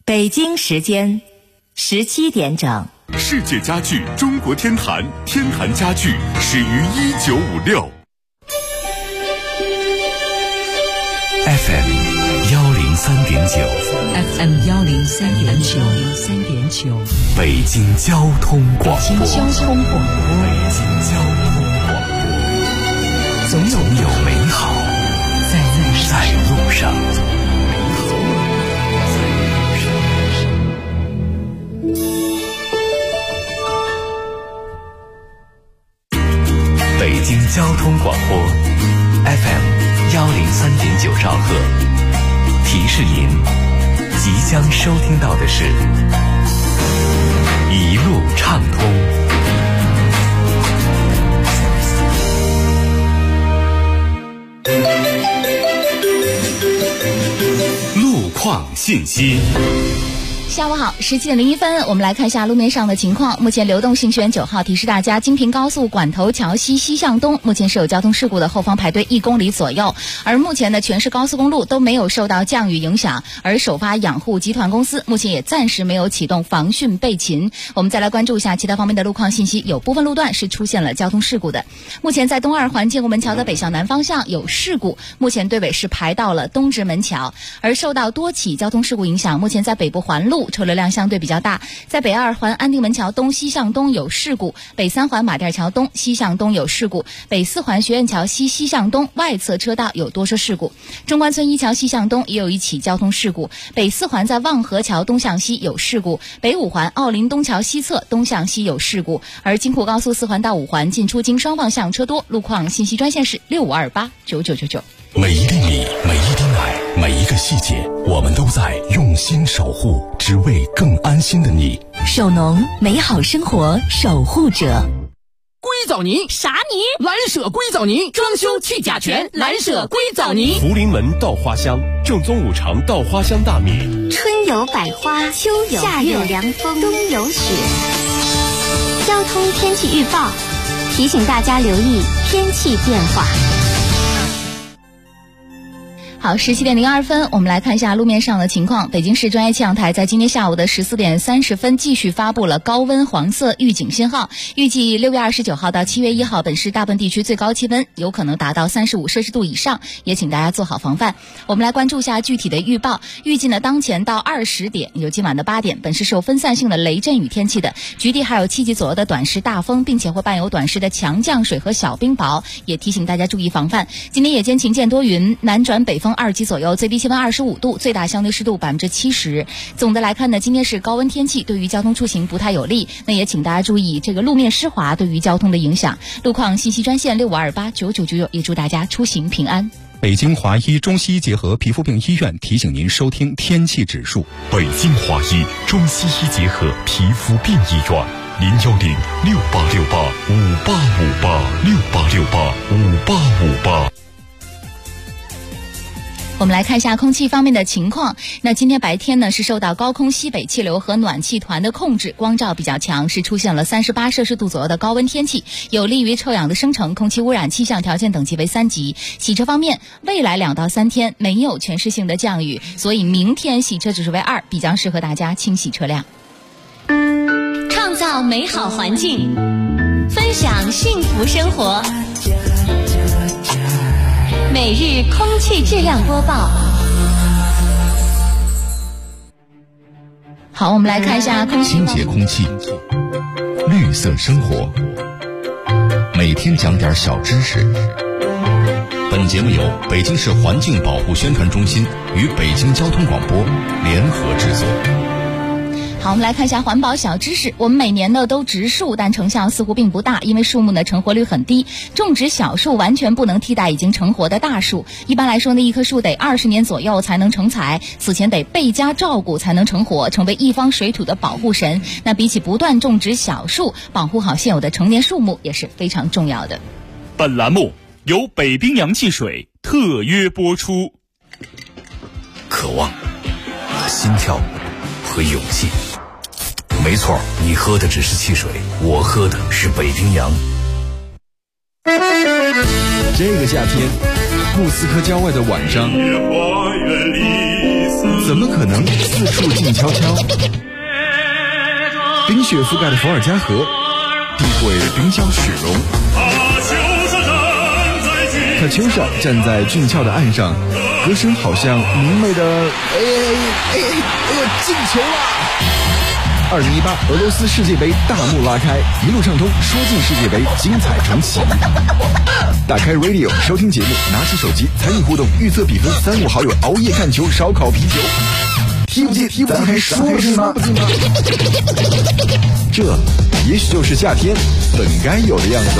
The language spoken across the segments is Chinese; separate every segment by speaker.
Speaker 1: 北京时间17点整。
Speaker 2: 世界家具中国天坛，天坛家具始于1956。
Speaker 3: FM 103.9， 北京交通广播，总有美好在路上。北京交通广播 FM 103.9兆赫，提示您即将收听到的是一路畅通。
Speaker 2: 路况信息。
Speaker 4: 下午好，17点01分，我们来看一下路面上的情况。目前流动性轩9号提示大家，京平高速管头桥西西向东目前是有交通事故的，后方排队1公里左右。而目前的全市高速公路都没有受到降雨影响，而首发养护集团公司目前也暂时没有启动防汛备勤。我们再来关注一下其他方面的路况信息，有部分路段是出现了交通事故的。目前在东二环建国门桥的北向南方向有事故，目前队尾是排到了东直门桥。而受到多起交通事故影响，目前在北部环路车流量相对比较大，在北二环安定门桥东西向东有事故，北三环马甸桥东西向东有事故，北四环学院桥西西向东外侧车道有多车事故，中关村一桥西向东也有一起交通事故，北四环在望河桥东向西有事故，北五环奥林东桥西侧东向西有事故。而京沪高速4环到5环进出京双方向车多，路况信息专线是65289999。
Speaker 3: 每一粒米，每一滴奶，每一个细节，我们都在用心守护，只为更安心的你。
Speaker 5: 首农，美好生活守护者。
Speaker 6: 硅藻泥
Speaker 7: 啥泥？
Speaker 6: 蓝舍硅藻泥，装修去甲醛，蓝舍硅藻泥。
Speaker 2: 福临门稻花香，正宗5常稻花香大米。
Speaker 8: 春有百花，秋有夏有凉风，冬有雪。交通天气预报提醒大家留意天气变化。
Speaker 4: 好，17点02分，我们来看一下路面上的情况。北京市专业气象台在今天下午的14点30分继续发布了高温黄色预警信号，预计6月29号到7月1号，本市大部分地区最高气温有可能达到35摄氏度以上，也请大家做好防范。我们来关注一下具体的预报。预计呢，当前到20点，也就今晚的8点，本市是有分散性的雷阵雨天气的，局地还有7级左右的短时大风，并且会伴有短时的强降水和小冰雹，也提醒大家注意防范。今天夜间晴间多云，南转北风2级左右，最低气温25度，最大相对湿度70%。总的来看呢，今天是高温天气，对于交通出行不太有利。那也请大家注意这个路面湿滑对于交通的影响。路况信息专线65289999，也祝大家出行平安。
Speaker 9: 北京华医中西医结合皮肤病医院提醒您收听天气指数。
Speaker 2: 北京华医中西医结合皮肤病医院，0106868585868685858。
Speaker 4: 我们来看一下空气方面的情况。那今天白天呢，是受到高空西北气流和暖气团的控制，光照比较强，是出现了38摄氏度左右的高温天气，有利于臭氧的生成，空气污染气象条件等级为3级。洗车方面，未来2到3天没有全市性的降雨，所以明天洗车指数为2，比较适合大家清洗车辆。
Speaker 5: 创造美好环境，分享幸福生活。每日空气质量播报。
Speaker 4: 好，我们来看一下空气。
Speaker 3: 清洁空气，绿色生活，每天讲点小知识。本节目由北京市环境保护宣传中心与北京交通广播联合制作。
Speaker 4: 好，我们来看一下环保小知识。我们每年呢都植树，但成效似乎并不大，因为树木呢成活率很低。种植小树完全不能替代已经成活的大树。一般来说呢，一棵树得20年左右才能成材，此前得倍加照顾才能成活，成为一方水土的保护神。那比起不断种植小树，保护好现有的成年树木也是非常重要的。
Speaker 10: 本栏目由北冰洋汽水特约播出。
Speaker 3: 渴望、心跳和勇气。没错，你喝的只是汽水，我喝的是北冰洋。
Speaker 11: 这个夏天，莫斯科郊外的晚上，
Speaker 7: 怎么可能四处静悄悄？冰雪覆盖的伏尔加河，
Speaker 2: 地会冰消雪融。
Speaker 7: 卡秋莎站在俊俏的岸上，歌声好像明媚的进球了！2018俄罗斯世界杯大幕拉开，一路畅通，说进世界杯，精彩重启。打开 Radio 收听节目，拿起手机参与互动，预测比分，35好友熬夜看球，烧烤啤酒。踢不进，咱还说不进吗？这也许就是夏天本该有的样子。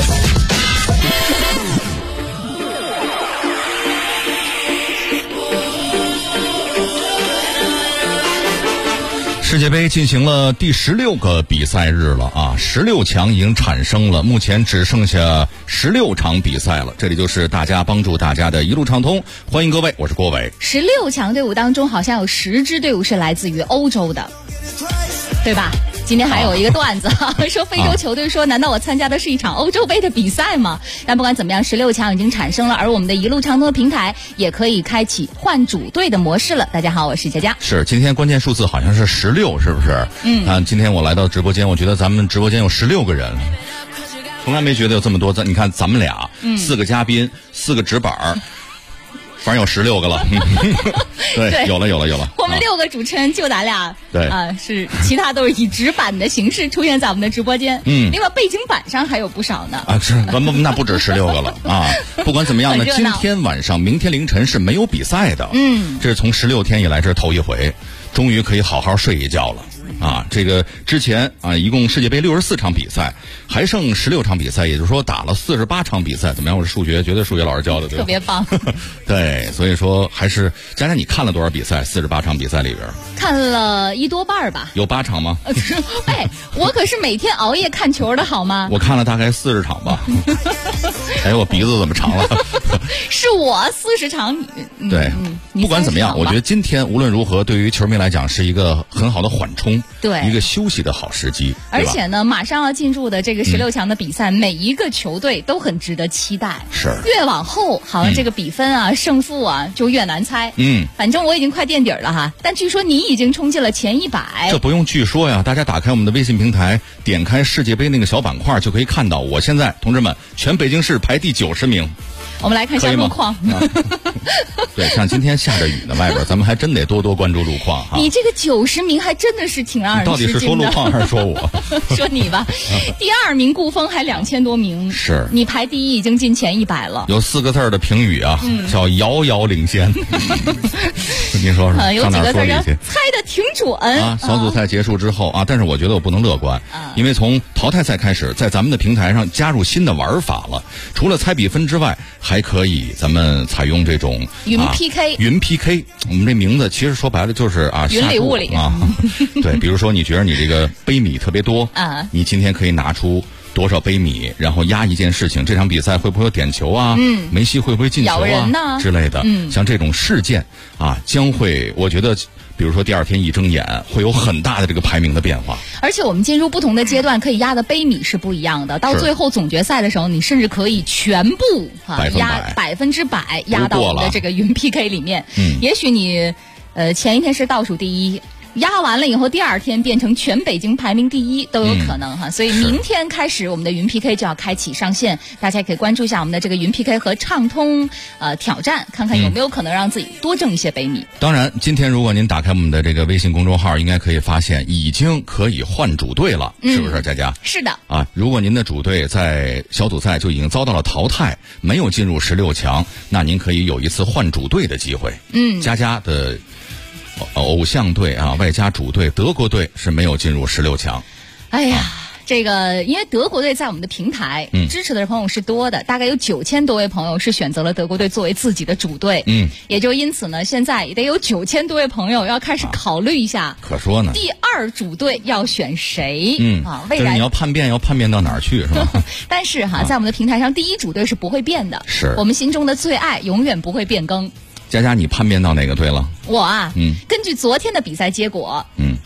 Speaker 3: 世界杯进行了第16个比赛日了啊，16强已经产生了，目前只剩下16场比赛了。这里就是大家帮助大家的一路畅通，欢迎各位，我是郭伟。
Speaker 4: 16强队伍当中好像有10支队伍是来自于欧洲的，对吧？今天还有一个段子说非洲球队说难道我参加的是一场欧洲杯的比赛吗？但不管怎么样16强已经产生了，而我们的一路畅通的平台也可以开启换主队的模式了。大家好，我是佳佳。
Speaker 3: 是，今天关键数字好像是16，是不是？今天我来到直播间，我觉得咱们直播间有16个人，从来没觉得有这么多。你看咱们俩4个嘉宾4个纸板，反正有16个了。对，有了。
Speaker 4: 我们6个主持人就咱俩，
Speaker 3: 对
Speaker 4: 是其他都是以纸板的形式出现在我们的直播间。另外背景板上还有不少呢。
Speaker 3: 是，那不止16个了啊！不管怎么样呢，今天晚上、明天凌晨是没有比赛的。这是从16天以来这是头一回，终于可以好好睡一觉了。这个之前一共世界杯64场比赛，还剩16场比赛，也就是说打了48场比赛。怎么样？我是绝对数学老师教的，对吧？
Speaker 4: 特别棒。
Speaker 3: 对，所以说还是佳佳，你看了多少比赛48场比赛里边？
Speaker 4: 看了1多半吧。
Speaker 3: 有8场吗？
Speaker 4: 我可是每天熬夜看球的好吗？
Speaker 3: 我看了大概40场吧。我鼻子怎么长了？
Speaker 4: 是我40场。
Speaker 3: 对，不管怎么样，我觉得今天无论如何，对于球迷来讲是一个很好的缓冲，
Speaker 4: 对，
Speaker 3: 一个休息的好时机。
Speaker 4: 而且呢，马上要进入的这个16强的比赛，每一个球队都很值得期待。
Speaker 3: 是，
Speaker 4: 越往后好像这个比分胜负就越难猜。反正我已经快垫底了哈，但据说你已经冲进了前100。
Speaker 3: 这不用据说呀，大家打开我们的微信平台，点开世界杯那个小板块，就可以看到我现在同志们全北京市排第90名。
Speaker 4: 我们来看一下路况。
Speaker 3: 对，像今天下着雨呢，外边咱们还真得多关注路况哈。
Speaker 4: 你这个90名还真的是挺让人吃惊的。
Speaker 3: 到底是说路况还是说我？
Speaker 4: 说你吧。第2名顾峰还2000多名，
Speaker 3: 是
Speaker 4: 你排第1，已经进前100了。
Speaker 3: 有4个字的评语啊，叫遥遥领先。您说说，
Speaker 4: 有几个字猜的挺准
Speaker 3: 啊。小组赛结束之后但是我觉得我不能乐观，因为从淘汰赛开始，在咱们的平台上加入新的玩法了，除了猜比分之外，还可以咱们采用这种
Speaker 4: 云 PK。
Speaker 3: 云 PK， 我们这名字其实说白了就是
Speaker 4: 云里雾里
Speaker 3: 对，比如说你觉得你这个杯米特别多你今天可以拿出多少杯米，然后压一件事情，这场比赛会不会有点球啊？梅西会不会进球啊？之类的。像这种事件将会，我觉得比如说第2天一睁眼，会有很大的这个排名的变化。
Speaker 4: 而且我们进入不同的阶段，可以压的杯米是不一样的。到最后总决赛的时候，你甚至可以全部压100%压到我们的这个云 PK 里面。也许你前一天是倒数第1。压完了以后，第2天变成全北京排名第1都有可能哈，所以明天开始我们的云 PK 就要开启上线，大家可以关注一下我们的这个云 PK 和畅通挑战，看看有没有可能让自己多挣一些杯米。
Speaker 3: 当然，今天如果您打开我们的这个微信公众号，应该可以发现已经可以换主队了，是不是佳佳？
Speaker 4: 是的
Speaker 3: 如果您的主队在小组赛就已经遭到了淘汰，没有进入16强，那您可以有一次换主队的机会。佳佳的偶像队外加主队德国队是没有进入16强。
Speaker 4: 这个因为德国队在我们的平台支持的朋友是多的，大概有9000多位朋友是选择了德国队作为自己的主队。也就因此呢，现在也得有9000多位朋友要开始考虑一下，
Speaker 3: 可说呢，
Speaker 4: 第2主队要选谁？未来
Speaker 3: 你要叛变到哪儿去是吧？
Speaker 4: 但是在我们的平台上，第1主队是不会变的，
Speaker 3: 是
Speaker 4: 我们心中的最爱，永远不会变更。
Speaker 3: 佳佳，你叛变到哪个队了？
Speaker 4: 我根据昨天的比赛结果，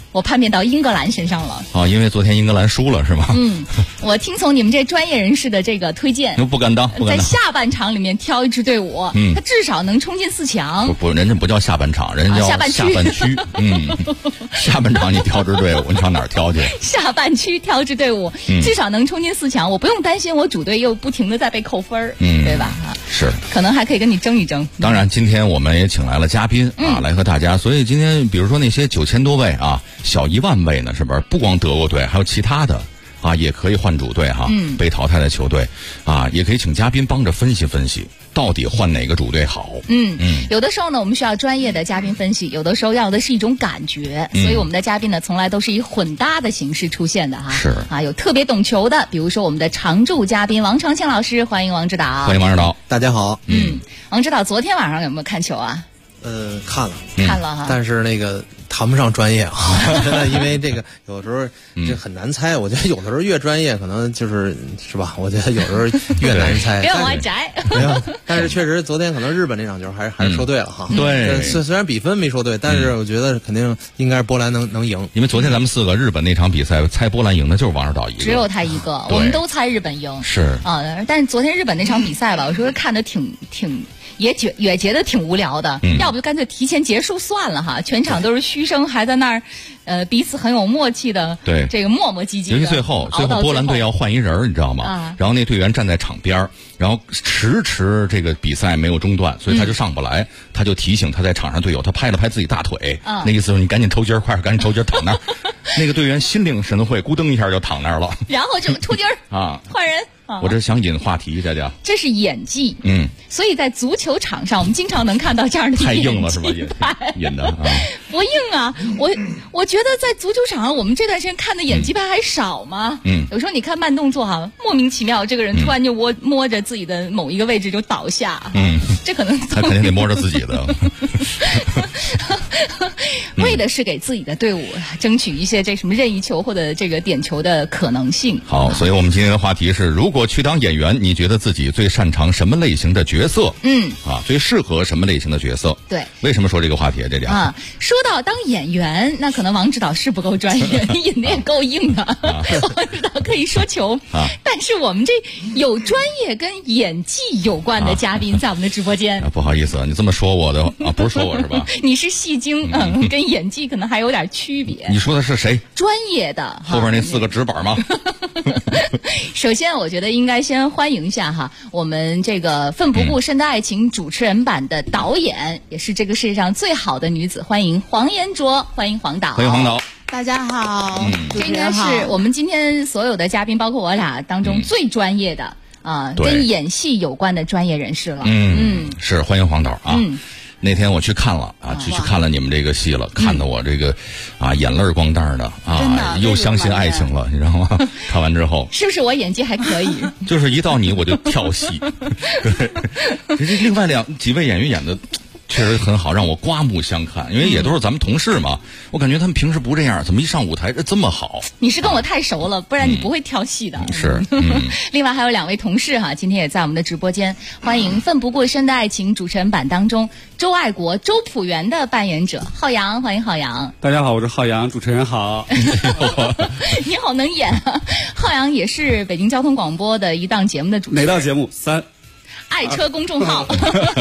Speaker 4: 我叛变到英格兰身上了。
Speaker 3: 因为昨天英格兰输了是吗？
Speaker 4: 我听从你们这专业人士的这个推荐，
Speaker 3: 不敢当，
Speaker 4: 在下半场里面挑一支队伍，他至少能冲进4强。
Speaker 3: 不，人家不叫下半场，人家叫下半区。下半场你挑支队伍，你上哪儿挑去？
Speaker 4: 下半区挑支队伍，至少能冲进4强，我不用担心我主队又不停的在被扣分，对吧？
Speaker 3: 是，
Speaker 4: 可能还可以跟你争一争。
Speaker 3: 当然，今天我们也请来了嘉宾来和大家，所以今天比如说那些9000多位小1万位呢，是不是？不光德国队，还有其他的也可以换主队被淘汰的球队也可以请嘉宾帮着分析分析，到底换哪个主队好。
Speaker 4: 有的时候呢，我们需要专业的嘉宾分析，有的时候要的是一种感觉，所以我们的嘉宾呢，从来都是以混搭的形式出现的
Speaker 3: 是
Speaker 4: 有特别懂球的，比如说我们的常驻嘉宾王长庆老师，欢迎王指导。
Speaker 3: 欢迎王指导，
Speaker 11: 大家好。
Speaker 4: 王指导昨天晚上有没有看球啊？
Speaker 11: 看了但是那个谈不上专业真的，因为这个有时候这很难猜。我觉得有的时候越专业，可能是吧？我觉得有时候越难猜。
Speaker 4: 别往外摘。
Speaker 11: 没有，但是确实昨天可能日本那场球还是说对了哈。
Speaker 3: 对，
Speaker 11: 虽然比分没说对，但是我觉得肯定应该是波兰能赢。
Speaker 3: 因为昨天咱们4个日本那场比赛猜波兰赢的就是王指导一个，
Speaker 4: 只有他一个，我们都猜日本赢。
Speaker 3: 是
Speaker 4: 但是昨天日本那场比赛吧，我说看得挺。也觉得挺无聊的，要不就干脆提前结束算了哈。全场都是嘘声，还在那儿，彼此很有默契的，
Speaker 3: 对这
Speaker 4: 个磨磨唧唧的。
Speaker 3: 尤其最后波兰队要换一人，你知道吗？然后那队员站在场边，然后迟这个比赛没有中断，所以他就上不来，他就提醒他在场上队友，他拍了拍自己大腿，那意思是你赶紧抽筋，快点赶紧抽筋，躺那儿。那个队员心领神会，咕噔一下就躺那儿了，
Speaker 4: 然后就抽筋换人。
Speaker 3: 我这想引话题，
Speaker 4: 这是演技。所以在足球场上，我们经常能看到这样的
Speaker 3: 太硬了是吧？演的
Speaker 4: 不硬啊！我觉得在足球场上，我们这段时间看的演技派还少吗？有时候你看慢动作莫名其妙，这个人突然就摸着自己的某一个位置就倒下。这可能
Speaker 3: 他肯定得摸着自己的。
Speaker 4: 为的是给自己的队伍争取一些这什么任意球或者这个点球的可能性。
Speaker 3: 好，所以我们今天的话题是：如果去当演员，你觉得自己最擅长什么类型的角色？最适合什么类型的角色？
Speaker 4: 对，
Speaker 3: 为什么说这个话题？这讲
Speaker 4: 说到当演员，那可能王指导是不够专业，你引的也够硬的。王指导可以说球，但是我们这有专业跟演技有关的嘉宾在我们的直播间。
Speaker 3: 不好意思，你这么说我的不是说我是吧？
Speaker 4: 你是戏精，跟演技可能还有点区别。
Speaker 3: 你说的是谁？
Speaker 4: 专业的
Speaker 3: 后边那4个纸板吗？
Speaker 4: 首先，我觉得应该先欢迎一下我们这个《奋不顾身的爱情》主持人版的导演，也是这个世界上最好的女子，欢迎黄延卓，欢迎黄导。
Speaker 3: 欢迎黄导。
Speaker 12: 大家好，
Speaker 4: 这应该是我们今天所有的嘉宾，包括我俩当中最专业的跟演戏有关的专业人士了。
Speaker 3: 是欢迎黄导啊。那天我去看了去看了你们这个戏了，看得我这个眼泪光蛋的又相信爱情了，你知道吗？看完之后
Speaker 4: 是不是我演技还可以？
Speaker 3: 就是一到你我就跳戏。对，另外几位演员演的确实很好，让我刮目相看，因为也都是咱们同事嘛。我感觉他们平时不这样，怎么一上舞台这么好？
Speaker 4: 你是跟我太熟了，不然你不会跳戏的。
Speaker 3: 是。
Speaker 4: 另外还有2位同事今天也在我们的直播间，欢迎《奋不顾身的爱情》主持人版当中周爱国、周朴园的扮演者浩洋，欢迎浩洋。
Speaker 13: 大家好，我是浩洋，主持人好。
Speaker 4: 你好能演啊！浩洋也是北京交通广播的一档节目的主持人。
Speaker 13: 哪档节目？3。
Speaker 4: 爱车公众号。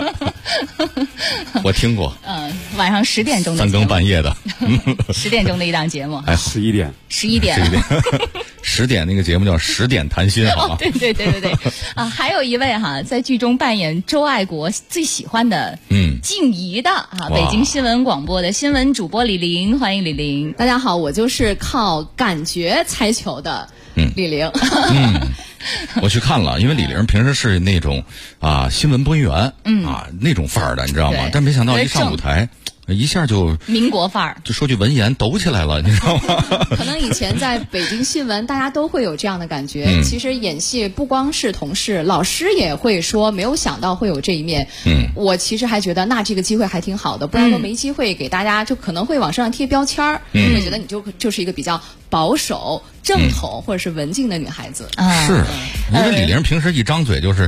Speaker 3: 我听过。
Speaker 4: 晚上10点钟的
Speaker 3: 3更半夜的
Speaker 4: 10点钟的一档节目。
Speaker 13: 11点。
Speaker 4: 11点。
Speaker 3: 10点那个节目叫10点谈心，好吗？
Speaker 4: 对还有一位在剧中扮演周爱国最喜欢的静怡的北京新闻广播的新闻主播李玲，欢迎李玲。
Speaker 12: 大家好，我就是靠感觉猜球的李玲。
Speaker 3: 我去看了，因为李玲平时是那种新闻播音员那种范儿的，你知道吗？但没想到一上舞台一下就
Speaker 4: 民国范儿，
Speaker 3: 就说句文言抖起来了，你知道吗？
Speaker 12: 可能以前在北京新闻大家都会有这样的感觉。其实演戏不光是同事，老师也会说没有想到会有这一面。我其实还觉得那这个机会还挺好的，不然说没机会给大家就可能会往身上贴标签儿，会觉得你就是一个比较保守、正统或者是文静的女孩子。
Speaker 3: 是，因为李玲平时一张嘴就是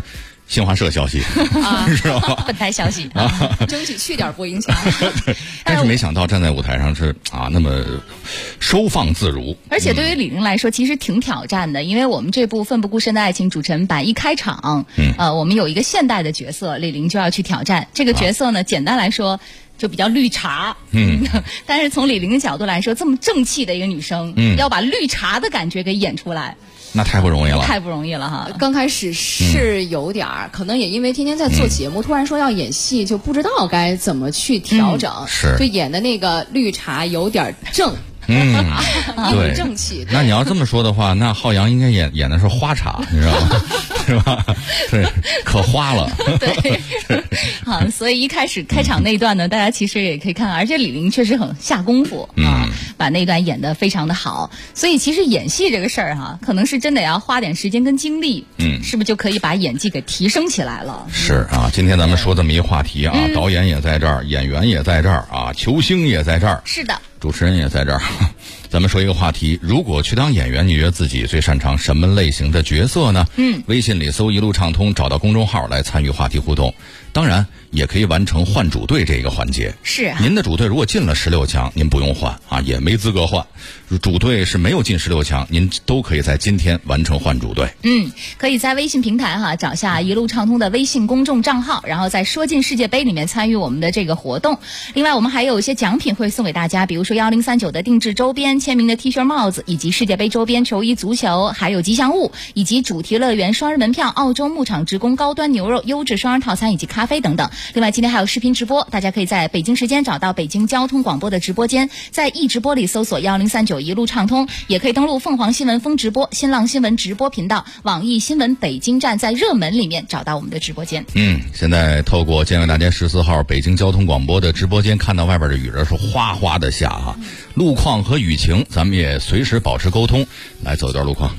Speaker 3: 新华社消息，是吧？
Speaker 4: 本台消息
Speaker 12: 争取去点播音腔。
Speaker 3: 但是没想到站在舞台上是那么收放自如。
Speaker 4: 而且对于李玲来说，其实挺挑战的，因为我们这部《奋不顾身的爱情》主持人版一开场，我们有一个现代的角色，李玲就要去挑战这个角色呢。简单来说，就比较绿茶，但是从李玲的角度来说，这么正气的一个女生，要把绿茶的感觉给演出来。
Speaker 3: 那太不容易了，
Speaker 4: 太不容易了哈！
Speaker 12: 刚开始是有点儿，可能也因为天天在做节目，突然说要演戏，就不知道该怎么去调整，就演的那个绿茶有点正。
Speaker 3: 对，
Speaker 12: 正气。
Speaker 3: 那你要这么说的话，那浩洋应该演的是花茶，你知道吗？是吧？对，可花了。
Speaker 4: 对，好，所以一开始开场那一段呢，大家其实也可以看，而且李玲确实很下功夫把那段演得非常的好。所以其实演戏这个事儿可能是真的要花点时间跟精力，是不是就可以把演技给提升起来了？
Speaker 3: 是今天咱们说这么一个话题导演也在这儿，演员也在这儿球星也在这儿，
Speaker 4: 是的。
Speaker 3: 主持人也在这儿，咱们说一个话题：如果去当演员，你觉得自己最擅长什么类型的角色呢？微信里搜一路畅通，找到公众号来参与话题互动。当然，也可以完成换主队这一个环节。
Speaker 4: 是
Speaker 3: 您的主队如果进了16强，您不用换也没资格换。主队是没有进16强，您都可以在今天完成换主队。
Speaker 4: 可以在微信平台找下一路畅通的微信公众账号，然后在说进世界杯里面参与我们的这个活动。另外，我们还有一些奖品会送给大家，比如说1039的定制周边、签名的 T 恤、帽子，以及世界杯周边、球衣、足球，还有吉祥物，以及主题乐园双日门票、澳洲牧场职工高端牛肉优质双人套餐以及咖啡等等。另外，今天还有视频直播，大家可以在北京时间找到北京交通广播的直播间，在易直播里搜索1039一路畅通，也可以登录凤凰新闻风直播、新浪新闻直播频道、网易新闻北京站，在热门里面找到我们的直播间。
Speaker 3: 现在透过建外大街14号北京交通广播的直播间，看到外边的雨是哗哗的下路况和雨情咱们也随时保持沟通。来走一段路况。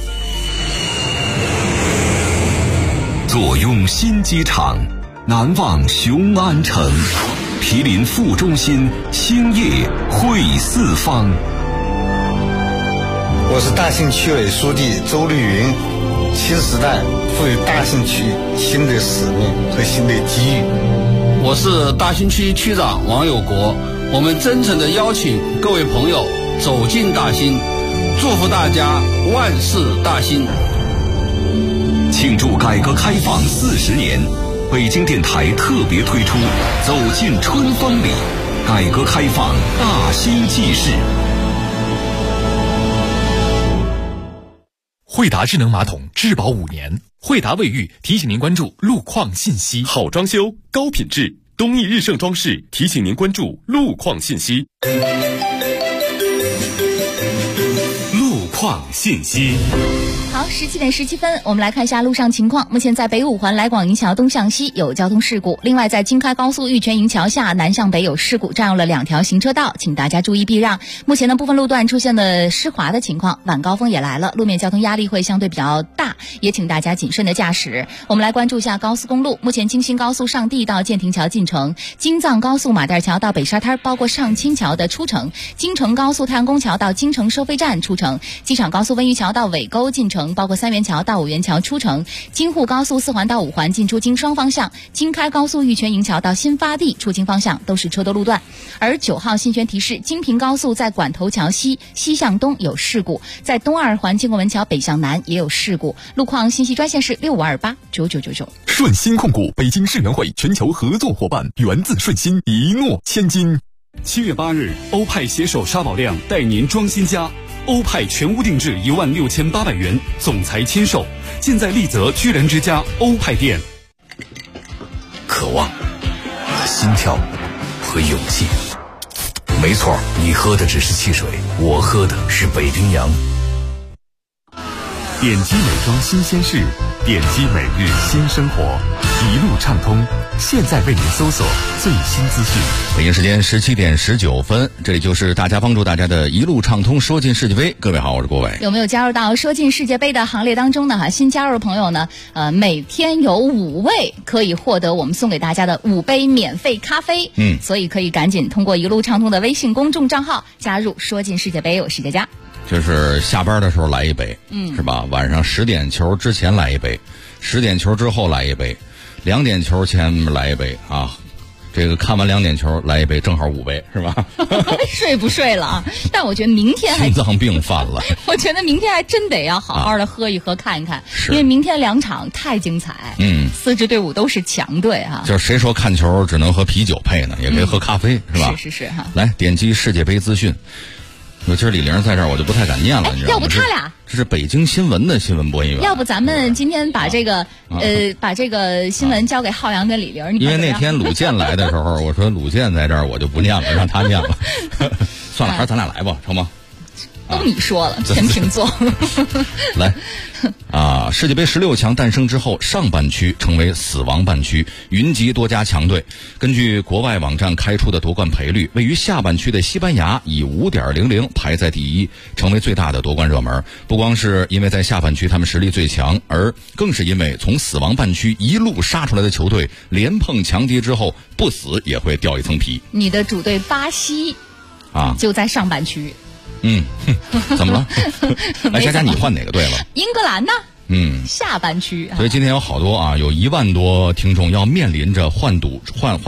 Speaker 2: 坐拥新机场，难忘雄安城，毗邻副中心，兴业汇四方。
Speaker 14: 我是大兴区委书记周绿云，新时代赋予大兴区新的使命和新的机遇。
Speaker 15: 我是大兴区区长王有国，我们真诚地邀请各位朋友走进大兴，祝福大家万事大兴。
Speaker 2: 庆祝改革开放40年，北京电台特别推出《走进春风里》，改革开放大兴纪事。
Speaker 16: 惠达智能马桶质保5年，惠达卫浴提醒您关注路况信息。
Speaker 17: 好装修，高品质，东义日盛装饰提醒您关注路况信息。路况信息。
Speaker 4: 好，17点17分，我们来看一下路上情况。目前在北五环来广营桥东向西有交通事故，另外在京开高速玉泉营桥下南向北有事故，占用了2条行车道，请大家注意避让。目前的部分路段出现了湿滑的情况，晚高峰也来了，路面交通压力会相对比较大，也请大家谨慎的驾驶。我们来关注一下高速公路，目前京新高速上地到建亭桥进城，京藏高速马甸桥到北沙滩包括上清桥的出城，京承高速太阳宫桥到京承收费站出城，机场高速温榆桥到尾沟进城，包括3元桥到5元桥出城，京沪高速4环到5环进出京双方向，京开高速玉泉营桥到新发地出京方向都是车多路段。而9号信宣提示，京平高速在管头桥西西向东有事故，在东2环经过文桥北向南也有事故。路况信息专线是65289999。
Speaker 18: 顺鑫控股北京世园会全球合作伙伴，源自顺鑫，一诺千金。
Speaker 17: 7月8日，欧派携手沙宝亮带您装新家。欧派全屋定制16800元，总裁签售，现在丽泽居然之家欧派店。
Speaker 19: 渴望，你的心跳和勇气。没错，你喝的只是汽水，我喝的是北冰洋。
Speaker 2: 点击美妆新鲜事，点击每日新生活，一路畅通，现在为您搜索最新资讯。
Speaker 3: 北京时间17点19分，这里就是大家帮助大家的一路畅通说进世界杯。各位好，我是郭伟。
Speaker 4: 有没有加入到说进世界杯的行列当中呢？新加入的朋友呢，每天有5位可以获得我们送给大家的5杯免费咖啡。所以可以赶紧通过一路畅通的微信公众账号加入说进世界杯，我是佳佳。
Speaker 3: 就是下班的时候来一杯，是吧？晚上10点球之前来一杯 10点球之后来一杯，2点球前来一杯啊。这个看完2点球来一杯，正好5杯，是吧？
Speaker 4: 睡不睡了啊？但我觉得明天
Speaker 3: 心脏病犯了。
Speaker 4: 我觉得明天还真得要好好的喝一喝看一看，因为明天2场太精彩。4支队伍都是强队哈。
Speaker 3: 就是谁说看球只能喝啤酒配呢？也可以喝咖啡，是吧？
Speaker 4: 是哈。
Speaker 3: 来点击世界杯资讯。今儿李玲在这儿，我就不太敢念了，你知道吗？
Speaker 4: 要不他俩
Speaker 3: 这是北京新闻的新闻播音员。
Speaker 4: 要不咱们今天把这个把这个新闻交给浩洋跟李玲。
Speaker 3: 因为那天鲁健来的时候，我说鲁健在这儿，我就不念了，让他念了。算了，还是咱俩来吧，成吗？
Speaker 4: 都你说了，全凭做。
Speaker 3: 来啊！世界杯16强诞生之后，上半区成为死亡半区，云集多家强队。根据国外网站开出的夺冠赔率，位于下半区的西班牙以 5.00 排在第一，成为最大的夺冠热门。不光是因为在下半区他们实力最强，而更是因为从死亡半区一路杀出来的球队，连碰强敌之后不死也会掉一层皮。
Speaker 4: 你的主队巴西啊，就在上半区。
Speaker 3: 怎么了？来，佳佳，你换哪个队了？
Speaker 4: 英格兰呢？下半区。
Speaker 3: 所以今天有好多啊，有1万多听众要面临着换主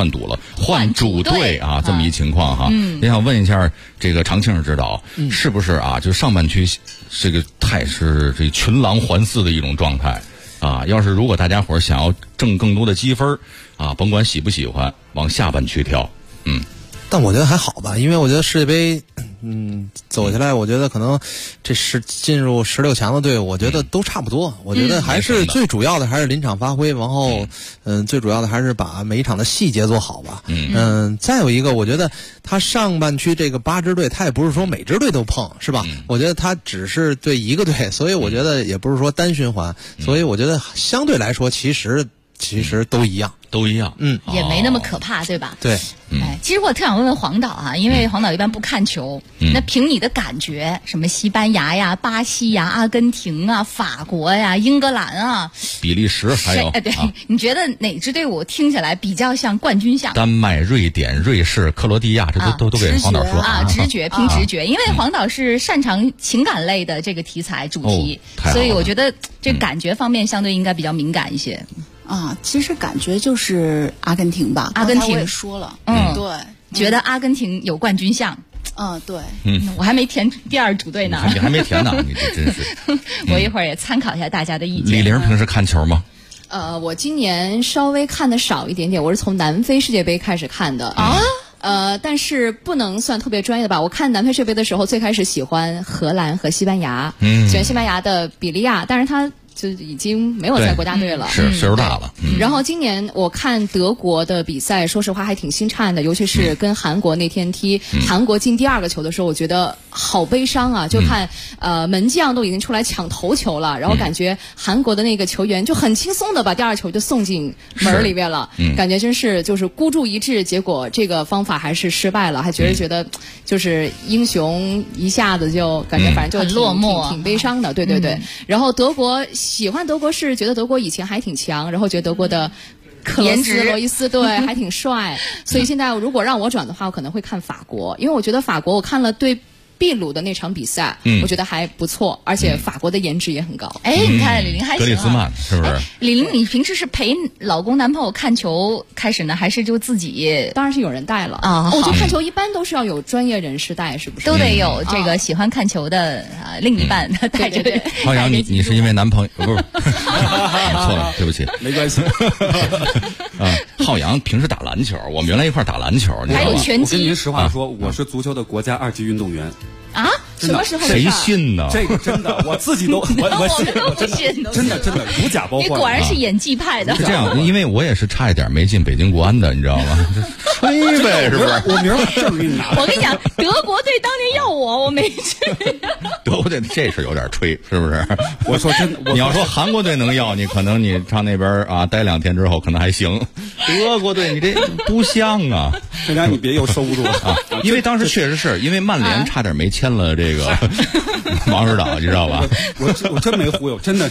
Speaker 3: 队啊这么一情况哈。也想问一下这个常庆指导，是不是啊？就上半区这个太是这群狼环伺的一种状态啊？要是如果大家伙想要挣更多的积分啊，甭管喜不喜欢，往下半区跳。
Speaker 11: 但我觉得还好吧，因为我觉得世界杯，走下来，我觉得可能这是进入16强的队伍，我觉得都差不多。我觉得还是最主要的还是临场发挥，然后最主要的还是把每一场的细节做好吧。再有一个，我觉得他上半区这个8支队，他也不是说每支队都碰，是吧？我觉得他只是对一个队，所以我觉得也不是说单循环，所以我觉得相对来说其实都一样。
Speaker 4: 也没那么可怕，对吧？
Speaker 11: 对，
Speaker 4: 其实我特想问问黄导啊，因为黄导一般不看球，那凭你的感觉，什么西班牙呀、巴西呀、阿根廷啊、法国呀、英格兰啊、
Speaker 3: 比利时还有，
Speaker 4: 对，你觉得哪支队伍听起来比较像冠军相？
Speaker 3: 丹麦、瑞典、瑞士、克罗地亚，这都给黄导说
Speaker 4: 啊，直觉，凭直觉，因为黄导是擅长情感类的这个题材主题，所以我觉得这感觉方面相对应该比较敏感一些。
Speaker 20: 其实感觉就是阿根廷吧。
Speaker 4: 阿根廷
Speaker 20: 我也说了，对，
Speaker 4: 觉得阿根廷有冠军相。
Speaker 20: 对，
Speaker 4: 我还没填第2主队呢。
Speaker 3: 你还没填呢，你这真是。
Speaker 4: 我一会儿也参考一下大家的意见。
Speaker 3: 李玲平时看球吗？
Speaker 12: 我今年稍微看的少一点点，我是从南非世界杯开始看的啊。但是不能算特别专业的吧。我看南非世界杯的时候，最开始喜欢荷兰和西班牙，喜欢西班牙的比利亚，但是他就已经没有在国家队了，
Speaker 3: 是岁数大了。
Speaker 12: 然后今年我看德国的比赛，说实话还挺心颤的，尤其是跟韩国那天踢韩国进第2个球的时候，我觉得好悲伤啊！就看门将都已经出来抢头球了，然后感觉韩国的那个球员就很轻松的把第2球就送进门里面了，感觉真是就是孤注一掷，结果这个方法还是失败了，还觉得就是英雄一下子就感觉反正就
Speaker 4: 很落寞，
Speaker 12: 挺悲伤的，对。然后德国。喜欢德国是觉得德国以前还挺强，然后觉得德国的克罗伊斯对还挺帅，所以现在如果让我转的话，我可能会看法国，因为我觉得法国我看了对秘鲁的那场比赛，我觉得还不错，而且法国的颜值也很高。
Speaker 4: 你看李玲还行，
Speaker 3: 格里兹曼是不是？
Speaker 4: 李玲，你平时是陪老公男朋友看球开始呢，还是就自己？
Speaker 12: 当然是有人带了
Speaker 4: 啊。
Speaker 12: 我觉得看球一般都是要有专业人士带，是不是？
Speaker 4: 都得有这个喜欢看球的另一半带着。
Speaker 3: 浩洋，你是因为男朋友不是？错了，对不起，
Speaker 13: 没关系。
Speaker 3: 浩洋平时打篮球，我们原来一块打篮球，
Speaker 4: 还有拳击。
Speaker 13: 我跟您实话说，我是足球的国家2级运动员。
Speaker 4: 啊？什么时候？
Speaker 3: 谁信呢？
Speaker 13: 这个真的，我自己都我信，
Speaker 4: 我不信，
Speaker 13: 真的如假包换。
Speaker 4: 你果然是演技派的。
Speaker 3: 是这样，因为我也是差一点没进北京国安的，你知道吗？吹呗，是不是？
Speaker 13: 我明儿证给你拿。
Speaker 4: 我跟你讲，德国队当年要我没去。
Speaker 3: 德国队这是有点吹，是不是？
Speaker 13: 我说真的，
Speaker 3: 你要说韩国队能要你，可能你上那边待2天之后可能还行。德国队你这不像啊！
Speaker 13: 这俩你别又收不住啊！
Speaker 3: 因为当时确实是因为曼联差点没签了这个王指导，你知道吧？
Speaker 13: 我真没忽悠，真的是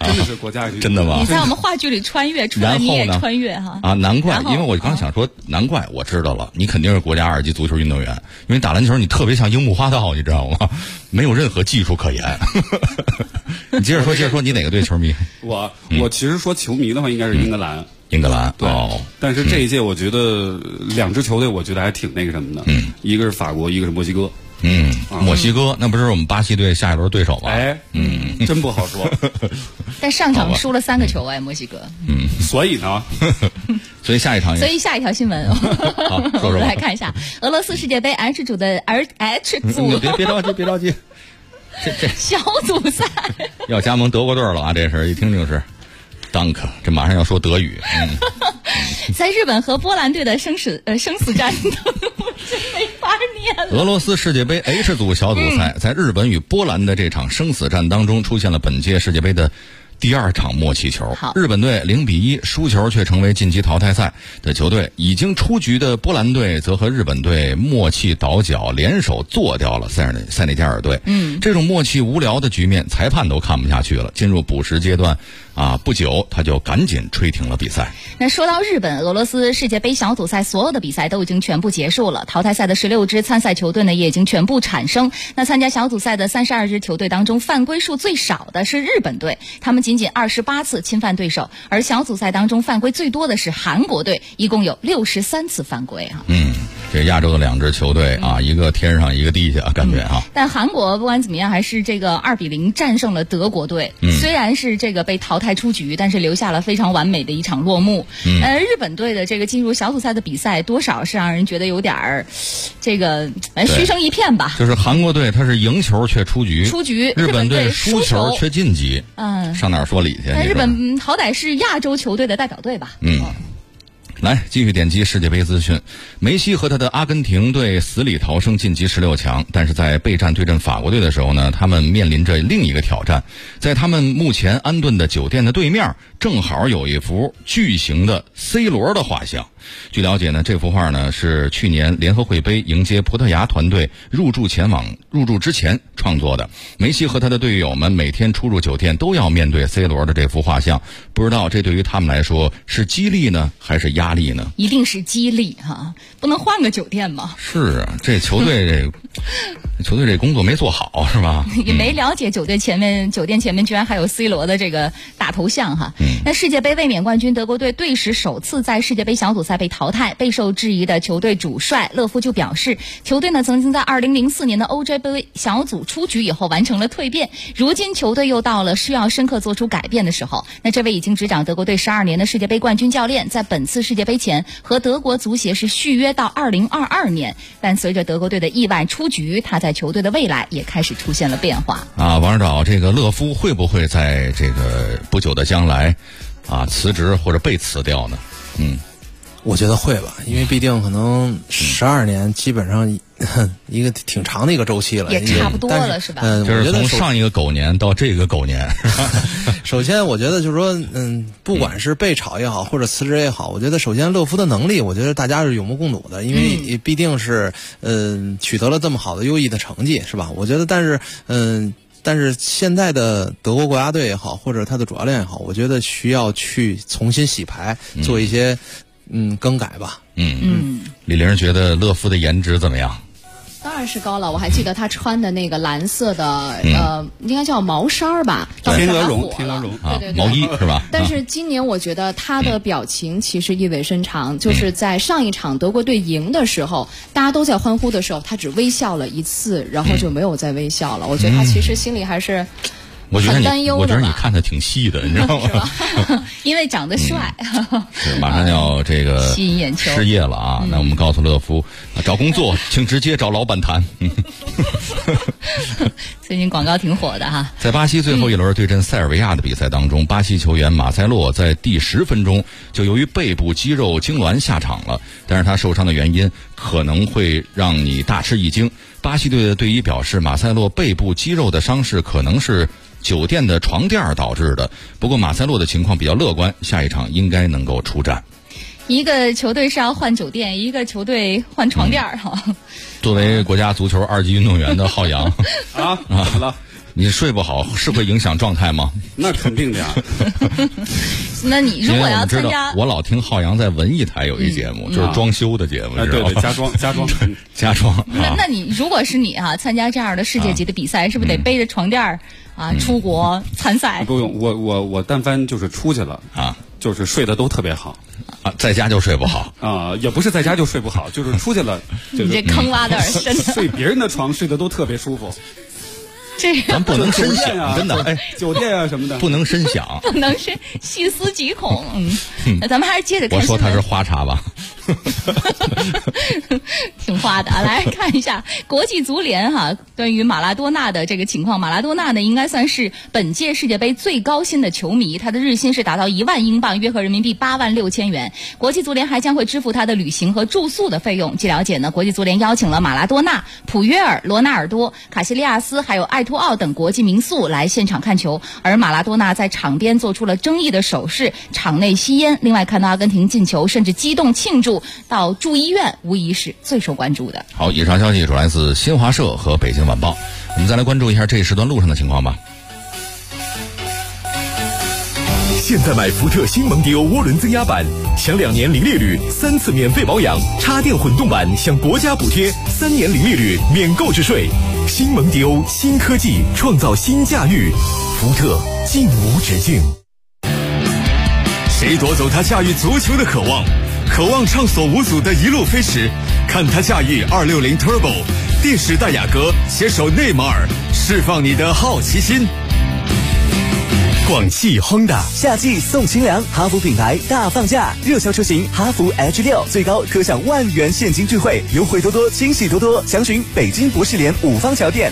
Speaker 13: 真的是国家级，
Speaker 9: 真的吗？
Speaker 4: 你在我们话剧里穿越，除了你也穿越哈。
Speaker 9: 啊，难怪，因为我刚想说，难怪我知道了，你肯定是国家2级足球运动员，因为打篮球你特别像樱木花道，你知道吗？没有任何技术可言。你接着说，你哪个队球迷？
Speaker 13: 我其实说球迷的话，应该是英格兰。
Speaker 9: 英格兰
Speaker 13: 对，但是这一届我觉得2支球队，我觉得还挺那个什么的。一个是法国，一个是墨西哥。
Speaker 9: 墨西哥那不是我们巴西队下一轮对手吗？
Speaker 13: 真不好说。
Speaker 4: 但上场输了3个球墨西哥。
Speaker 13: 所以呢，
Speaker 9: 所以下一场，
Speaker 4: 所以下一条新闻，我们来看一下俄罗斯世界杯 H 组的 H 组，
Speaker 9: 别着急，这
Speaker 4: 小组赛
Speaker 9: 要加盟德国队了啊！这事一听就是。Dank， 这马上要说德语。
Speaker 4: 在日本和波兰队的生死战都没法念了。
Speaker 9: 俄罗斯世界杯 H 组小组赛，在日本与波兰的这场生死战当中，出现了本届世界杯的第2场默契球。日本队0-1输球，却成为晋级淘汰赛的球队。已经出局的波兰队则和日本队默契倒脚，联手做掉了塞内加尔队。这种默契无聊的局面，裁判都看不下去了。进入补时阶段。不久他就赶紧吹停了比赛。
Speaker 4: 那说到日本，俄罗斯世界杯小组赛所有的比赛都已经全部结束了，淘汰赛的16支参赛球队呢也已经全部产生。那参加小组赛的32支球队当中，犯规数最少的是日本队，他们仅仅28次侵犯对手，而小组赛当中犯规最多的是韩国队，一共有63次犯规啊。
Speaker 9: 这亚洲的2支球队一个天上一个地下，感觉
Speaker 4: 但韩国不管怎么样，还是这个2-0战胜了德国队。虽然是这个被淘汰出局，但是留下了非常完美的一场落幕。日本队的这个进入小组赛的比赛，多少是让人觉得有点儿这个嘘声一片吧。
Speaker 9: 就是韩国队他是赢球却出局，日本队输球却晋级。上哪儿说理去？
Speaker 4: 那日本好歹是亚洲球队的代表队吧。
Speaker 9: 来，继续点击世界杯资讯。梅西和他的阿根廷队死里逃生晋级16强，但是在备战对阵法国队的时候呢，他们面临着另一个挑战。在他们目前安顿的酒店的对面，正好有一幅巨型的 C 罗的画像。据了解呢，这幅画呢是去年联合会杯迎接葡萄牙团队入住之前创作的。梅西和他的队友们每天出入酒店都要面对 C 罗的这幅画像，不知道这对于他们来说是激励呢，还是压力呢？
Speaker 4: 一定是激励哈，不能换个酒店吗？
Speaker 9: 是啊，这球队这工作没做好是吧？
Speaker 4: 也没了解酒店前面居然还有 C 罗的这个大头像哈。那世界杯卫冕冠军德国队队史首次在世界杯小组赛被淘汰，备受质疑的球队主帅勒夫就表示，球队呢曾经在2004年的欧洲杯小组出局以后完成了蜕变，如今球队又到了需要深刻做出改变的时候。那这位已经执掌德国队12年的世界杯冠军教练，在本次世界杯前和德国足协是续约到2022年，但随着德国队的意外出局，他在球队的未来也开始出现了变化。
Speaker 9: 王指导，这个勒夫会不会在这个不久的将来辞职或者被辞掉呢？
Speaker 11: 我觉得会吧，因为毕竟可能12年基本上一个挺长的一个周期了，
Speaker 4: 也差不多了是吧？
Speaker 9: 就是从上一个狗年到这个狗年。
Speaker 11: 首先我觉得就是说不管是被炒也好或者辞职也好，我觉得首先勒夫的能力我觉得大家是有目共睹的，因为毕竟是取得了这么好的优异的成绩是吧？我觉得但是现在的德国国家队也好，或者他的主教练也好，我觉得需要去重新洗牌，做一些更改吧。
Speaker 9: 李玲觉得勒夫的颜值怎么样？
Speaker 12: 当然是高了，我还记得他穿的那个蓝色的应该叫毛衫吧，
Speaker 13: 天鹅绒，
Speaker 12: 对，
Speaker 9: 毛衣是吧？
Speaker 12: 但是今年我觉得他的表情其实意味深长，就是在上一场德国队赢的时候，大家都在欢呼的时候，他只微笑了1次，然后就没有再微笑了。我觉得他其实心里还是很担忧的吧。
Speaker 9: 我觉得你看的挺细的，你知道吗？
Speaker 4: 因为长得帅。
Speaker 9: 是马上要这个
Speaker 4: 吸引眼球
Speaker 9: 失业了啊！那我们告诉勒夫，找工作请直接找老板谈。
Speaker 4: 最近广告挺火的哈。
Speaker 9: 在巴西最后一轮对阵塞尔维亚的比赛当中，巴西球员马塞洛在第10分钟就由于背部肌肉痉挛下场了，但是他受伤的原因可能会让你大吃一惊。巴西队的队医表示，马塞洛背部肌肉的伤势可能是酒店的床垫导致的，不过马塞洛的情况比较乐观，下一场应该能够出战。
Speaker 4: 一个球队是要换酒店，一个球队换床垫哈。
Speaker 9: 作为国家足球2级运动员的浩洋
Speaker 13: 怎么了？
Speaker 9: 你睡不好是会影响状态吗？
Speaker 13: 那肯定的呀。
Speaker 4: 那你如果要参加，
Speaker 9: 我老听浩洋在文艺台有一节目，就是装修的节目，
Speaker 13: 对对，家装。
Speaker 9: 家装。
Speaker 4: 那你如果是你啊，参加这样的世界级的比赛，是不是得背着床垫出国参赛？
Speaker 13: 不用，我但凡就是出去了啊，就是睡得都特别好
Speaker 9: 啊，在家就睡不好
Speaker 13: 啊，也不是在家就睡不好，就是出去了，
Speaker 4: 你这坑挖的深，
Speaker 13: 睡别人的床睡得都特别舒服。
Speaker 9: 咱不能深想，真的，哎，
Speaker 13: 酒店啊什么的，
Speaker 9: 不能深想，
Speaker 4: 不能是细思极恐。那咱们还是接着看。
Speaker 9: 我说它是花茶吧，
Speaker 4: 挺花的啊。来看一下国际足联对于马拉多纳的这个情况。马拉多纳呢，应该算是本届世界杯最高薪的球迷，他的日薪是达到1万英镑，约合人民币8万6千元。国际足联还将会支付他的旅行和住宿的费用。据了解呢，国际足联邀请了马拉多纳、普约尔、罗纳尔多、卡西利亚斯还有艾托奥等国际名宿来现场看球，而马拉多纳在场边做出了争议的手势，场内吸烟。另外看到阿根廷进球，甚至激动庆祝到住医院，无疑是最受关注的。
Speaker 9: 好，以上消息主来自新华社和北京晚报。我们再来关注一下这一时段路上的情况吧。
Speaker 18: 现在买福特新蒙迪欧涡轮增压版，享2年零利率，3次免费保养；插电混动版享国家补贴，3年零利率，免购置税。新蒙迪欧，新科技创造新驾驭，福特尽无止境。谁夺走他驾驭足球的渴望？渴望畅所无阻的一路飞驰，看他驾驭260 Turbo， 电使戴雅阁携手内马尔，释放你的好奇心。广汽 Honda
Speaker 21: 夏季送清凉，哈弗品牌大放价，热销车型哈弗 H6 最高可享10000元现金智慧，优惠多多，惊喜多多。详询北京博士联5方桥店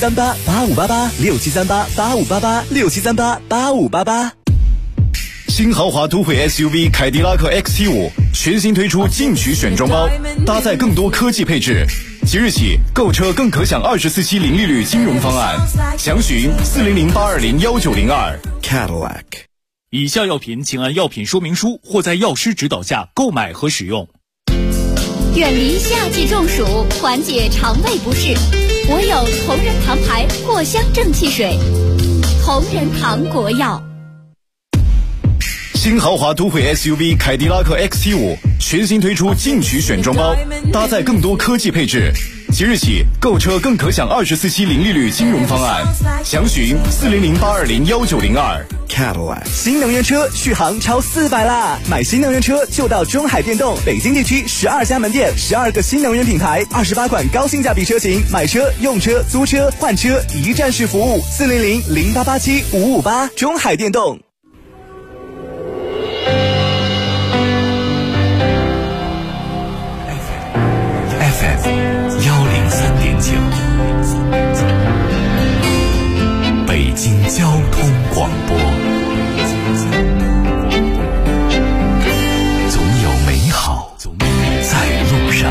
Speaker 21: 673885886738858867388588。
Speaker 18: 新豪华都会 SUV 凯迪拉克 XT5 全新推出进取选装包，搭载更多科技配置。即日起购车更可享24期零利率金融方案，详询40082019002 Cadillac。
Speaker 10: 以下药品请按药品说明书或在药师指导下购买和使用。
Speaker 8: 远离夏季中暑，缓解肠胃不适，我有同仁堂牌藿香正气水。同仁堂国药。
Speaker 18: 新豪华都会 SUV 凯迪拉克 XT5 全新推出进取选装包，搭载更多科技配置。即日起购车更可享24期零利率金融方案，详询40082019002 Cadillac。
Speaker 21: 新能源车续航超400啦！买新能源车就到中海电动，北京地区12家门店，12个新能源品牌，28款高性价比车型，买车、用车、租车、换车一站式服务，40008875558，中海电动。
Speaker 19: 103.9，北京交通广播，总有美好在路上。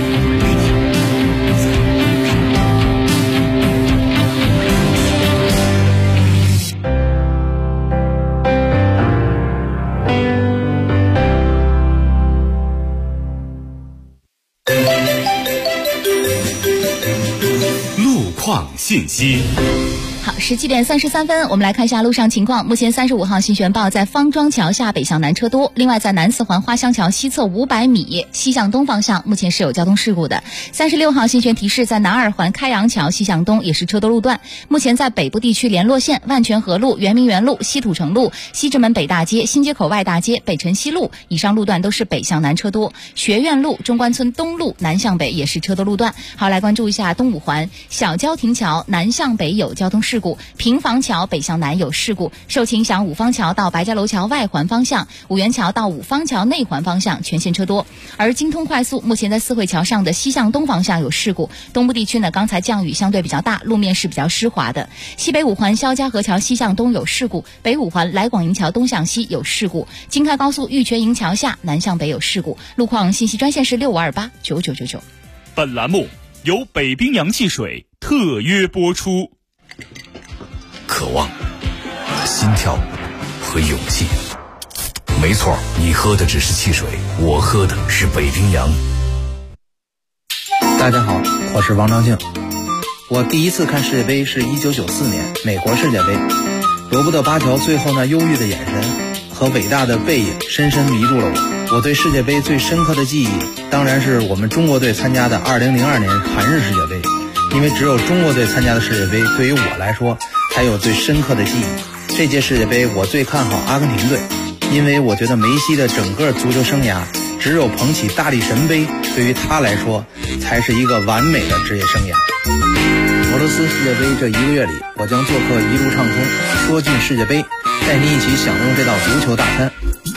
Speaker 18: 信息。
Speaker 4: 好，17点33分，我们来看一下路上情况。目前35号新悬报在方庄桥下北向南车多，另外在南四环花乡桥西侧500米西向东方向目前是有交通事故的。36号新悬提示在南二环开阳桥西向东也是车多路段，目前在北部地区联络线、万泉河路、圆明园路、西土城路、西直门北大街、新街口外大街、北辰西路以上路段都是北向南车多，学院路、中关村东路南向北也是车多路段。好，来关注一下东五环小交亭桥南向北有交通事故，平房桥北向南有事故，受其影响五方桥到白家楼桥外环方向、五元桥到五方桥内环方向全线车多。而京通快速目前在四惠桥上的西向东方向有事故，东部地区呢刚才降雨相对比较大，路面是比较湿滑的。西北五环肖家河桥西向东有事故，北五环来广营桥东向西有事故，京开高速玉泉营桥下南向北有事故。路况信息专线是6528999999。
Speaker 10: 本栏目由北冰洋汽水特约播出。
Speaker 19: 渴望、心跳和勇气，没错，你喝的只是汽水，我喝的是北冰洋。
Speaker 11: 大家好，我是王章静。 我第一次看世界杯是1994年美国世界杯，罗伯特巴乔最后那忧郁的眼神和伟大的背影深深迷住了我。我对世界杯最深刻的记忆，当然是我们中国队参加的2002年韩日世界杯，因为只有中国队参加的世界杯，对于我来说才有最深刻的记忆。这届世界杯我最看好阿根廷队，因为我觉得梅西的整个足球生涯，只有捧起大力神杯，对于他来说才是一个完美的职业生涯。俄罗斯世界杯这1个月里，我将做客一路畅通，说进世界杯，带你一起享用这道足球大餐。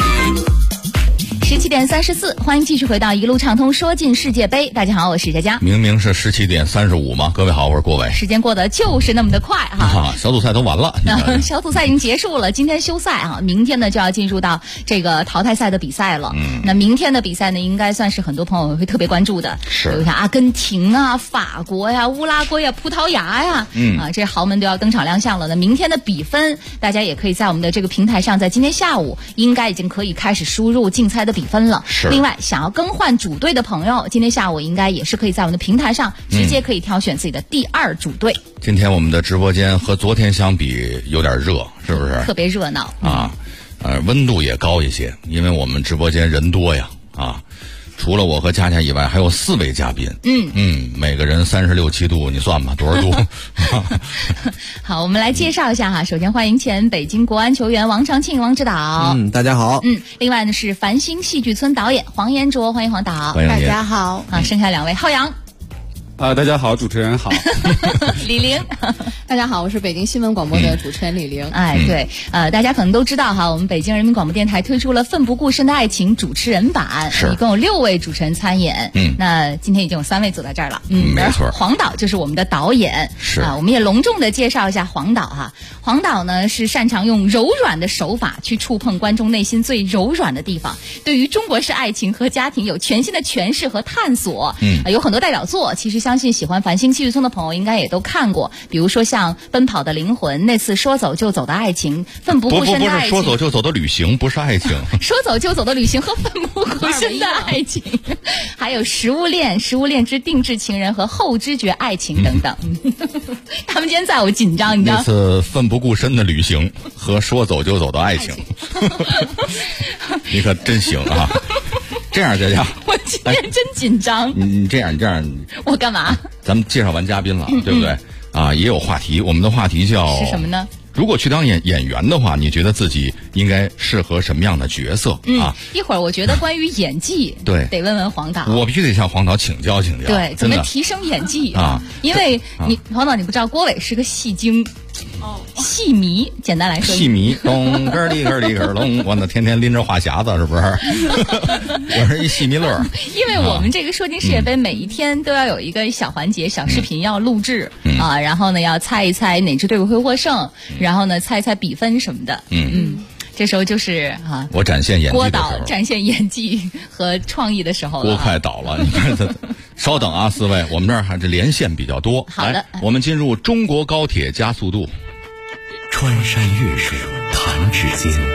Speaker 4: 17点34，欢迎继续回到一路畅通说进世界杯。大家好，我是佳佳。
Speaker 9: 明明是17点35吗？各位好，我是郭伟。
Speaker 4: 时间过得就是那么的快哈。
Speaker 9: 小组赛都完了，
Speaker 4: 小组赛已经结束了，今天休赛啊，明天呢就要进入到这个淘汰赛的比赛了。那明天的比赛呢，应该算是很多朋友会特别关注的，比如像阿根廷啊、法国呀、乌拉圭呀、葡萄牙呀，这豪门都要登场亮相了。那明天的比分，大家也可以在我们的这个平台上，在今天下午应该已经可以开始输入竞猜的比分了。另外，想要更换主队的朋友，今天下午应该也是可以在我们的平台上直接可以挑选自己的第2主队。
Speaker 9: 今天我们的直播间和昨天相比有点热，是不是？
Speaker 4: 特别热闹
Speaker 9: 啊，温度也高一些，因为我们直播间人多呀啊。除了我和佳佳以外，还有4位嘉宾。每个人36、7度，你算吧，多少度？
Speaker 4: 好，我们来介绍一下哈。首先欢迎前北京国安球员王长庆王指导。
Speaker 11: 大家好。
Speaker 4: 另外呢是繁星戏剧村导演黄延卓，欢迎黄导。
Speaker 20: 大家好。
Speaker 4: 剩下2位，浩洋。
Speaker 13: 大家好，主持人好。
Speaker 4: 李玲。
Speaker 12: 大家好，我是北京新闻广播的主持人李玲。
Speaker 4: 对，大家可能都知道哈，我们北京人民广播电台推出了《奋不顾身的爱情》主持人版，一共有6位主持人参演。那今天已经有3位走在这儿了。
Speaker 9: 没错。
Speaker 4: 黄导就是我们的导演。我们也隆重的介绍一下黄导哈。黄导呢是擅长用柔软的手法去触碰观众内心最柔软的地方，对于中国式爱情和家庭有全新的诠释和探索。有很多代表作，其实相信喜欢繁星戏剧村的朋友应该也都看过，比如说像《奔跑的灵魂》、那次说走就走的爱情、奋不顾身的爱情。
Speaker 9: 不是说走就走的旅行，不是爱情。
Speaker 4: 说走就走的旅行和奋不顾身的爱情，还有食物链之定制情人和后知觉爱情等等。他们今天在我紧张，你知道？
Speaker 9: 那次奋不顾身的旅行和说走就走的爱情，你可真行啊！这样，佳佳，
Speaker 4: 我今天真紧张。
Speaker 9: 你这样，
Speaker 4: 我干嘛？
Speaker 9: 咱们介绍完嘉宾了，对不对？也有话题。我们的话题叫
Speaker 4: 是什么呢？
Speaker 9: 如果去当演员的话，你觉得自己应该适合什么样的角色啊？
Speaker 4: 一会儿我觉得关于演技，
Speaker 9: 对，
Speaker 4: 得问问黄导。
Speaker 9: 我必须得向黄导请教请教。
Speaker 4: 对，怎么提升演技啊？因为黄导你不知道，郭伟是个戏精。戏迷，简单来说，
Speaker 9: 戏迷，咚个里个里个隆，我那天天拎着话匣子，是不是？我是一戏迷乐。
Speaker 4: 因为我们这个说进世界杯，每一天都要有一个小环节、小视频要录制然后呢要猜一猜哪支队伍会获胜，然后呢猜一猜比分什么的。这时候就是
Speaker 9: 我展现演技的时候，
Speaker 4: 郭导展现演技和创意的时候了。
Speaker 9: 郭快倒了，你看他。稍等啊，4位，我们这儿还是连线比较多。
Speaker 4: 好的，
Speaker 9: 我们进入中国高铁加速度。
Speaker 19: 穿山越水弹指间，天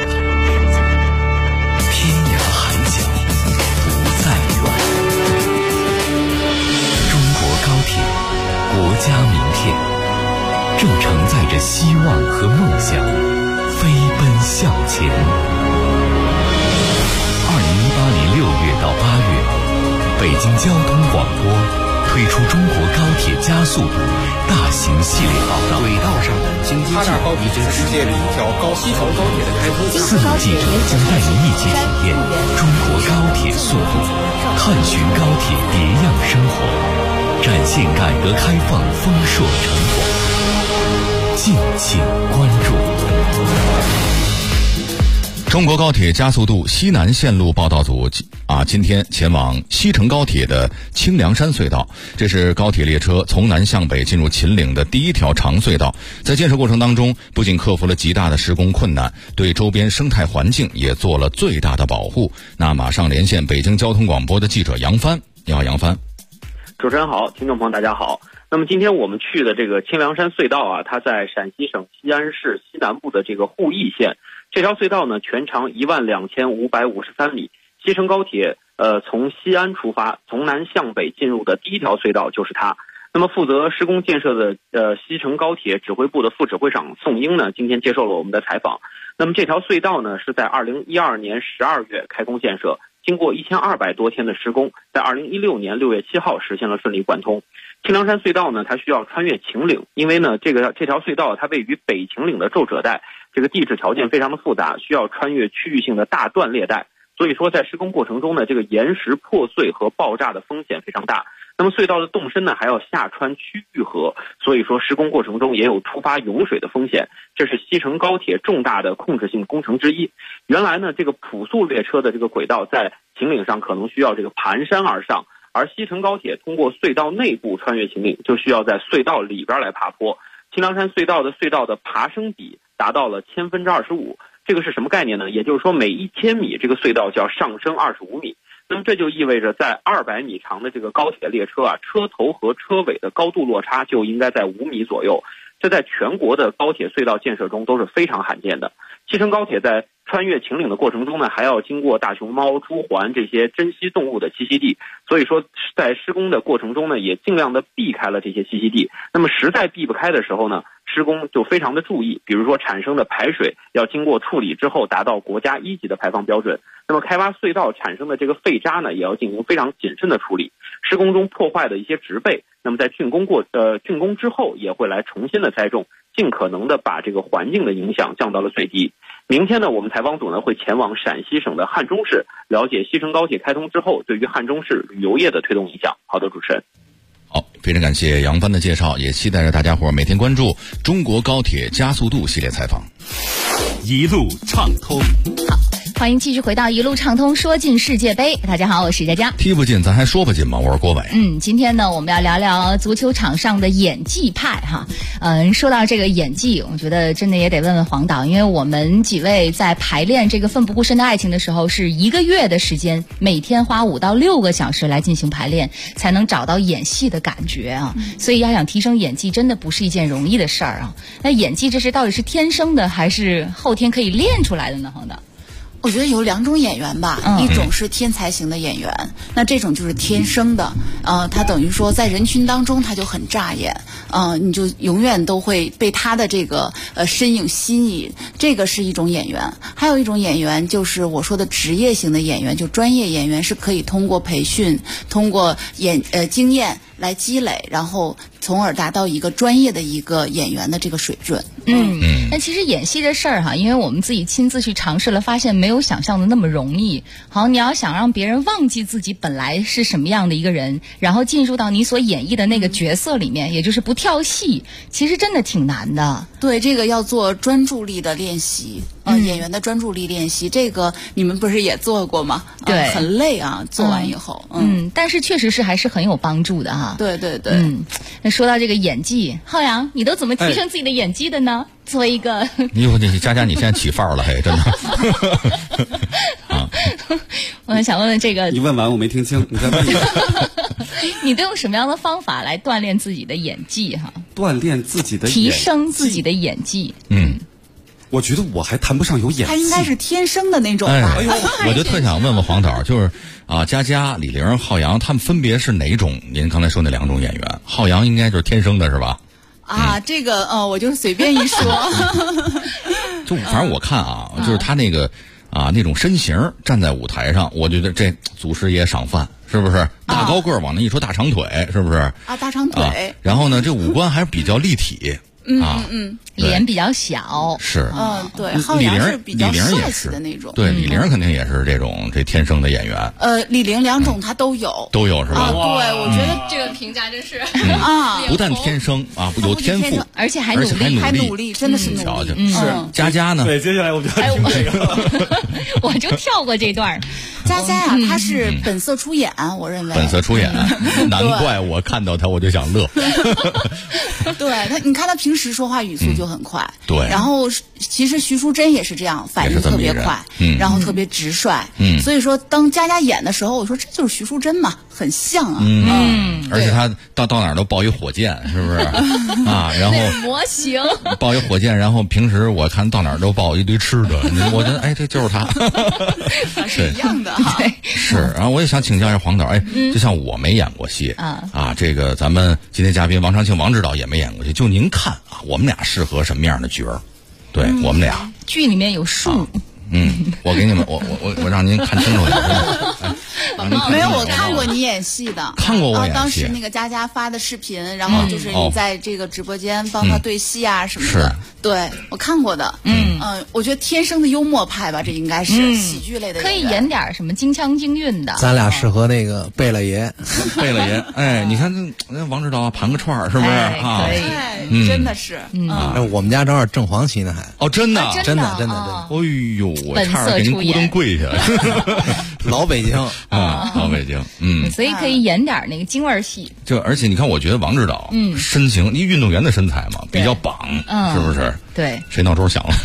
Speaker 19: 涯海角不再远。中国高铁，国家名片，正承载着希望和梦想，飞奔向前。2018年6月到8月，北京交通广播推出中国高铁加速度大型系列报道。
Speaker 1: 轨道上的京津冀高铁是世界第一条西条高铁的开通。
Speaker 19: 4路记者将带您一起体验中国高铁速度，探寻高铁别样生活，展现改革开放丰硕成果。敬请关注。
Speaker 9: 中国高铁加速度西南线路报道组今天前往西成高铁的清凉山隧道，这是高铁列车从南向北进入秦岭的第一条长隧道。在建设过程当中，不仅克服了极大的施工困难，对周边生态环境也做了最大的保护。那马上连线北京交通广播的记者杨帆。你好，杨帆。
Speaker 22: 主持人好，听众朋友大家好。那么今天我们去的这个清凉山隧道它在陕西省西安市西南部的这个户邑县。这条隧道呢，全长12553米。西成高铁从西安出发，从南向北进入的第一条隧道就是它。 那么负责施工建设的西成高铁指挥部的副指挥长宋英呢，今天接受了我们的采访。那么这条隧道呢是在2012年12月开工建设，经过1200多天的施工，在2016年6月7号实现了顺利贯通。清凉山隧道呢，它需要穿越秦岭，因为呢这条隧道它位于北秦岭的皱褶带，这个地质条件非常的复杂，需要穿越区域性的大断裂带，所以说在施工过程中呢，这个岩石破碎和爆炸的风险非常大。那么隧道的洞深呢还要下穿区域河，所以说施工过程中也有突发涌水的风险，这是西成高铁重大的控制性工程之一。原来呢这个普速列车的这个轨道在秦岭上可能需要这个盘山而上，而西成高铁通过隧道内部穿越秦岭就需要在隧道里边来爬坡。清凉山隧道的爬升比达到了25%，这个是什么概念呢？也就是说每1000米这个隧道就要上升25米。那么这就意味着在200米长的这个高铁列车啊，车头和车尾的高度落差就应该在5米左右，这在全国的高铁隧道建设中都是非常罕见的。西成高铁在穿越秦岭的过程中呢，还要经过大熊猫、朱鹮这些珍稀动物的栖息地，所以说在施工的过程中呢，也尽量的避开了这些栖息地。那么实在避不开的时候呢，施工就非常的注意，比如说产生的排水要经过处理之后达到国家1级的排放标准。那么开挖隧道产生的这个废渣呢，也要进行非常谨慎的处理。施工中破坏的一些植被，那么在竣工之后也会来重新的栽种，尽可能的把这个环境的影响降到了最低。明天呢，我们采访组呢会前往陕西省的汉中市，了解西成高铁开通之后对于汉中市旅游业的推动影响。好的，主持人。
Speaker 9: 好，非常感谢杨帆的介绍，也期待着大家伙每天关注中国高铁加速度系列采访。
Speaker 17: 一路畅通。
Speaker 4: 好，欢迎继续回到一路畅通说进世界杯。大家好，我是佳佳。
Speaker 9: 踢不进咱还说不进吗？我是郭伟。
Speaker 4: 今天呢我们要聊聊足球场上的演技派哈。说到这个演技，我觉得真的也得问问黄导，因为我们几位在排练这个奋不顾身的爱情的时候，是1个月的时间，每天花5到6个小时来进行排练，才能找到演戏的感觉啊。所以要想提升演技，真的不是一件容易的事儿啊。那演技这是到底是天生的，还是后天可以练出来的呢？黄导？
Speaker 20: 我觉得有2种演员吧，一种是天才型的演员，那这种就是天生的，他等于说在人群当中他就很扎眼，你就永远都会被他的这个身影吸引，这个是一种演员。还有一种演员就是我说的职业型的演员，就专业演员是可以通过培训，通过经验来积累，然后从而达到一个专业的一个演员的这个水准。
Speaker 4: 那其实演戏这事儿哈，因为我们自己亲自去尝试了，发现没有想象的那么容易。好，你要想让别人忘记自己本来是什么样的一个人，然后进入到你所演绎的那个角色里面，也就是不跳戏，其实真的挺难的。
Speaker 20: 对，这个要做专注力的练习。演员的专注力练习，这个你们不是也做过吗？
Speaker 4: 对，
Speaker 20: 很累啊，做完以后。
Speaker 4: 但是确实是还是很有帮助的哈。
Speaker 20: 对对对。
Speaker 4: 那说到这个演技，浩洋，你都怎么提升自己的演技的呢？作为一个，
Speaker 9: 你佳佳，你现在起范儿了，嘿，真的。
Speaker 4: 我想问问这个，
Speaker 13: 你问完我没听清，你再问一遍。
Speaker 4: 你都用什么样的方法来锻炼自己的演技哈？
Speaker 13: 锻炼自己的演技，
Speaker 4: 提升自己的演技。
Speaker 13: 我觉得我还谈不上有演技，
Speaker 20: 他应该是天生的那种吧。
Speaker 9: 我就特想问问黄导，就是佳佳、李玲、浩洋，他们分别是哪种？您刚才说那2种演员，浩洋应该就是天生的是吧？
Speaker 20: 这个我就随便一说。
Speaker 9: 就反正我看就是他那个那种身形站在舞台上，我觉得这祖师爷赏饭，是不是？大高个往那一说，大长腿，是不是？
Speaker 20: 大长腿。
Speaker 9: 然后呢，这五官还是比较立体。
Speaker 4: 脸比较小，
Speaker 9: 是，
Speaker 20: 对，浩洋是比较帅气的那种，
Speaker 9: 对，李玲肯定也是这天生的演员。
Speaker 20: 李玲2种他都有
Speaker 9: 是吧？
Speaker 20: 对，我觉得
Speaker 12: 这个评价真是
Speaker 9: 不但天生有天赋，
Speaker 4: 而且还努力，
Speaker 20: 真的是努力。
Speaker 9: 是佳佳呢？
Speaker 13: 对，接下来我们就要听这个，
Speaker 4: 我就跳过这段。
Speaker 20: 佳佳呀，她是本色出演，我认为
Speaker 9: 本色出演，难怪我看到她我就想乐。
Speaker 20: 对，你看她平时说话语速就很快，
Speaker 9: 对。
Speaker 20: 然后其实徐淑珍也是这样，反应特别快，然后特别直率。所以说当佳佳演的时候，我说这就是徐淑珍嘛， 很像啊。
Speaker 9: 而且他到哪儿都抱一火箭，是不是啊？然后
Speaker 12: 模型
Speaker 9: 抱一火箭，然后平时我看到哪儿都抱一堆吃的，我觉得哎，这就是他，
Speaker 20: 是一样的哈。
Speaker 9: 是，然后我也想请教一下黄导，哎，就像我没演过戏这个咱们今天嘉宾王长庆王指导也没演过戏，就您看啊，我们俩适合什么样的角儿？对我们俩，
Speaker 4: 剧里面有树。
Speaker 9: 我给你们，我让您看清楚点。
Speaker 20: 没有，我看过你演戏的，
Speaker 9: 看过我演戏。
Speaker 20: 当时那个佳佳发的视频，然后就是你在这个直播间帮他对戏啊什么的，对我看过的。我觉得天生的幽默派吧，这应该是喜剧类的。
Speaker 4: 可以演点什么京腔京韵的。
Speaker 11: 咱俩适合那个贝勒爷，
Speaker 9: 贝勒爷。哎，你看那王指导盘个串儿是不是啊？
Speaker 20: 对，真的是。
Speaker 11: 我们家正好正黄旗呢，还
Speaker 9: 哦，真的，
Speaker 11: 真的。
Speaker 9: 哎呦，我差点给您咕噔跪下。
Speaker 11: 老北京
Speaker 9: 啊，老北京，
Speaker 4: 所以可以演点那个京味戏。
Speaker 9: 就而且你看，我觉得王指导，身形，因为运动员的身材嘛，比较绑，是不是？
Speaker 4: 对。
Speaker 9: 谁闹钟响了？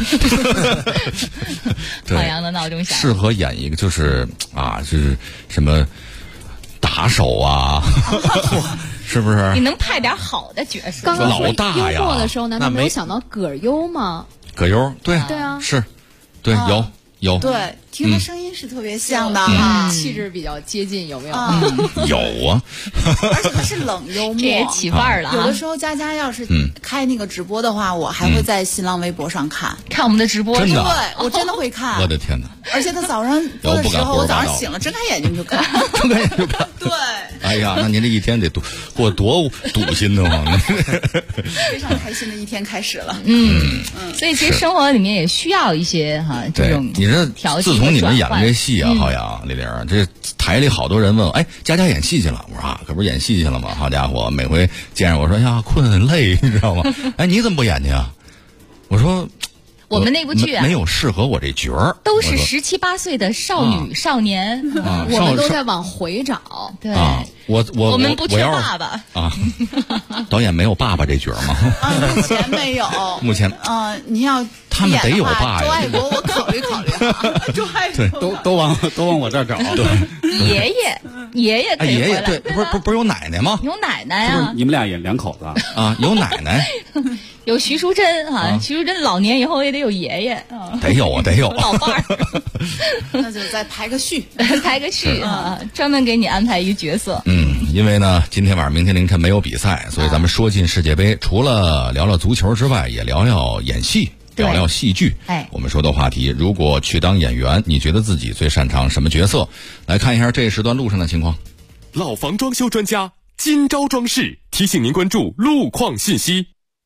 Speaker 4: 黄洋的闹钟响。
Speaker 9: 适合演一个就是什么打手啊，是不是？
Speaker 4: 你能派点好的角色。
Speaker 12: 刚刚
Speaker 9: 老大呀，
Speaker 12: 幽默的时候，难道没有想到葛优吗？
Speaker 9: 葛优，对
Speaker 12: 啊，
Speaker 9: 是，对，有，
Speaker 20: 对，听他声音是特别像的
Speaker 12: 气质比较接近，有没有？
Speaker 9: 有啊，
Speaker 20: 而且他是冷幽默，
Speaker 4: 这也起范儿了。
Speaker 20: 有的时候佳佳要是开那个直播的话，我还会在新浪微博上看
Speaker 4: 我们的直播。
Speaker 9: 真的，
Speaker 20: 对我真的会看。
Speaker 9: 我的天哪！
Speaker 20: 而且他早上播的时候，我早上醒了，睁开眼睛就看，对。
Speaker 9: 哎呀，那您这一天得过多堵心的慌，
Speaker 20: 非常开心的一天开始了。
Speaker 4: 所以其实生活里面也需要一些这种
Speaker 9: 你这自从你们演了这戏啊，郝洋、李玲，这台里好多人问我，哎，佳佳演戏去了？我说啊，可不是演戏去了吗？好家伙，每回见着我说呀，困累，你知道吗？哎，你怎么不演去啊？我说。
Speaker 4: 我们那部剧
Speaker 9: 没有适合我这角儿，
Speaker 4: 都是17、18岁的少女少年，
Speaker 12: 我们都在往回找。
Speaker 4: 对，
Speaker 9: 我
Speaker 4: 们不缺爸爸
Speaker 9: 啊。导演没有爸爸这角儿吗？
Speaker 20: 目前没有。
Speaker 9: 目前
Speaker 20: 您要
Speaker 9: 他们得有爸呀。
Speaker 20: 周爱国，我考虑考虑哈。周爱
Speaker 13: 国都往我这儿找。
Speaker 9: 对，
Speaker 4: 爷爷可以回来。
Speaker 9: 对，不是有奶奶吗？
Speaker 4: 有奶奶啊。
Speaker 13: 你们俩演两口子
Speaker 9: 啊？有奶奶。
Speaker 4: 有徐淑珍啊，徐淑珍老年以后也得有爷爷啊，
Speaker 9: 得有
Speaker 4: 老伴儿，
Speaker 20: 那就再排个序
Speaker 4: 啊，专门给你安排一个角色。
Speaker 9: 因为呢，今天晚上、明天凌晨没有比赛，所以咱们说进世界杯，除了聊聊足球之外，也聊聊演戏，聊聊戏剧。我们说的话题，如果去当演员，你觉得自己最擅长什么角色？来看一下这时段路上的情况。
Speaker 5: 老房装修专家今朝装饰提醒您关注路况信息。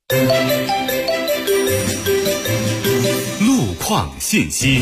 Speaker 5: 路况信息。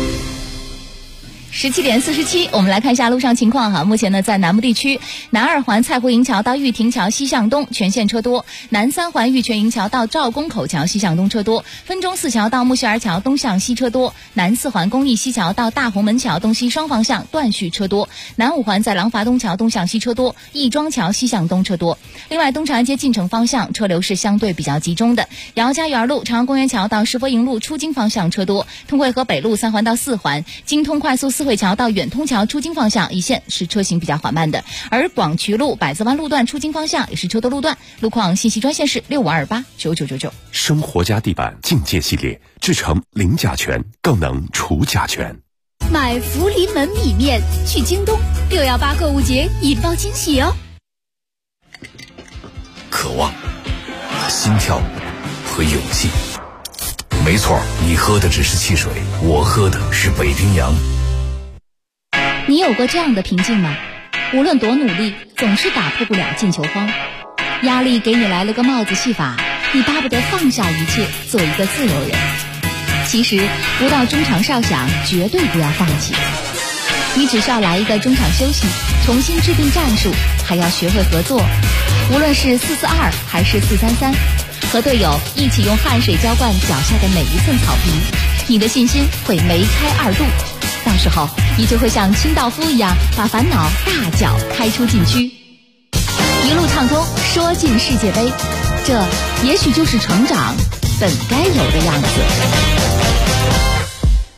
Speaker 4: 17点47，我们来看一下路上情况哈。目前呢，在南部地区，南2环蔡湖营桥到玉亭桥西向东全线车多；南3环玉泉营桥到赵公口桥西向东车多；分钟寺桥到木樨儿桥东向西车多；南4环公益西桥到大红门桥东西双方向断续车多；南5环在廊坊东桥东向西车多；亦庄桥西向东车多。另外，东长安街进城方向车流是相对比较集中的，姚家园路、长安公园桥到石佛营路出京方向车多；通惠河北路3环到4环、京通快速4惠桥到远通桥出京方向一线是车行比较缓慢的，而广渠路百子湾路段出京方向也是车多路段。路况信息专线是65289999。
Speaker 5: 生活家地板境界系列，制成零甲醛，更能除甲醛。
Speaker 6: 买福临门米面去京东，618购物节引爆惊喜哦！
Speaker 23: 渴望和心跳和勇气，没错，你喝的只是汽水，我喝的是北冰洋。
Speaker 4: 你有过这样的平静吗？无论多努力，总是打破不了进球荒。压力给你来了个帽子戏法，你巴不得放下一切，做一个自由人。其实，不到中场哨响，绝对不要放弃。你只需要来一个中场休息，重新制定战术，还要学会合作。无论是442还是433，和队友一起用汗水浇灌脚下的每一寸草皮，你的信心会梅开2度。到时候，你就会像清道夫一样，把烦恼大脚开出禁区，一路畅通，说进世界杯。这也许就是成长本该有的样子。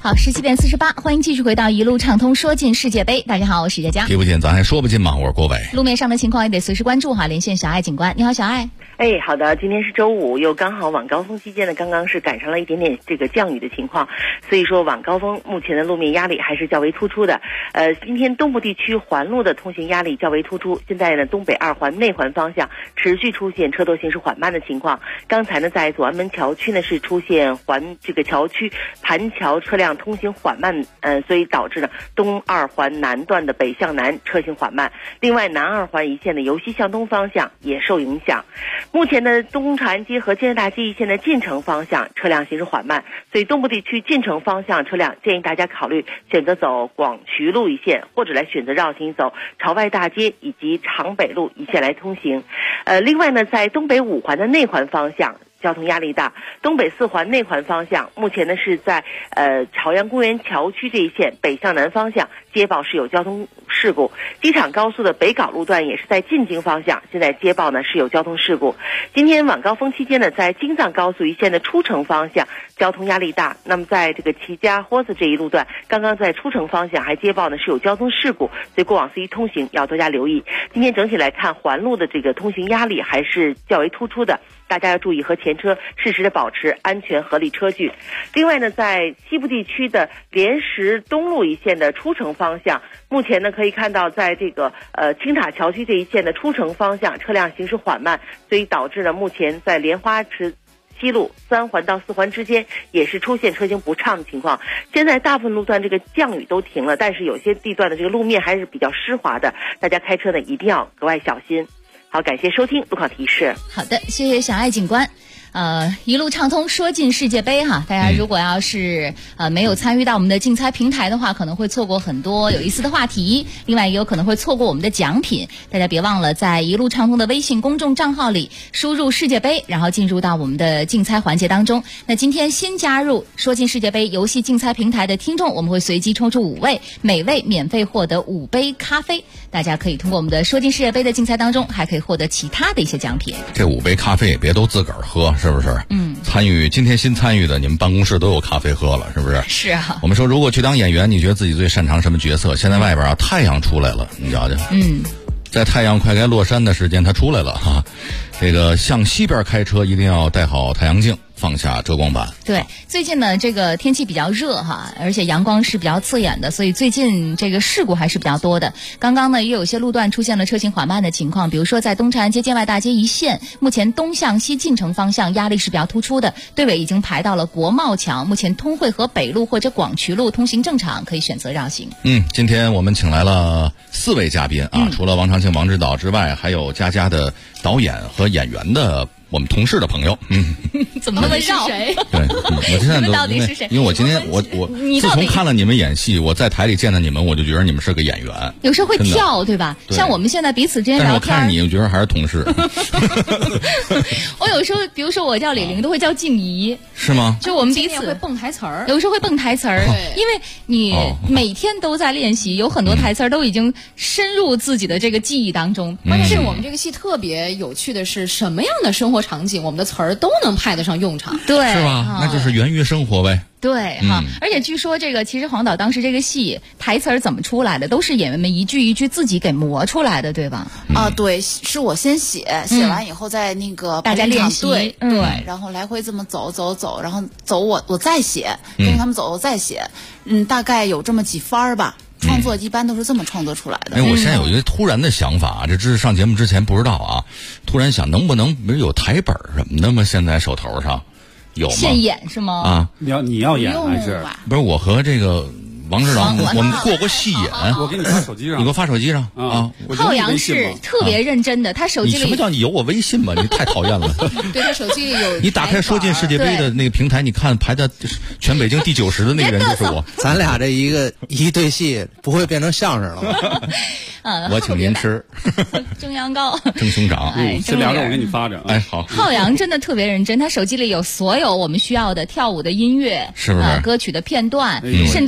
Speaker 4: 好，17点48，欢迎继续回到一路畅通说尽世界杯。大家好，我是佳佳。
Speaker 9: 听不见咱还说不尽吗？我是郭伟。
Speaker 4: 路面上的情况也得随时关注哈，连线小爱警官。你好，小爱。
Speaker 7: 好的，今天是周五，又刚好晚高峰期间呢，刚刚是赶上了一点点这个降雨的情况，所以说晚高峰目前的路面压力还是较为突出的。今天东部地区环路的通行压力较为突出，现在呢东北2环内环方向持续出现车多行驶缓慢的情况。刚才呢在左安门桥区呢是出现这个桥区盘桥车辆通行缓慢，所以导致呢东2环南段的北向南车行缓慢。另外南2环一线的由西向东方向也受影响。目前的东长安街和建设大街一线的进城方向车辆行驶缓慢，所以东部地区进城方向车辆建议大家考虑选择走广渠路一线，或者来选择绕行走朝外大街以及长北路一线来通行。另外呢，在东北5环的内环方向交通压力大，东北4环内环方向目前呢是在朝阳公园桥区这一线北向南方向接报是有交通事故，机场高速的北碞路段也是在进京方向现在接报呢是有交通事故。今天晚高峰期间呢，在京藏高速一线的出城方向交通压力大，那么在这个齐家豁子这一路段刚刚在出城方向还接报呢是有交通事故，所以过往司机通行要多加留意。今天整体来看环路的这个通行压力还是较为突出的，大家要注意和前车适时的保持安全合理车距。另外呢，在西部地区的莲石东路一线的出城方向，目前呢可以看到在这个青塔桥区这一线的出城方向车辆行驶缓慢，所以导致呢目前在莲花池西路3环到4环之间也是出现车行不畅的情况。现在大部分路段这个降雨都停了，但是有些地段的这个路面还是比较湿滑的，大家开车呢一定要格外小心。好，感谢收听路况提示。
Speaker 4: 好的，谢谢小爱警官。一路畅通说尽世界杯哈，大家如果要是没有参与到我们的竞猜平台的话，可能会错过很多有意思的话题，另外也有可能会错过我们的奖品。大家别忘了在一路畅通的微信公众账号里输入世界杯，然后进入到我们的竞猜环节当中。那今天新加入说尽世界杯游戏竞猜平台的听众，我们会随机抽出5位，每位免费获得5杯咖啡。大家可以通过我们的说尽世界杯的竞猜当中，还可以获得其他的一些奖品。
Speaker 9: 这5杯咖啡也别都自个儿喝，是不是？今天新参与的，你们办公室都有咖啡喝了，是不是？
Speaker 4: 是啊。
Speaker 9: 我们说，如果去当演员，你觉得自己最擅长什么角色？现在外边太阳出来了，你瞧瞧。在太阳快该落山的时间，它出来了哈。这个向西边开车一定要戴好太阳镜，放下遮光板。
Speaker 4: 对，最近呢这个天气比较热哈，而且阳光是比较刺眼的，所以最近这个事故还是比较多的。刚刚呢也有些路段出现了车行缓慢的情况，比如说在东长安街建外大街一线，目前东向西进城方向压力是比较突出的，队尾已经排到了国贸桥，目前通惠河北路或者广渠路通行正常，可以选择绕行。
Speaker 9: 今天我们请来了4位嘉宾啊，除了王长庆、王指导之外，还有佳佳的导演和演员的我们同事的朋友。
Speaker 4: 怎么那么绕？
Speaker 9: 对，我现在都
Speaker 4: 到底是谁？
Speaker 9: 因为我今天我自从看了你们演戏，我在台里见到你们，我就觉得你们是个演员。
Speaker 4: 有时候会跳，对吧？像我们现在彼此之间聊天，
Speaker 9: 但是我看着你，我觉得还是同事。
Speaker 4: 我有时候，比如说我叫李玲，都会叫静怡，
Speaker 9: 是吗？
Speaker 4: 就我们彼此
Speaker 12: 会蹦台词儿，
Speaker 4: 有时候会蹦台词儿，因为你每天都在练习，有很多台词儿都已经深入自己的这个记忆当中。
Speaker 12: 关键是我们这个戏特别有趣的是，什么样的生活场景，我们的词儿都能派得上用场。
Speaker 4: 对，
Speaker 9: 是吧？那就是源于生活呗。
Speaker 4: 对哈，而且据说这个其实黄导当时这个戏台词儿怎么出来的，都是演员们一句一句自己给磨出来的，对吧？
Speaker 20: 对，是我先写完以后在那个
Speaker 4: 大家练习，
Speaker 20: 对，然后来回这么走，然后走我再写，跟着他们走我再写，大概有这么几番吧。创作一般都是这么创作出来的。
Speaker 9: 我现在有一个突然的想法，这是上节目之前不知道啊，突然想能不能有台本什么的吗？现在手头上有吗？
Speaker 4: 现演是吗？
Speaker 9: 啊，
Speaker 13: 你要演还是？
Speaker 9: 不是，我和这个王指导，我们过过戏演。
Speaker 13: 我给你发手机上，
Speaker 9: 你给我发手机上啊。
Speaker 4: 浩洋是特别认真的，他手机里。
Speaker 9: 你什么叫你有我微信吗？你太讨厌了。
Speaker 12: 对，他手机里有。
Speaker 9: 你打开说尽世界杯的那个平台，你看排在全北京第90的那个人就是我。
Speaker 11: 咱俩这一对戏不会变成相声了吗？
Speaker 9: 我请您吃
Speaker 4: 蒸羊羔、
Speaker 9: 蒸熊掌。
Speaker 13: 这两个我给你发着。
Speaker 9: 好。
Speaker 4: 浩洋真的特别认真，他手机里有所有我们需要的跳舞的音乐，
Speaker 9: 是不是？
Speaker 4: 歌曲的片段，甚至是所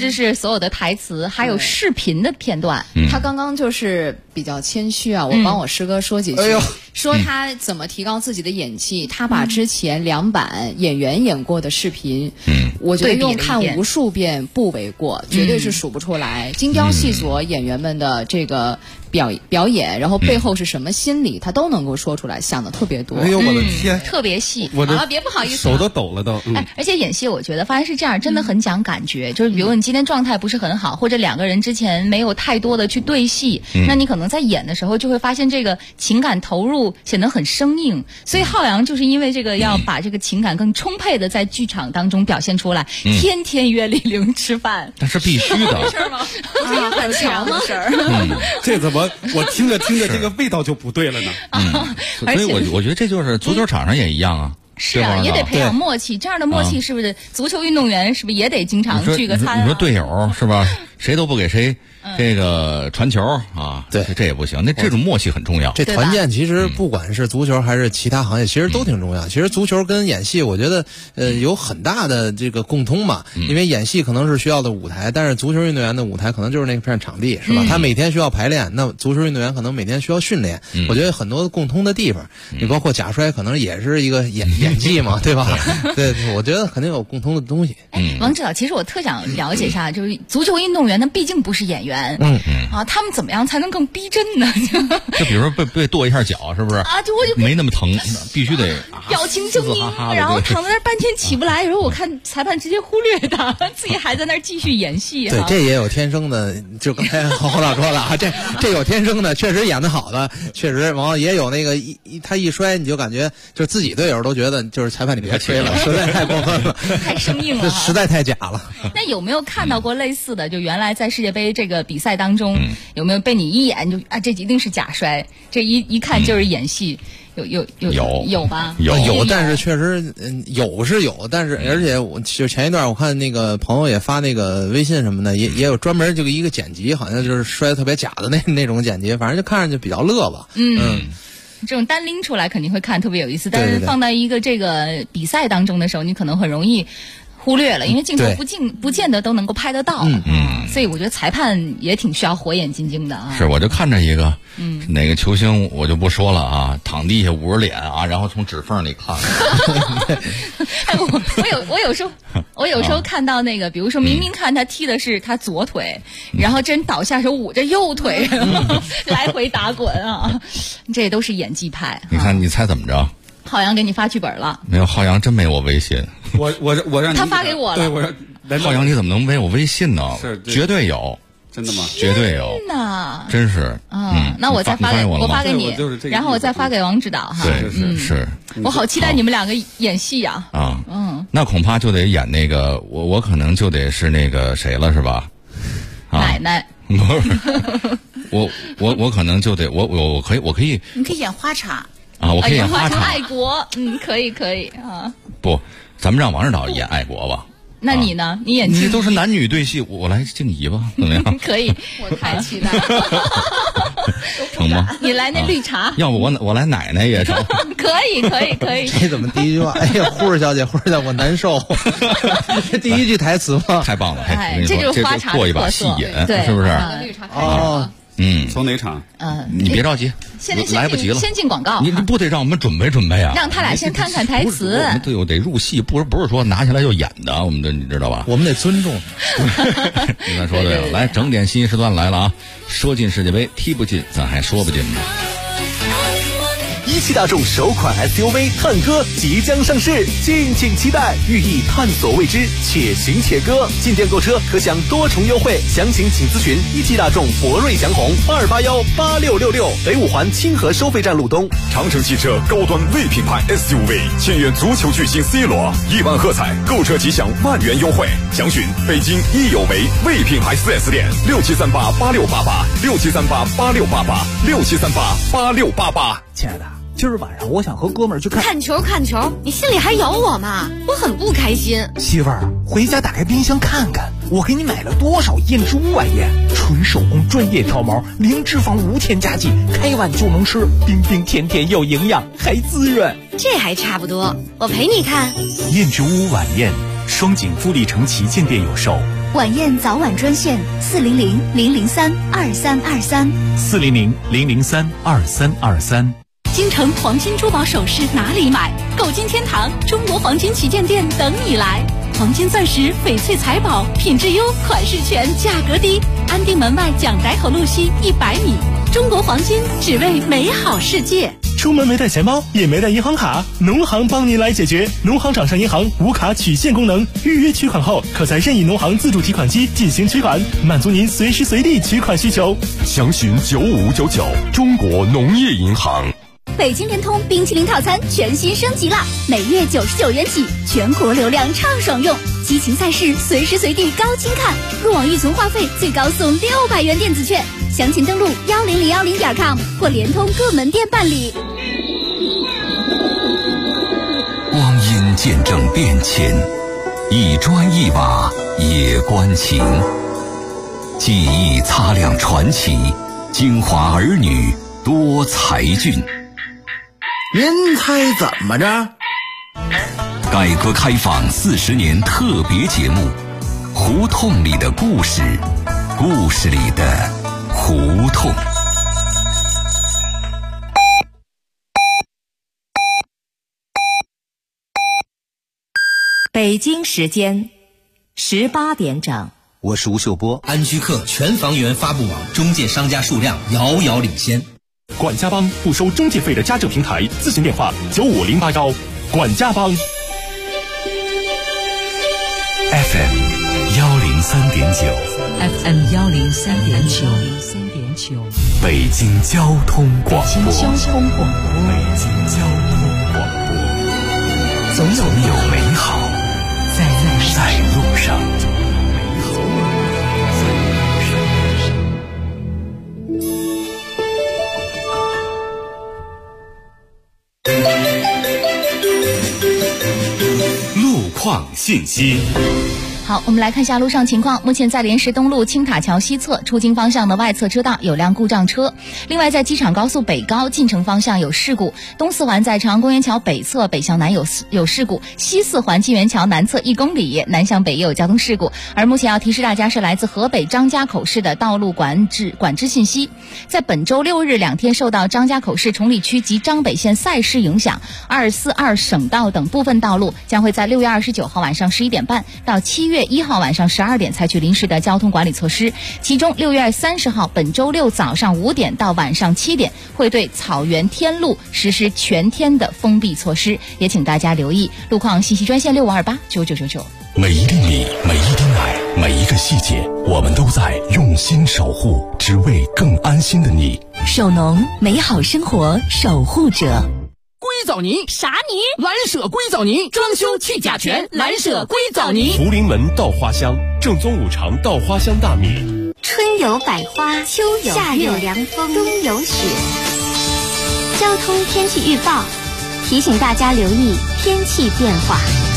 Speaker 4: 所有的台词，还有视频的片段。
Speaker 12: 他刚刚就是比较谦虚啊，我帮我师哥说几句，说他怎么提高自己的演技。他把之前2版演员演过的视频，我觉得用看无数遍不为过，绝对是数不出来。精雕细琢演员们的这个表演，然后背后是什么心理，他都能够说出来，想的特别多。
Speaker 14: 哎呦我的天，
Speaker 4: 特别细。别不好意思，
Speaker 14: 手都抖了都。
Speaker 4: 而且演戏我觉得发现是这样，真的很讲感觉。就是比如你今天状态不是很好，或者2个人之前没有太多的去对戏，那你可能在演的时候就会发现这个情感投入显得很生硬。所以浩洋就是因为这个要把这个情感更充沛的在剧场当中表现出来，天天约李玲吃饭。
Speaker 9: 那是必须的。
Speaker 12: 是吗？不是也很强吗？
Speaker 14: 这怎么我听着听着这个味道就不对了呢？
Speaker 9: 所以我觉得这就是足球场上也一样啊。
Speaker 4: 是啊，也得培养默契。这样的默契是不是足球运动员是不是也得经常聚个餐？
Speaker 9: 你说队友是吧？谁都不给谁这个传球啊，
Speaker 11: 对，
Speaker 9: 这也不行。那这种默契很重要。
Speaker 11: 这团建其实不管是足球还是其他行业，其实都挺重要。其实足球跟演戏，我觉得有很大的这个共通嘛。因为演戏可能是需要的舞台，但是足球运动员的舞台可能就是那片场地，是吧？他每天需要排练，那足球运动员可能每天需要训练。我觉得很多共通的地方，你包括假摔，可能也是一个演技嘛，对吧？对，我觉得肯定有共通的东西。
Speaker 4: 王指导，其实我特想了解一下，就是足球运动员，他毕竟不是演员，他们怎么样才能更逼真呢？
Speaker 9: 就比如说被跺一下脚，是不是？
Speaker 4: 就我就
Speaker 9: 没那么疼，必须得
Speaker 4: 表情狰狞，然后躺在那儿半天起不来。有时候我看裁判直接忽略他，自己还在那儿继续演戏。
Speaker 11: 对，这也有天生的，就刚才侯老说了啊，这有天生的，确实演得好的，确实，然后也有那个他一摔，你就感觉就是自己队友都觉得就是裁判你别吹了，实在太过分了，
Speaker 4: 太生硬了，
Speaker 11: 实在太假了。
Speaker 4: 那有没有看到过类似的？就原来在世界杯这个比赛当中，有没有被你一眼就这一定是假摔？这一看就是演戏。有吧？
Speaker 11: 有，但是确实有是有，但是而且我就前一段我看那个朋友也发那个微信什么的，也有专门就一个剪辑，好像就是摔得特别假的那种剪辑，反正就看上去比较乐吧。
Speaker 4: 这种单拎出来肯定会看特别有意思，但是放在一个这个比赛当中的时候，你可能很容易忽略了，因为镜头不见得都能够拍得到。所以我觉得裁判也挺需要火眼金睛的啊。
Speaker 9: 是，我就看着一个，哪个球星我就不说了啊，躺地下捂着脸啊，然后从指缝里看。
Speaker 4: 我有时候看到那个，比如说明明看他踢的是他左腿，然后真倒下时候捂着右腿，来回打滚啊，这都是演技派。
Speaker 9: 你看，你猜怎么着？
Speaker 4: 浩洋给你发剧本了？
Speaker 9: 没有，浩洋真没我微信。
Speaker 14: 我让你
Speaker 4: 他发给我了。
Speaker 14: 对，我让
Speaker 9: 浩洋，你怎么能没我微信呢？
Speaker 14: 是
Speaker 9: 绝对有。
Speaker 14: 真的吗？
Speaker 9: 绝对有。真是。
Speaker 4: 那我再发给我发给你，然后我再发给王指导哈。
Speaker 9: 对，是。
Speaker 4: 我好期待你们2个演戏呀！
Speaker 9: 那恐怕就得演那个，我可能就得是那个谁了，是吧？
Speaker 4: 奶奶。
Speaker 9: 不是，我可能就得我可以。
Speaker 20: 你可以演花茶。
Speaker 9: 我可以演花茶。
Speaker 4: 爱国，可以啊。
Speaker 9: 不，咱们让王指导演爱国吧。
Speaker 4: 那你呢？你演
Speaker 9: 你都是男女对戏，我来静怡吧，怎么样？
Speaker 4: 可以，我太期待了。
Speaker 9: 成吗？
Speaker 4: 你来那绿茶。
Speaker 9: 要不我来奶奶也成。
Speaker 4: 可以。
Speaker 11: 这怎么第一句话？哎呀，护士小姐，我难受。这第一句台词吗？
Speaker 9: 太棒了！
Speaker 4: 这就是花茶
Speaker 9: 过一把戏瘾，是不是？
Speaker 12: 绿茶太了。
Speaker 14: 从哪场？
Speaker 9: 你别着急，来不及了，
Speaker 4: 先进广告。
Speaker 9: 你不得让我们准备啊？
Speaker 4: 让他俩先看看台词。
Speaker 9: 我们得入戏，不是说拿下来就演的，我们你知道吧？
Speaker 11: 我们得尊重。
Speaker 9: 你看说对了，来整点新时段来了啊！说进世界杯，踢不进，咱还说不进呢。
Speaker 21: 一汽大众首款 SUV 探歌即将上市，敬请期待，寓意探索未知，且行且歌。进店购车可享多重优惠，详情请咨询一汽大众博瑞祥宏2818666，北五环清河收费站路东。
Speaker 18: 长城汽车高端 V 品牌 SUV 签约足球巨星 C 罗，1万喝彩，购车即享万元优惠。详询北京益友维 V 品牌 4S 店，67388688，67388688，67388688。
Speaker 15: 亲爱的，今儿晚上我想和哥们儿去
Speaker 6: 看球，你心里还有我吗？我很不开心。
Speaker 15: 媳妇儿，回家打开冰箱看看，我给你买了多少燕之屋晚宴，纯手工专业挑毛，零脂肪无添加剂，开碗就能吃，冰冰甜甜又营养，还滋润。
Speaker 6: 这还差不多，我陪你看。
Speaker 15: 燕之屋晚宴，双井富力城旗舰店有售，
Speaker 6: 晚宴早晚专线
Speaker 2: 400-003-2323，400-003-2323。
Speaker 6: 京城黄金珠宝首饰哪里买？购金天堂中国黄金旗舰店等你来。黄金钻石、翡翠财宝，品质优，款式全，价格低。安定门外蒋逮口路西100米。中国黄金，只为美好世界。
Speaker 2: 出门没带钱包，也没带银行卡，农行帮您来解决。农行掌上银行无卡取现功能，预约取款后，可在任意农行自助提款机进行取款，满足您随时随地取款需求。
Speaker 18: 详询9599，中国农业银行。
Speaker 6: 北京联通冰淇淋套餐全新升级啦，每月99元起，全国流量畅爽用，激情赛事随时随地高清看，入网预存话费最高送600元电子券，详情登录10010.com 或联通各门店办理。
Speaker 19: 光阴见证变迁，一砖一瓦也关情，记忆擦亮传奇，京华儿女多才俊。
Speaker 3: 您猜怎么着？
Speaker 19: 改革开放40年特别节目，胡同里的故事，故事里的胡同。
Speaker 16: 北京时间18点整。
Speaker 3: 我是吴秀波。安居客全房源发布网中介商家数量遥遥领先。
Speaker 2: 管家帮不收中介费的家政平台，咨询电话95081。管家帮
Speaker 19: FM
Speaker 16: 103.9
Speaker 19: 北京交通广播，总有美好在路上。
Speaker 18: 路况信息。
Speaker 4: 好，我们来看一下路上情况。目前在莲石东路青塔桥西侧出京方向的外侧车道有辆故障车。另外，在机场高速北高进城方向有事故，东四环在朝阳公园桥北侧北向南有事故，西四环金源桥南侧1公里南向北也有交通事故。而目前要提示大家是来自河北张家口市的道路管制信息。在本周6日2天受到张家口市崇礼区及张北县赛事影响，242省道等部分道路将会在6月29号晚上11点半到7月1号晚上12点采取临时的交通管理措施，其中6月30号本周六早上5点到晚上7点会对草原天路实施全天的封闭措施，也请大家留意。路况信息专线65289999。
Speaker 18: 每一粒米，每一滴奶，每一个细节，我们都在用心守护，只为更安心的你。
Speaker 16: 首农，美好生活守护者。
Speaker 15: 硅藻泥
Speaker 6: 啥泥？
Speaker 15: 蓝舍硅藻泥，装修去甲醛，蓝舍硅藻泥。
Speaker 18: 福临门稻花香，正宗5常稻花香大米。
Speaker 8: 春有百花，秋有夏有凉风，冬有雪。交通天气预报提醒大家留意天气变化。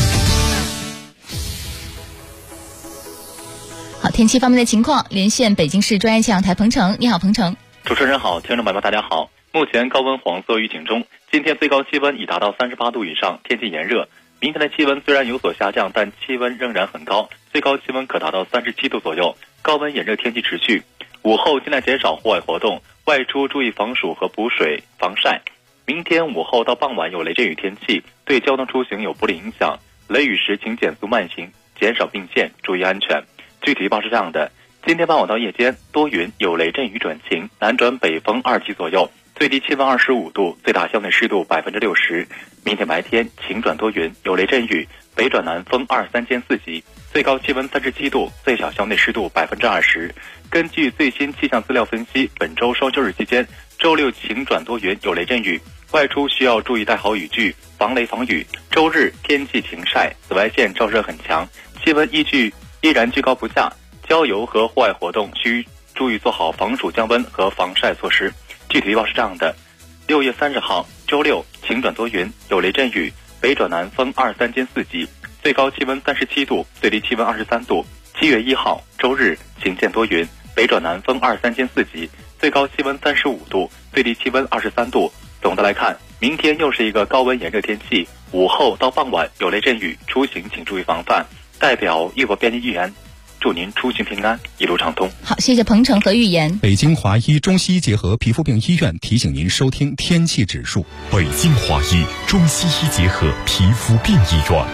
Speaker 4: 好，天气方面的情况，连线北京市专业气象台彭程。你好，彭程。
Speaker 24: 主持人好，听众朋友们大家好。目前高温黄色预警中，今天最高气温已达到38度以上，天气炎热。明天的气温虽然有所下降，但气温仍然很高，最高气温可达到37度左右，高温炎热天气持续。午后尽量减少户外活动，外出注意防暑和补水防晒。明天午后到傍晚有雷阵雨天气，对交通出行有不利影响。雷雨时请减速慢行，减少并线，注意安全。具体预报是这样的：今天傍晚到夜间多云，有雷阵雨转晴，南转北风2级左右，最低气温25度，最大相对湿度60%。明天白天晴转多云，有雷阵雨，北转南风2、3兼4级，最高气温37度，最小相对湿度20%。根据最新气象资料分析，本周双休日期间，周六晴转多云，有雷阵雨，外出需要注意带好雨具，防雷防雨。周日天气晴晒，紫外线照射很强，气温依然居高不下，郊游和户外活动需注意做好防暑降温和防晒措施。具体预报是这样的：6月30号周六晴转多云，有雷阵雨，北转南风2、3兼4级，最高气温37度，最低气温23度。7月1号周日晴见多云，北转南风2、3兼4级，最高气温35度，最低气温23度。总的来看，明天又是一个高温炎热天气，午后到傍晚有雷阵雨，出行请注意防范。代表预报编辑预言， 祝您出行平安，一路畅通。
Speaker 4: 好，谢谢鹏程和预言。
Speaker 1: 北京华医中西医结合皮肤病医院提醒您收听天气指数。
Speaker 18: 北京华医中西医结合皮肤病医院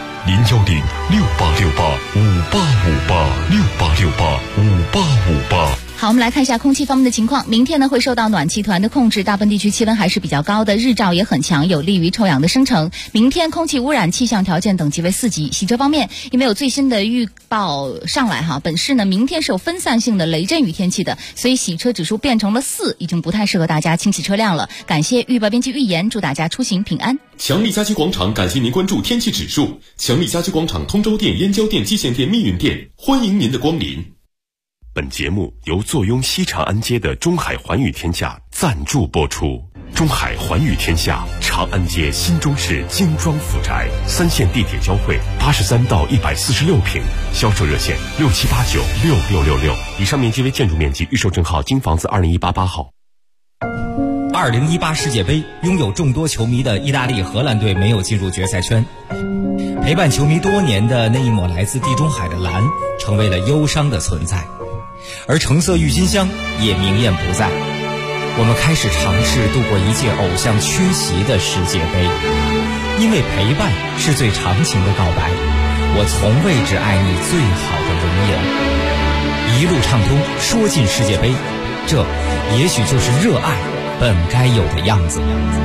Speaker 18: ，0106858586858
Speaker 4: 好，我们来看一下空气方面的情况。明天呢会受到暖气团的控制，大部分地区气温还是比较高的，日照也很强，有利于臭氧的生成。明天空气污染气象条件等级为4级。洗车方面，因为有最新的预报上来哈，本市呢明天是有分散性的雷阵雨天气的，所以洗车指数变成了4，已经不太适合大家清洗车辆了。感谢预报编辑预言，祝大家出行平安。
Speaker 18: 强力家居广场感谢您关注天气指数。强力家居广场通州店、燕郊店、蓟县店、密云店，欢迎您的光临。
Speaker 5: 本节目由坐拥西长安街的中海环宇天下赞助播出。中海环宇天下，长安街新中式精装府宅，3线地铁交汇，83到146平，销售热线67896666。以上面积为建筑面积，预售证号京房子20188号。
Speaker 10: 2018世界杯，拥有众多球迷的意大利、荷兰队没有进入决赛圈。陪伴球迷多年的那一抹来自地中海的蓝，成为了忧伤的存在。而橙色郁金香也明艳不在。我们开始尝试度过一届偶像缺席的世界杯，因为陪伴是最长情的告白。我从未只爱你最好的容颜。一路畅通，说进世界杯，这也许就是热爱本该有的样子。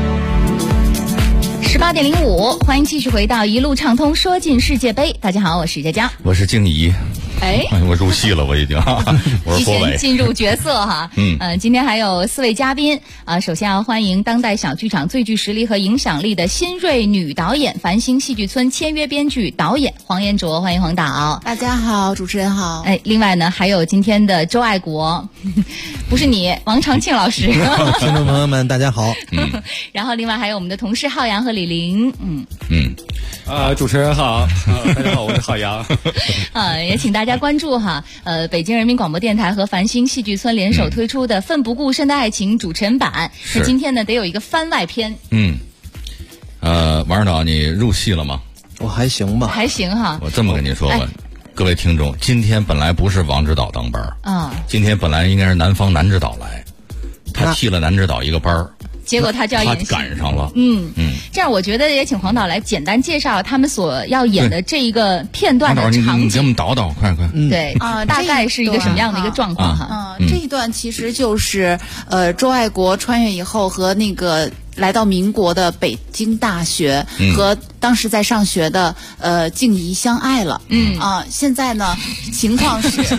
Speaker 4: 18点05，欢迎继续回到一路畅通说进世界杯。大家好，我是佳佳，
Speaker 9: 我是静怡。我入戏了，我已经，我是郭伟，
Speaker 4: 进入角色哈。今天还有4位嘉宾啊。首先要欢迎当代小剧场最具实力和影响力的新锐女导演，繁星戏剧村签约编剧导演黄彦卓，欢迎黄导。
Speaker 20: 大家好，主持人好。
Speaker 4: 另外呢，还有今天的周爱国，不是你，王长庆老师。
Speaker 11: 听众朋友们，大家好。
Speaker 4: 然后另外还有我们的同事浩洋和李玲。
Speaker 14: 主持人好，大家好，我是浩洋。
Speaker 4: 也请大家关注哈，北京人民广播电台和繁星戏剧村联手推出的《奋不顾身的爱情》主持人版。那今天呢，得有一个番外篇。
Speaker 9: 王指导，你入戏了吗？
Speaker 11: 我还行吧，
Speaker 4: 还行哈。
Speaker 9: 我这么跟您说吧，各位听众，今天本来不是王指导当班今天本来应该是南方男指导来，他替了男指导一个班
Speaker 4: 结果他就要演戏，
Speaker 9: 他赶上了。
Speaker 4: 这样我觉得也请黄导来简单介绍他们所要演的这一个片段的场景。
Speaker 9: 你给我们导导，快。
Speaker 4: 对大概是一个什么样的一个状况哈？
Speaker 20: 这一段其实就是周爱国穿越以后和那个来到民国的北京大学和当时在上学的静怡相爱了。现在呢情况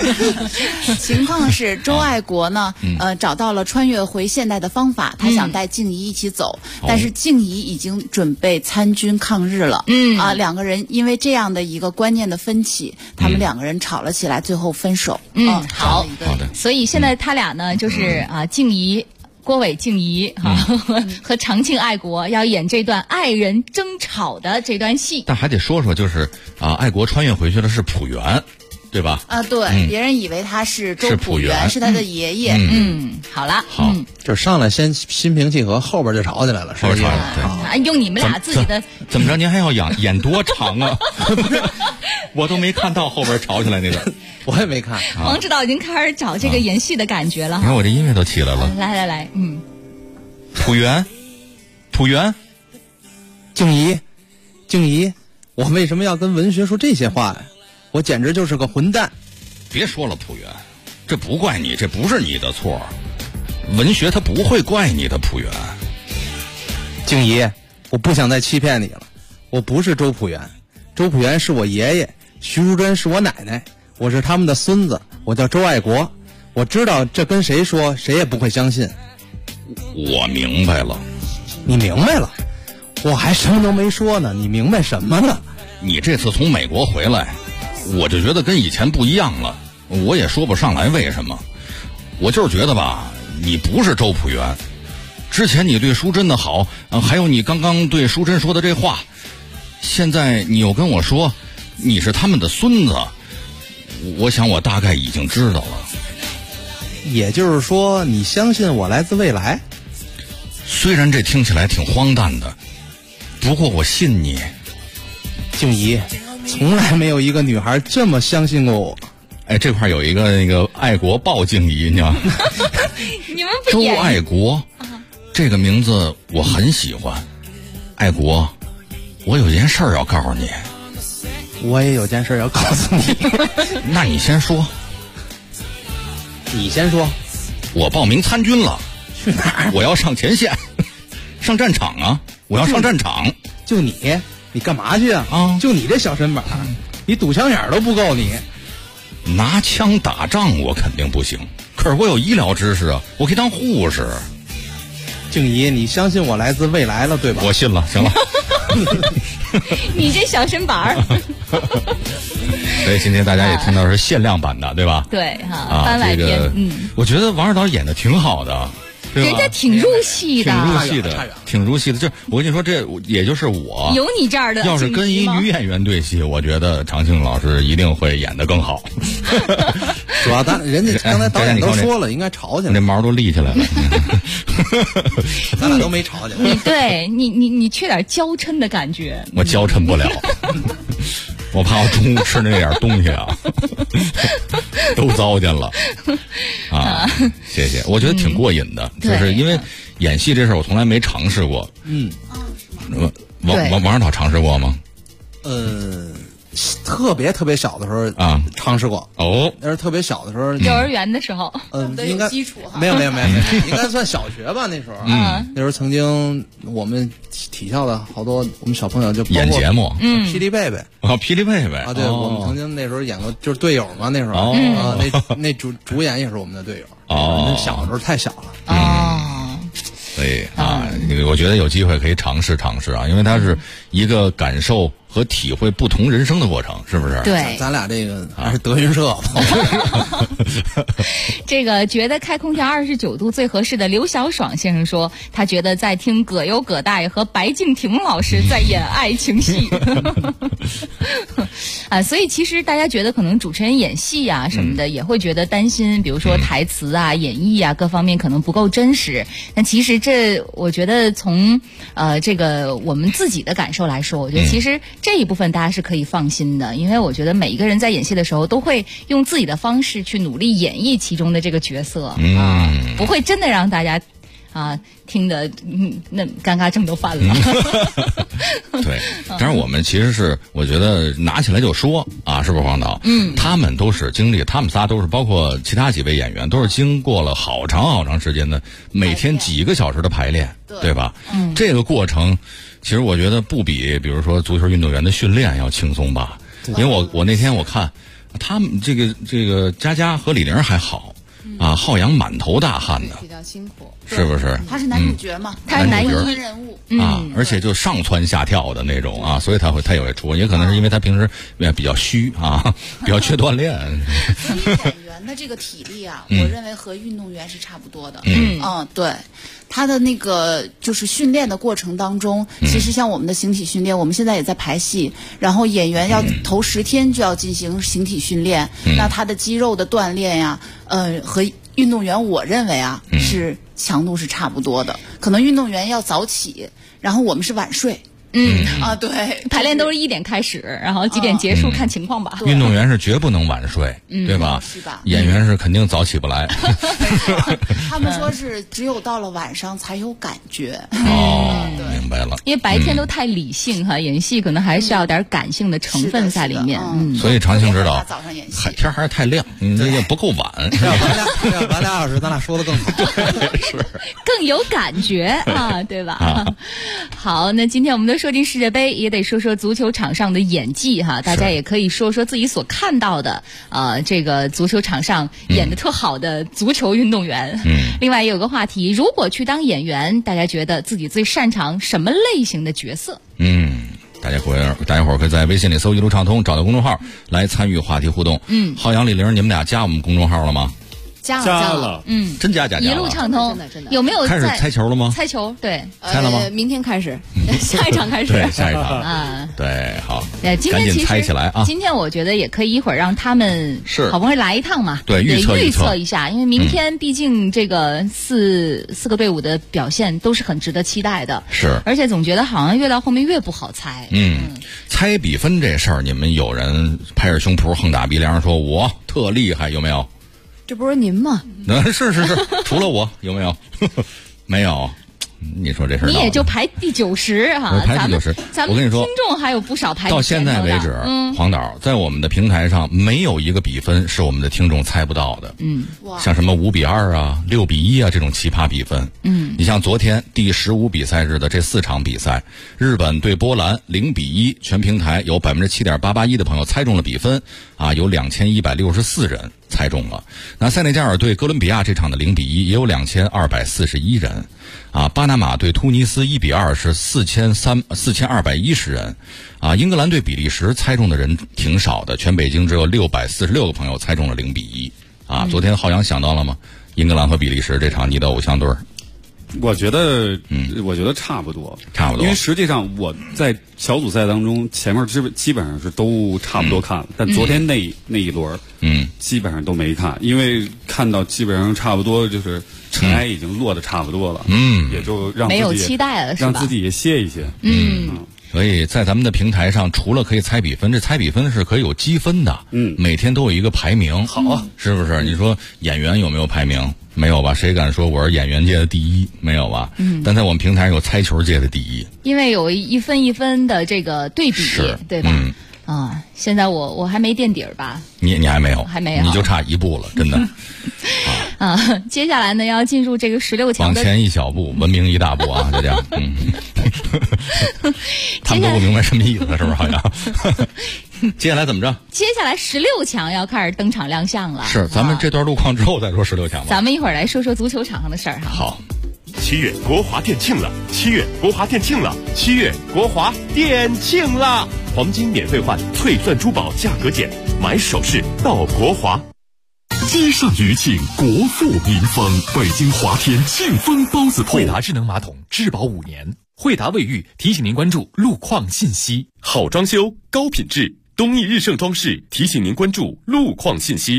Speaker 20: 是周爱国呢找到了穿越回现代的方法，他想带静怡一起走，但是静怡已经准备参军抗日了。两个人因为这样的一个观念的分歧，他们两个人吵了起来，最后分手。
Speaker 4: 好的。所以现在他俩呢就是静怡。郭伟、静怡和长庆爱国要演这段爱人争吵的这段戏，
Speaker 9: 但还得说，就是爱国穿越回去的是朴元，对吧？
Speaker 20: 对，别人以为他是周朴元，是他的爷爷。
Speaker 4: 好了，
Speaker 11: 就是上来先心平气和，后边就吵起来了，是吧？
Speaker 4: 用你们俩自己的
Speaker 9: 怎么着？您还要演多长啊？不是，我都没看到后边吵起来那个。
Speaker 11: 我也没看。
Speaker 4: 王指导已经开始找这个演戏的感觉了。
Speaker 9: 你看我这音乐都起来了。
Speaker 4: 来，
Speaker 9: 朴元，
Speaker 11: 静怡，我为什么要跟文学说这些话呀？我简直就是个混蛋。
Speaker 9: 别说了，朴元，这不怪你，这不是你的错。文学他不会怪你的，朴元。
Speaker 11: 静怡，我不想再欺骗你了。我不是周朴元，周朴元是我爷爷，徐淑珍是我奶奶。我是他们的孙子，我叫周爱国。我知道这跟谁说谁也不会相信。
Speaker 9: 我明白了。
Speaker 11: 你明白了？我还什么都没说呢，你明白什么呢？
Speaker 9: 你这次从美国回来，我就觉得跟以前不一样了。我也说不上来为什么，我就是觉得吧，你不是周朴元。之前你对淑珍的好，还有你刚刚对淑珍说的这话，现在你又跟我说你是他们的孙子。我想我大概已经知道了。
Speaker 11: 也就是说你相信我来自未来？
Speaker 9: 虽然这听起来挺荒诞的，不过我信你。
Speaker 11: 静怡，从来没有一个女孩这么相信过我。
Speaker 9: 哎，这块有一个那个爱国报敬仪，你知道吗？
Speaker 4: 你们不
Speaker 9: 周爱国，这个名字我很喜欢。爱国，我有件事儿要告诉你。
Speaker 11: 我也有件事要告诉你。
Speaker 9: 那你先说。
Speaker 11: 你先说。
Speaker 9: 我报名参军了。
Speaker 11: 去哪儿？
Speaker 9: 我要上前线，上战场啊！我要上战场。
Speaker 11: 就你干嘛去啊？啊！就你这小身板，你堵枪眼都不够你。
Speaker 9: 拿枪打仗我肯定不行，可是我有医疗知识啊，我可以当护士。
Speaker 11: 静怡，你相信我来自未来了，对吧？
Speaker 9: 我信了，行了。
Speaker 4: 你这小身板儿。
Speaker 9: 所以今天大家也听到是限量版的，对吧？
Speaker 4: 对哈，番外篇。
Speaker 9: 我觉得王二导演的挺好的。
Speaker 4: 人家挺入戏的，
Speaker 9: 挺入戏的。这我跟你说，这也就是我
Speaker 4: 有你这样的。
Speaker 9: 要是跟一女演员对戏，我觉得常庆老师一定会演得更好。
Speaker 11: 主要人家刚才导演都说了，应该吵起来，
Speaker 9: 这毛都立起来了。
Speaker 11: 咱俩都没吵起来。
Speaker 4: 对你缺点娇嗔的感觉。
Speaker 9: 我娇嗔不了。我怕我中午吃那点东西啊，都糟践了啊！谢谢，我觉得挺过瘾的，就是因为演戏这事儿我从来没尝试过。王二导尝试过吗？
Speaker 11: 特别小的时候
Speaker 9: 啊，
Speaker 11: 尝试过。
Speaker 9: 哦，
Speaker 11: 那是特别小的时候，
Speaker 4: 幼儿园的时候，
Speaker 11: 应该
Speaker 20: 基础哈。
Speaker 11: 没有，应该算小学吧那时候。那时候曾经我们体校的好多我们小朋友就
Speaker 9: 演节目，
Speaker 11: 霹雳贝贝
Speaker 9: 啊，霹雳贝贝
Speaker 11: 啊，对，我们曾经那时候演过，就是队友嘛，那时候啊，那主演也是我们的队友。那小的时候太小了
Speaker 4: 啊。
Speaker 9: 所以啊，我觉得有机会可以尝试啊，因为它是一个感受和体会不同人生的过程，是不是？
Speaker 4: 对，
Speaker 11: 咱俩这个还是德云社。
Speaker 4: 这个觉得开空调29度最合适的刘小爽先生说，他觉得在听葛优葛大爷和白敬亭老师在演爱情戏。啊，所以其实大家觉得可能主持人演戏啊什么的，也会觉得担心，比如说台词啊、演绎啊各方面可能不够真实。但其实我觉得从这个我们自己的感受来说，我觉得其实这一部分大家是可以放心的，因为我觉得每一个人在演戏的时候都会用自己的方式去努力演绎其中的这个角色啊，不会真的让大家啊听得那尴尬症都犯了。
Speaker 9: 对，当然我们其实是我觉得拿起来就说啊，是不是黄导？他们都是经历，他们仨都是，包括其他几位演员，都是经过了好长时间的每天几个小时的排练，对吧？这个过程其实我觉得不比如说足球运动员的训练要轻松吧，因为我那天我看他们这个佳和李玲还好。啊，浩洋满头大汗的，
Speaker 12: 比较辛苦，
Speaker 9: 是不是？
Speaker 20: 他是男主角嘛，
Speaker 4: 他是男一
Speaker 20: 人物
Speaker 9: 啊，而且就上蹿下跳的那种啊，所以他也会出，也可能是因为他平时比较虚啊，比较缺锻炼。
Speaker 20: 所以演员的这个体力啊，我认为和运动员是差不多的。对。他的那个就是训练的过程当中，其实像我们的形体训练，我们现在也在排戏，然后演员要头10天就要进行形体训练，那他的肌肉的锻炼呀，和运动员我认为啊是强度是差不多的，可能运动员要早起，然后我们是晚睡。对，
Speaker 4: 排练都是1点开始，然后几点结束，看情况吧。
Speaker 9: 运动员是绝不能晚睡，对吧？
Speaker 20: 是吧？
Speaker 9: 演员是肯定早起不来。
Speaker 20: 他们说是只有到了晚上才有感觉。
Speaker 9: 明白了。
Speaker 4: 因为白天都太理性哈，演戏可能还是要点感性的成分在里面。
Speaker 9: 所以常青知道，
Speaker 20: 早上演戏
Speaker 9: 天还是太亮，这也不够晚。
Speaker 11: 晚2小时，咱俩说的更好，
Speaker 9: 是
Speaker 4: 更有感觉啊，对吧？好，那今天我们都说进世界杯，也得说说足球场上的演技哈。大家也可以说说自己所看到的这个足球场上演得特好的足球运动员。另外也有个话题，如果去当演员，大家觉得自己最擅长什么类型的角色？
Speaker 9: 大家伙儿可以在微信里搜一路畅通，找到公众号来参与话题互动。
Speaker 4: 浩
Speaker 9: 洋、李玲，你们俩加我们公众号了吗？
Speaker 12: 加
Speaker 13: 了，
Speaker 9: 真加了，
Speaker 4: 一路畅通，真的有没有
Speaker 9: 开始猜球了吗？
Speaker 4: 猜球，对，
Speaker 9: 猜了吗？
Speaker 12: 明天开始，下一场开始，
Speaker 9: 对，下一场啊，对，好，
Speaker 4: 今天其实
Speaker 9: 猜起来啊，
Speaker 4: 今天我觉得也可以一会儿让他们好不容易来一趟嘛，
Speaker 9: 对，预测
Speaker 4: 一下，因为明天毕竟这个四个队伍的表现都是很值得期待的，
Speaker 9: 是，
Speaker 4: 而且总觉得好像越到后面越不好猜，
Speaker 9: 猜比分这事儿，你们有人拍着胸脯横打鼻梁说我特厉害，有没有？
Speaker 12: 这不是您吗？
Speaker 9: 是，除了我有没有？没有。你说这事儿，
Speaker 4: 你也就排第90哈，
Speaker 9: 排第90。
Speaker 4: 咱们
Speaker 9: 我跟你说，
Speaker 4: 听众还有不少排
Speaker 9: 到现在为止，黄导在我们的平台上没有一个比分是我们的听众猜不到的。像什么5比2啊、6比1啊这种奇葩比分。你像昨天第15比赛日的这4场比赛，日本对波兰0比1，全平台有7.881%的朋友猜中了比分啊，有2164人猜中了。那塞内加尔对哥伦比亚这场的0比1也有2241人。啊，巴拿马对突尼斯1比2是4210人，啊，英格兰对比利时猜中的人挺少的，全北京只有646个朋友猜中了0比1，啊，昨天浩洋想到了吗？英格兰和比利时这场你的偶像队儿？
Speaker 13: 我觉得差不多，因为实际上我在小组赛当中前面基本上是都差不多看了，但昨天那一轮，基本上都没看，因为看到基本上差不多就是尘埃已经落得差不多了，也就让自己
Speaker 4: 没有期待了，是吧？
Speaker 13: 让自己也歇一歇，
Speaker 9: 所以在咱们的平台上，除了可以猜比分，这猜比分是可以有积分的，每天都有一个排名，
Speaker 13: 好，
Speaker 9: 是不是？你说演员有没有排名？没有吧？谁敢说我是演员界的第一？没有吧？但在我们平台上有猜球界的第一，
Speaker 4: 因为有一分一分的这个对比，对吧？啊，现在我还没垫底儿吧？
Speaker 9: 你还没有，
Speaker 4: 还没有，
Speaker 9: 你就差一步了，真的。
Speaker 4: 啊，接下来呢要进入这个16强的，
Speaker 9: 往前一小步，文明一大步啊，就这样。他们都不明白什么意思，是不是？好像。接下来怎么着？
Speaker 4: 接下来16强要开始登场亮相了。
Speaker 9: 是，咱们这段路况之后再说16强吧。
Speaker 4: 咱们一会儿来说说足球场上的事儿哈。
Speaker 9: 好。
Speaker 5: 7月国华电庆了，7月国华电庆了，7月国华电庆了！黄金免费换，翠钻珠宝价格减，买首饰到国华。
Speaker 18: 接上余庆，国富民丰，北京华天庆丰包子铺。
Speaker 15: 惠达智能马桶质保5年。惠达卫浴提醒您关注路况信息。
Speaker 5: 好装修，高品质，东益日盛装饰提醒您关注路况信息。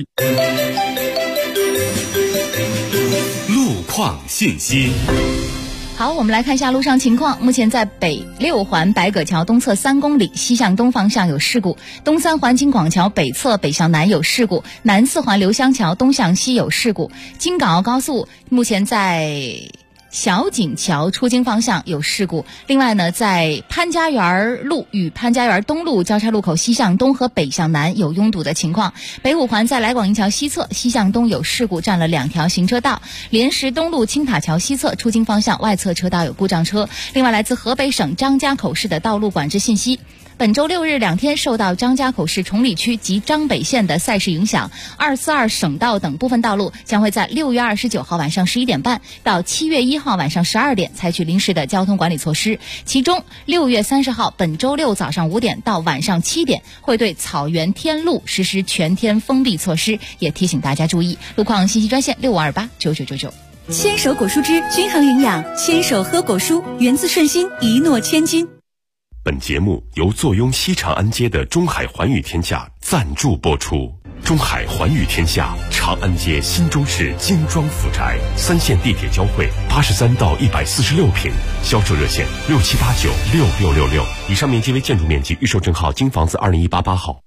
Speaker 18: 路况信息。
Speaker 4: 好，我们来看一下路上情况。目前在北6环白葛桥东侧3公里西向东方向有事故，东3环京广桥北侧北向南有事故，南4环刘香桥东向西有事故。京港澳高速目前在小井桥出京方向有事故。另外呢，在潘家园路与潘家园东路交叉路口西向东和北向南有拥堵的情况。北5环在来广营桥西侧西向东有事故，占了2条行车道。莲石东路青塔桥西侧出京方向外侧车道有故障车。另外，来自河北省张家口市的道路管制信息。本周6日2天受到张家口市崇礼区及张北县的赛事影响，242省道等部分道路将会在6月29号晚上11点半到7月1号晚上12点采取临时的交通管理措施。其中6月30号本周六早上5点到晚上7点会对草原天路实施全天封闭措施，也提醒大家注意。路况信息专线65289999。
Speaker 6: 牵手果蔬汁均衡营养，牵手喝果蔬，源自顺心，一诺千金。
Speaker 5: 本节目由坐拥西长安街的中海环宇天下赞助播出。中海环宇天下，长安街新中式精装府宅，3线地铁交汇，83到146平，销售热线67896666。以上面积为建筑面积，预售证号京房子20188号。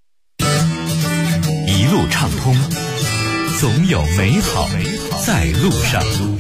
Speaker 18: 一路畅通，总有美好在路上。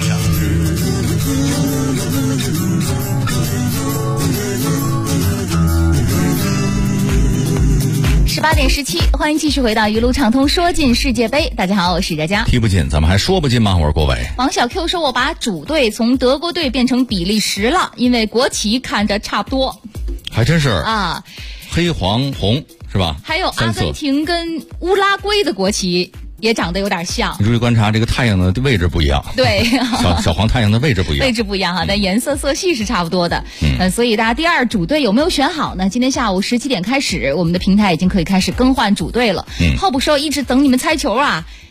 Speaker 4: 18点17，欢迎继续回到一路畅通，说进世界杯。大家好，我是佳佳。
Speaker 9: 踢不进，咱们还说不进吗？我是郭伟。
Speaker 4: 王小 Q 说：“我把主队从德国队变成比利时了，因为国旗看着差不多。”
Speaker 9: 还真是
Speaker 4: 啊，
Speaker 9: 黑黄红是吧？
Speaker 4: 还有阿根廷跟乌拉圭的国旗也长得有点像。
Speaker 9: 你注意观察，这个太阳的位置不一样。
Speaker 4: 对，
Speaker 9: 小黄太阳的位置不一样，
Speaker 4: 位置不一样哈，但颜色色系是差不多的。所以大家第2主队有没有选好呢？今天下午17点开始，我们的平台已经可以开始更换主队了。后不说，一直等你们猜球啊。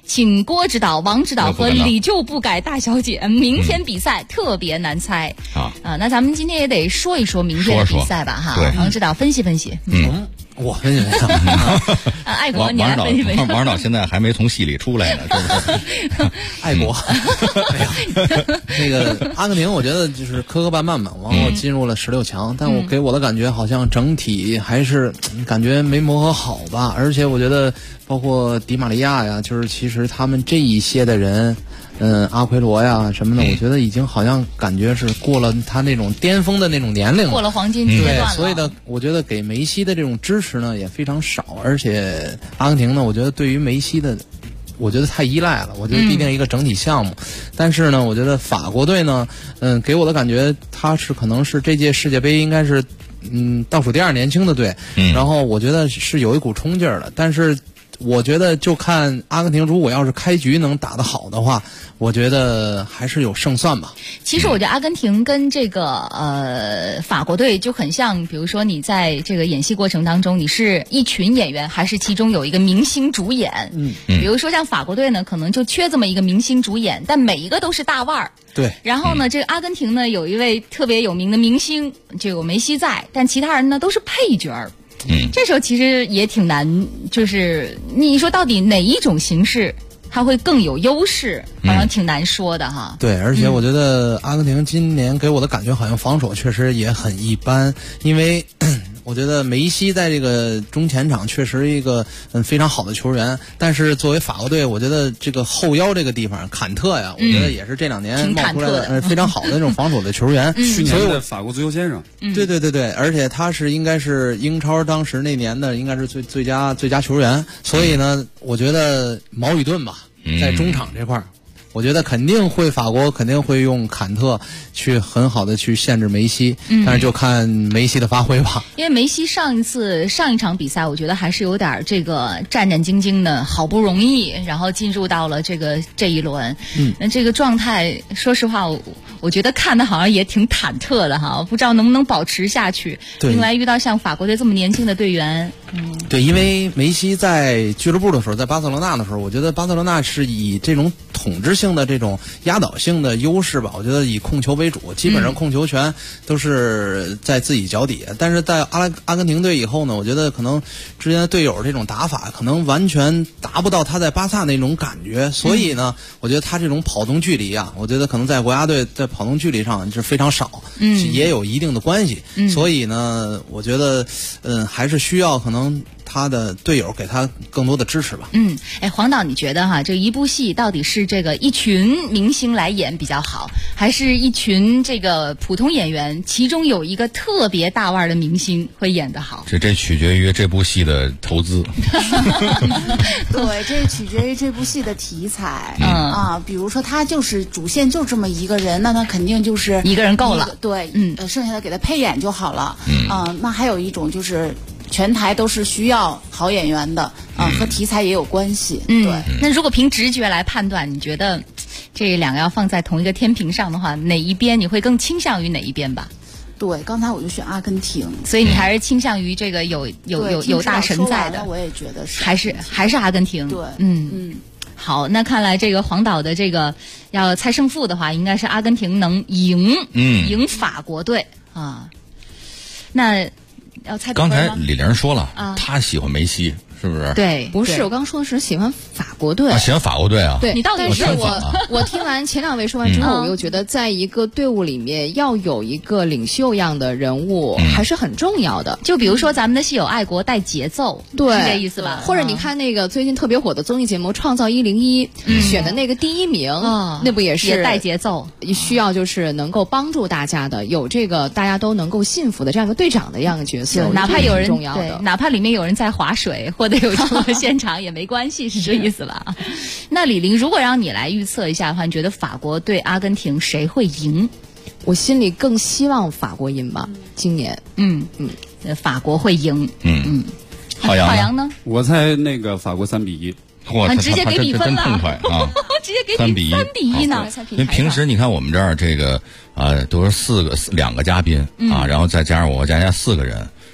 Speaker 4: 请郭指导、王指导和李就不改大小姐，明天比赛特别难猜那咱们今天也得说一说明天的比赛吧哈。王指导分析分析。
Speaker 11: 我分析分析。
Speaker 4: 爱国，你来分析分析。
Speaker 9: 王指导现在还没从戏里出来呢，是不是？
Speaker 11: 爱国。那个阿根廷，我觉得就是磕磕绊绊吧，然后进入了16强，但我给我的感觉好像整体还是感觉没磨合好吧，而且我觉得包括迪玛利亚呀，就是其实他们这一些的人。阿奎罗呀什么的，我觉得已经好像感觉是过了他那种巅峰的那种年龄了，
Speaker 4: 过了黄金阶段了。
Speaker 11: 对，所以呢，我觉得给梅西的这种支持呢也非常少，而且阿根廷呢，我觉得对于梅西的，我觉得太依赖了。我觉得毕竟一个整体项目，但是呢，我觉得法国队呢，给我的感觉他是可能是这届世界杯应该是倒数第2年轻的队，然后我觉得是有一股冲劲儿的，但是。我觉得就看阿根廷，如果要是开局能打得好的话，我觉得还是有胜算吧。
Speaker 4: 其实我觉得阿根廷跟这个法国队就很像，比如说你在这个演戏过程当中，你是一群演员，还是其中有一个明星主演？比如说像法国队呢，可能就缺这么一个明星主演，但每一个都是大腕儿。
Speaker 11: 对。
Speaker 4: 然后呢，这个阿根廷呢，有一位特别有名的明星，就有梅西在，但其他人呢都是配角儿。这时候其实也挺难，就是你说到底哪一种形式它会更有优势，好像挺难说的哈。
Speaker 11: 对，而且我觉得阿根廷今年给我的感觉好像防守确实也很一般，因为我觉得梅西在这个中前场确实一个非常好的球员，但是作为法国队，我觉得这个后腰这个地方坎特呀，我觉得也是这2年冒出来的非常好的那种防守的球员。
Speaker 13: 去年的法国足球先生。
Speaker 11: 对，而且他是应该是英超当时那年的应该是最佳球员，所以呢，我觉得毛宇顿吧，在中场这块儿。我觉得法国肯定会用坎特去很好的去限制梅西，但是就看梅西的发挥吧。
Speaker 4: 因为梅西上一场比赛，我觉得还是有点这个战战兢兢的，好不容易然后进入到了这一轮，那这个状态，说实话，我觉得看的好像也挺忐忑的哈，不知道能不能保持下去。另外遇到像法国队这么年轻的队员，
Speaker 11: 对，因为梅西在俱乐部的时候，在巴塞罗那的时候，我觉得巴塞罗那是以这种统治性的这种压倒性的优势吧，我觉得以控球为主，基本上控球权都是在自己脚底下。但是在阿根廷队以后呢，我觉得可能之前的队友这种打法可能完全达不到他在巴萨那种感觉，所以呢，我觉得他这种跑动距离啊，我觉得可能在国家队在跑动距离上是非常少，也有一定的关系。所以呢，我觉得还是需要可能他的队友给他更多的支持吧。
Speaker 4: 黄导，你觉得哈，这一部戏到底是这个一群明星来演比较好，还是一群这个普通演员其中有一个特别大腕的明星会演得好？
Speaker 9: 这取决于这部戏的投资。
Speaker 20: 对，这取决于这部戏的题材。比如说他就是主线就这么一个人，那他肯定就是
Speaker 4: 一个人够了。
Speaker 20: 对，剩下的给他配演就好了。那还有一种就是全台都是需要好演员的和题材也有关系。对。
Speaker 4: 那如果凭直觉来判断，你觉得这两个要放在同一个天平上的话，哪一边你会更倾向于哪一边吧？
Speaker 20: 对，刚才我就选阿根廷，
Speaker 4: 所以你还是倾向于这个有大神在的。
Speaker 20: 我也觉得是，
Speaker 4: 还是阿根廷。
Speaker 20: 对，
Speaker 4: 好，那看来这个黄导的这个要猜胜负的话，应该是阿根廷能赢法国队啊。那要猜
Speaker 9: 刚才李玲说了，他喜欢梅西。是不是？
Speaker 12: 对，不是，我刚说的是喜欢法国队。
Speaker 9: 喜欢法国队啊？
Speaker 12: 对，
Speaker 4: 你到底是
Speaker 12: 我听完前2位说完之后，我又觉得在一个队伍里面要有一个领袖样的人物还是很重要的。
Speaker 4: 就比如说咱们的戏友爱国带节奏，
Speaker 12: 对，
Speaker 4: 是这意思吧？
Speaker 12: 或者你看那个最近特别火的综艺节目《创造101》，选的那个第1名，那不也是
Speaker 4: 也带节奏？
Speaker 12: 需要就是能够帮助大家的，有这个大家都能够信服的这样一个队长的样的角色，
Speaker 4: 哪怕有人
Speaker 12: 重要的，
Speaker 4: 哪怕里面有人在划水或者有出了现场也没关系，是这意思吧？那李玲，如果让你来预测一下的话，你觉得法国对阿根廷谁会赢？
Speaker 12: 我心里更希望法国赢吧，今年。
Speaker 4: 法国会赢。
Speaker 9: 郝阳
Speaker 4: 呢？
Speaker 13: 我猜那个法国3-1。
Speaker 4: 直接给比分了，
Speaker 9: 真痛快啊！
Speaker 4: 直接给3-1呢。
Speaker 9: 因为平时你看我们这儿这个都是2个嘉宾啊，然后再加上我加4个人。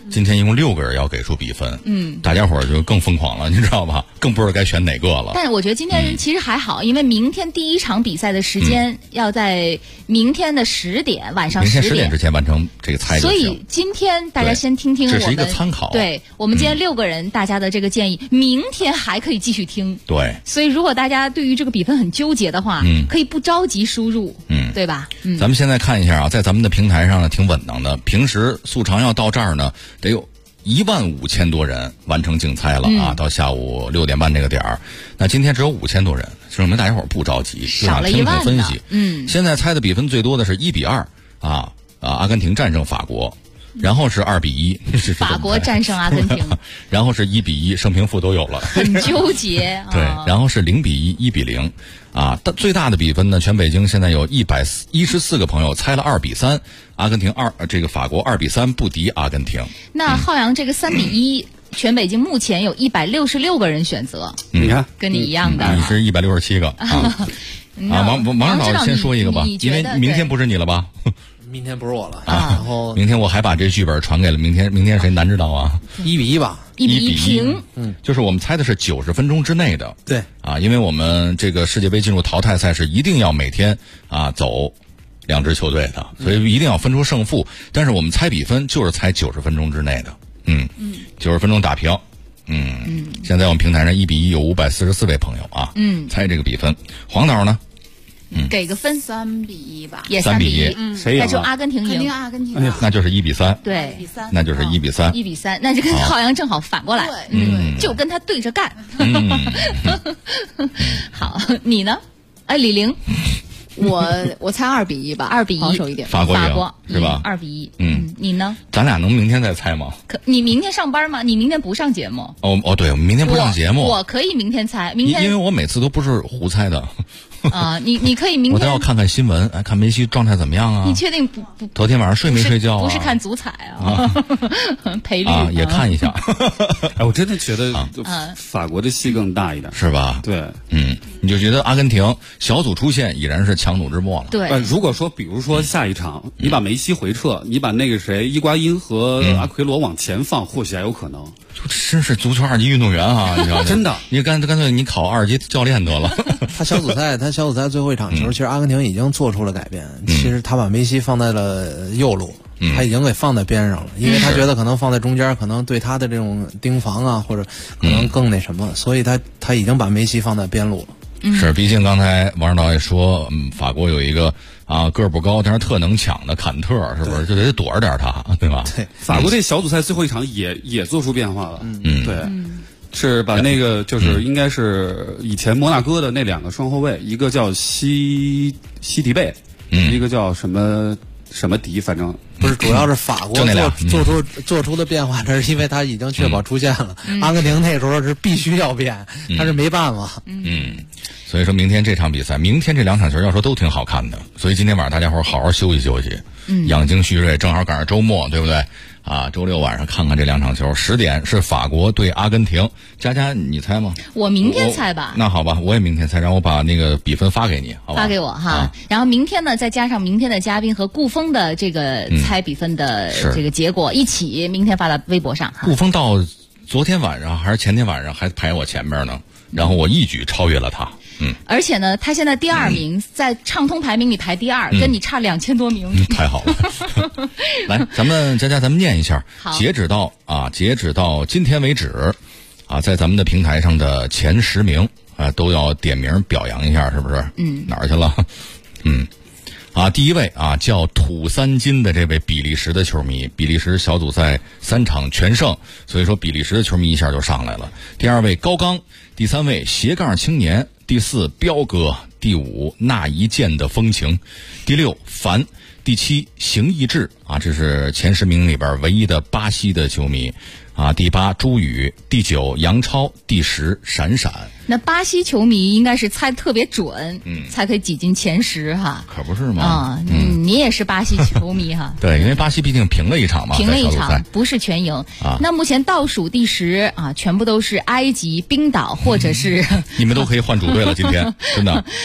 Speaker 9: 今天一共6个人要给出比分，大家伙儿就更疯狂了，你知道吧？更不知道该选哪个了。
Speaker 4: 但是我觉得今天其实还好，因为明天第一场比赛的时间要在明天的10点，晚上10点。
Speaker 9: 明天10点之前完成这个猜就行。
Speaker 4: 所以今天大家先听听我们，
Speaker 9: 这是一个参考。
Speaker 4: 对，我们今天6个人大家的这个建议，明天还可以继续听。
Speaker 9: 对。
Speaker 4: 所以如果大家对于这个比分很纠结的话，可以不着急输入，对吧？
Speaker 9: 咱们现在看一下啊，在咱们的平台上呢挺稳当的，平时速长要到这儿呢得有15000多人完成竞猜了啊，到下午6点半这个点儿。那今天只有5000多人，说明大家伙儿不着急，
Speaker 4: 少了
Speaker 9: 听
Speaker 4: 1万
Speaker 9: 分析。现在猜的比分最多的是1比2啊，阿根廷战胜法国。然后是2比1，
Speaker 4: 法国战胜阿根廷。
Speaker 9: 然后是1比1，胜平负都有了，
Speaker 4: 很纠结。
Speaker 9: 对，然后是0比1，1比0，啊，最大的比分呢，全北京现在有114个朋友猜了2比3，阿根廷这个法国2比3不敌阿根廷。
Speaker 4: 那浩洋这个3比1，全北京目前有166个人选择，
Speaker 9: 你看
Speaker 4: 跟你一样的，
Speaker 9: 你是167个啊。王指导先说一个吧，因为明天不是你了吧？
Speaker 11: 明天不是我了，然后
Speaker 9: 明天我还把这剧本传给了明天谁难指导啊
Speaker 11: ？1比1吧
Speaker 4: ，1比1平。
Speaker 9: 就是我们猜的是90分钟之内的。
Speaker 11: 对
Speaker 9: 啊，因为我们这个世界杯进入淘汰赛是一定要每天走2支球队的，所以一定要分出胜负。但是我们猜比分就是猜90分钟之内的。90分钟打平。现在我们平台上1比1有544位朋友啊。猜这个比分，黄导呢？
Speaker 4: 给个分
Speaker 20: 3比1吧，
Speaker 4: 也3比
Speaker 9: 1，谁赢？
Speaker 4: 那就阿根廷赢，
Speaker 20: 肯定阿根廷。
Speaker 9: 那就是1比3，
Speaker 4: 对，
Speaker 9: 那就是1比3
Speaker 4: ，1比3，那就跟浩洋正好反过来，就跟他对着干。好，你呢？李玲，
Speaker 12: 我猜2比1吧，2比1，保守一点，
Speaker 9: 法国是吧
Speaker 4: ？2比1，你呢？
Speaker 9: 咱俩能明天再猜吗？
Speaker 4: 你明天上班吗？你明天不上节目？
Speaker 9: 对，我明天不上节目。
Speaker 4: 我可以明天猜，明天
Speaker 9: 因为我每次都不是胡猜的。
Speaker 4: 你可以明天
Speaker 9: 我都要看看新闻，看梅西状态怎么样啊？
Speaker 4: 你确定不？
Speaker 9: 昨天晚上睡没睡觉啊？
Speaker 4: 不是看足彩啊，赔率
Speaker 9: 也看一下。
Speaker 13: 我真的觉得法国的戏更大一点，
Speaker 9: 是吧？
Speaker 13: 对，
Speaker 9: 你就觉得阿根廷小组出线已然是强弩之末了。
Speaker 4: 对，
Speaker 13: 如果说比如说下一场你把梅西回撤，你把那个谁伊瓜因和阿奎罗往前放，或许还有可能。
Speaker 9: 真是足球2级运动员啊！你知道吗？
Speaker 13: 真的，
Speaker 9: 你干脆你考2级教练得了。
Speaker 11: 他小组赛最后一场球，其实阿根廷已经做出了改变。其实他把梅西放在了右路，他已经给放在边上了，因为他觉得可能放在中间，可能对他的这种盯防啊，或者可能更那什么，所以他已经把梅西放在边路了。
Speaker 9: 是，毕竟刚才王指导也说，法国有一个个儿不高，但是特能抢的坎特，是不是就得躲着点他，对吧？
Speaker 11: 对，
Speaker 13: 法国这小组赛最后一场也做出变化了。对，是把那个就是应该是以前摩纳哥的那2个双后卫，一个叫西迪贝，一个叫什么迪，反正
Speaker 11: 不是，主要是法国做出的变化，这是因为他已经确保出线了。阿根廷那时候是必须要变，他是没办法。
Speaker 9: 所以说明天这场比赛，明天这2场球要说都挺好看的，所以今天晚上大家伙好好休息休息，养精蓄锐，正好赶上周末，对不对？周六晚上看看这2场球，10点是法国对阿根廷。佳佳，你猜吗？
Speaker 4: 我明天猜吧。
Speaker 9: 那好吧，我也明天猜，让我把那个比分发给你，好吧？
Speaker 4: 发给我哈。然后明天呢，再加上明天的嘉宾和顾峰的这个猜比分的这个结果一起，明天发到微博上。
Speaker 9: 顾峰到昨天晚上还是前天晚上还排我前面呢，然后我一举超越了他。
Speaker 4: 而且呢，他现在第2名，在畅通排名里排第2，跟你差2000多名。
Speaker 9: 太好了！来，咱们佳佳，咱们念一下，截止到今天为止，在咱们的平台上的前10名都要点名表扬一下，是不是？哪儿去了？第一位叫土三金的这位比利时的球迷，比利时小组赛3场全胜，所以说比利时的球迷一下就上来了。第2位高刚，第3位斜杠青年，第4彪哥，第5那一剑的风情，第6樊，第7邢义志这是前10名里边唯一的巴西的球迷第8朱宇，第9杨超，第10闪闪。
Speaker 4: 那巴西球迷应该是猜特别准，才可以挤进前10哈。
Speaker 9: 可不是吗？
Speaker 4: 你也是巴西球迷哈。
Speaker 9: 对，因为巴西毕竟平了一场嘛，
Speaker 4: 平了一场，不是全赢。那目前倒数第10全部都是埃及、冰岛或者是
Speaker 9: 你们都可以换主队了，今天真的。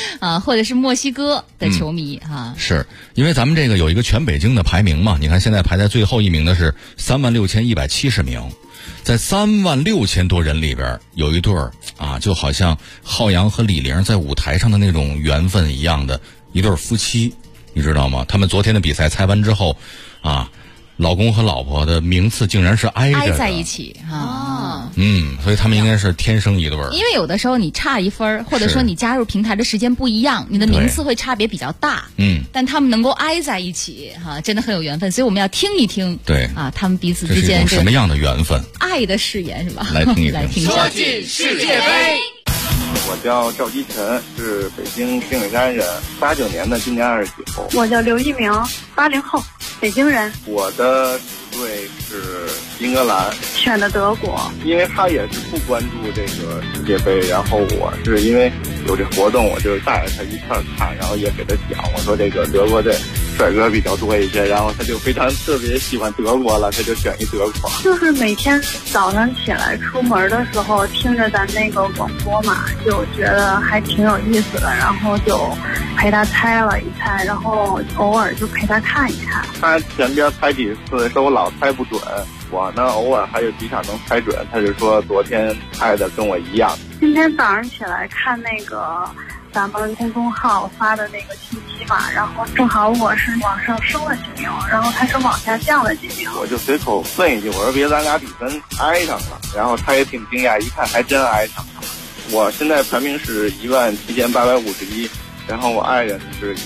Speaker 4: 啊，或者是墨西哥的球迷哈。
Speaker 9: 是因为咱们这个有一个全北京的排名嘛？你看现在排在最后一名的是36170名，在36000多人里边有一对儿啊，就好像浩洋和李玲在舞台上的那种缘分一样的一对夫妻，你知道吗？他们昨天的比赛猜完之后啊，老公和老婆的名次竟然是挨
Speaker 4: 在一起啊！
Speaker 9: 所以他们应该是天生一对儿。
Speaker 4: 因为有的时候你差1分，或者说你加入平台的时间不一样，你的名次会差别比较大。但他们能够挨在一起，哈，真的很有缘分。所以我们要听一听，
Speaker 9: 对
Speaker 4: 啊，他们彼此之间
Speaker 9: 这是一种什么样的缘分？
Speaker 4: 爱的誓言是吧？
Speaker 9: 来听一听。
Speaker 4: 来听一下。
Speaker 7: 说进世界杯。
Speaker 17: 我叫赵基晨，是北京平水山人，89年的，今年29。
Speaker 22: 我叫刘一鸣，80后，北京人。
Speaker 17: 我的队是英格兰，
Speaker 22: 选的德国，
Speaker 17: 因为他也是不关注这个世界杯，然后我是因为有这活动，我就带着他一块看，然后也给他讲，我说这个德国队帅哥比较多一些，然后他就非常特别喜欢德国了，他就选一德国。
Speaker 22: 就是每天早上起来出门的时候听着咱那个广播嘛，就觉得还挺有意思的，然后就陪他猜了一猜，然后偶尔就陪他看一看。
Speaker 17: 他前边猜几次都老猜不准，我呢偶尔还有几场能猜准，他就说昨天猜的跟我一样。
Speaker 22: 今天早上起来看那个咱们公众号发的那个信息嘛，然后正好我是往上升了几名，然后他是往下降了几名，
Speaker 17: 我就随口问一句，我说别咱俩比分挨上了，然后他也挺惊讶，一看还真挨上了。我现在排名是17851，然后我爱人是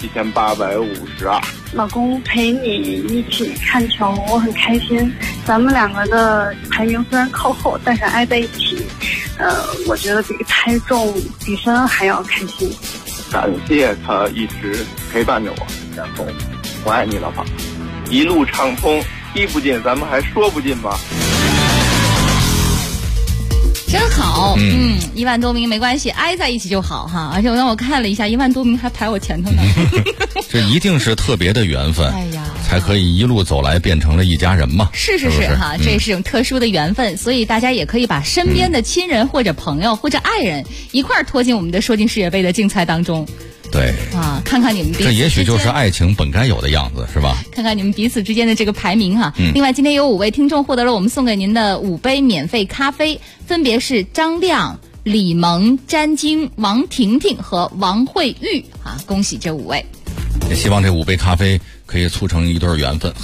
Speaker 17: 17852。
Speaker 22: 老公陪你一起看球，我很开心。咱们两个的排名虽然靠后，但是挨在一起，我觉得比猜中比分还要开心。
Speaker 17: 感谢他一直陪伴着我，然后我爱你，老婆，一路畅通，踢不进咱们还说不进吗？
Speaker 4: 真好，1万多名没关系，挨在一起就好哈。而且让我看了一下，1万多名还排我前头呢。
Speaker 9: 这一定是特别的缘分，
Speaker 4: 哎呀，
Speaker 9: 才可以一路走来变成了一家人嘛。
Speaker 4: 是哈，这是种特殊的缘分，所以大家也可以把身边的亲人或者朋友或者爱人一块儿拖进我们的说进世界杯的竞猜当中。
Speaker 9: 对
Speaker 4: 啊，看看你们彼此，
Speaker 9: 这也许就是爱情本该有的样子，是吧？
Speaker 4: 看看你们彼此之间的这个排名哈。另外，今天有5位听众获得了我们送给您的5杯免费咖啡，分别是张亮、李萌、詹晶、王婷婷和王慧玉啊，恭喜这5位！
Speaker 9: 也希望这5杯咖啡可以促成一对缘分，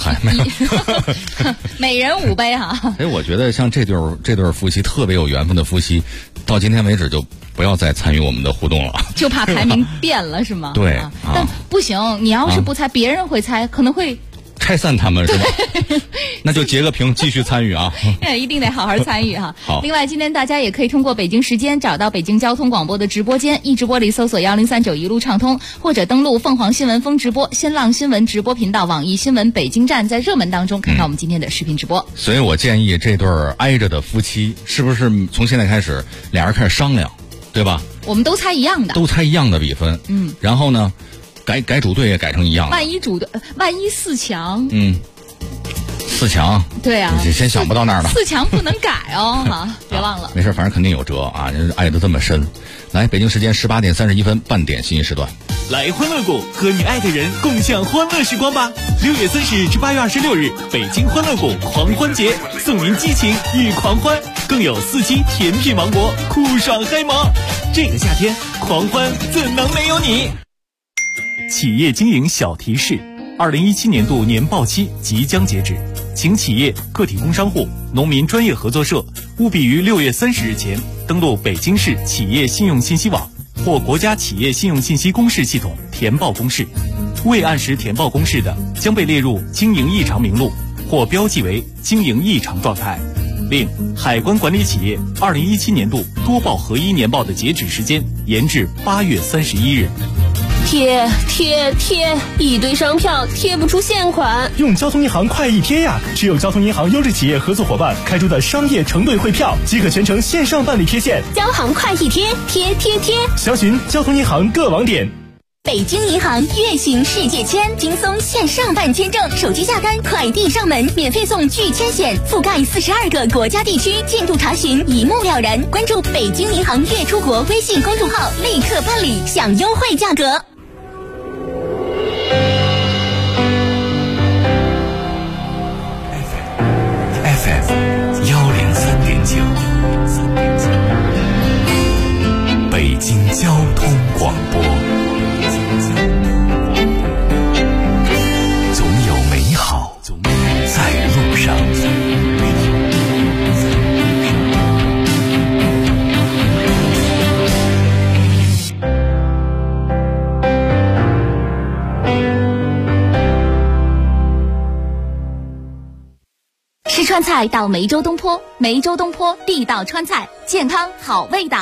Speaker 4: 每人5杯哈。
Speaker 9: 我觉得像这对夫妻特别有缘分的夫妻，到今天为止就不要再参与我们的互动了，
Speaker 4: 就怕排名变了是吗？
Speaker 9: 对，
Speaker 4: 但不行，你要是不猜，别人会猜，可能会
Speaker 9: 拆散他们是吧？那就截个屏继续参与啊！
Speaker 4: 一定得好好参与哈。
Speaker 9: 好。
Speaker 4: 另外，今天大家也可以通过北京时间找到北京交通广播的直播间，一直播里搜索1039一路畅通，或者登录凤凰新闻风直播、新浪新闻直播频道、网易新闻北京站，在热门当中看看我们今天的视频直播。
Speaker 9: 所以我建议这对挨着的夫妻，是不是从现在开始俩人开始商量，对吧？
Speaker 4: 我们都猜一样的，
Speaker 9: 都猜一样的比分，然后呢，改主队也改成一样的。
Speaker 4: 万一4强
Speaker 9: ，4强，
Speaker 4: 对啊，
Speaker 9: 你先想不到那儿了。
Speaker 4: 4强不能改哦，哈，别忘了。
Speaker 9: 没事，反正肯定有辙啊！爱得这么深。来，北京时间18点31分，半点信息时段。
Speaker 2: 来欢乐谷和你爱的人共享欢乐时光吧！6月30日至8月26日，北京欢乐谷狂欢节，送您激情与狂欢，更有4期甜品王国酷爽嗨萌。这个夏天，狂欢怎能没有你？企业经营小提示：2017年度年报期即将截止，请企业、个体工商户、农民专业合作社务必于6月30日前登录北京市企业信用信息网或国家企业信用信息公示系统填报公示，未按时填报公示的，将被列入经营异常名录或标记为经营异常状态。另，海关管理企业2017年度多报合一年报的截止时间延至8月31日。
Speaker 23: 贴，一堆商票贴不出现款。
Speaker 2: 用交通银行快易贴呀！只有交通银行优质企业合作伙伴开出的商业承兑汇票，即可全程线上办理贴现。
Speaker 23: 交行快易贴，贴。
Speaker 2: 详询交通银行各网点。
Speaker 8: 北京银行月行世界签，轻松线上办签证，手机下单，快递上门，免费送拒签险，覆盖42个国家地区，进度查询一目了然。关注北京银行月出国微信公众号，立刻办理，享优惠价格。
Speaker 18: FM 103.9，北京交通广播，总有美好在路上。
Speaker 4: 吃川菜到梅州东坡，梅州东坡地道川菜，健康好味道。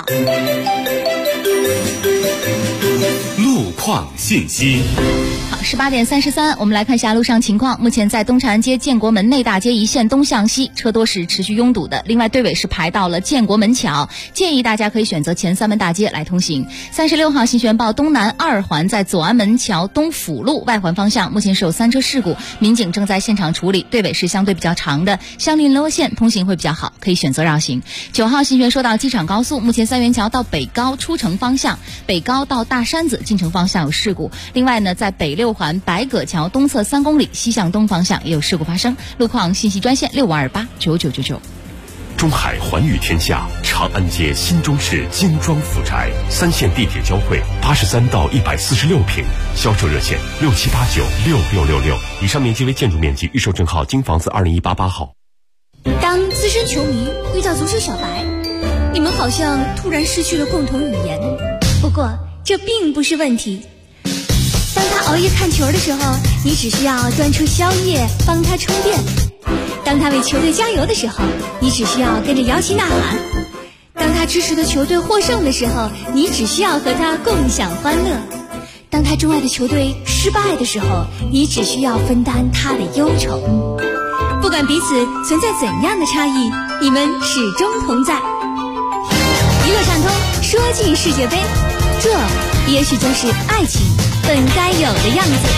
Speaker 18: 路况信息。
Speaker 4: 好，18点33，我们来看一下路上情况。目前在东长安街建国门内大街一线东向西，车多是持续拥堵的。另外，队尾是排到了建国门桥，建议大家可以选择前3门大街来通行。36号信息报东南2环在左安门桥东辅路外环方向，目前是有3车事故，民警正在现场处理，队尾是相对比较长的，相邻路线通行会比较好，可以选择绕行。9号信息说到机场高速，目前三元桥到北高出城方向，北高到大山子进城方向有事故。另外呢，在北6环白葛桥东侧3公里西向东方向也有事故发生。路况信息专线65289999。
Speaker 5: 中海环宇天下长安街新中式精装府宅，3线地铁交汇，83到146平，销售热线67896666。以上面积为建筑面积，预售证号京房子2018-8号。
Speaker 6: 当资深球迷遇到足球小白，你们好像突然失去了共同语言。不过这并不是问题。当他熬夜看球的时候，你只需要端出宵夜帮他充电；当他为球队加油的时候，你只需要跟着摇旗呐喊；当他支持的球队获胜的时候，你只需要和他共享欢乐；当他钟爱的球队失败的时候，你只需要分担他的忧愁。不管彼此存在怎样的差异，你们始终同在。娱乐畅通，说尽世界杯，这也许就是爱情本该有的样子。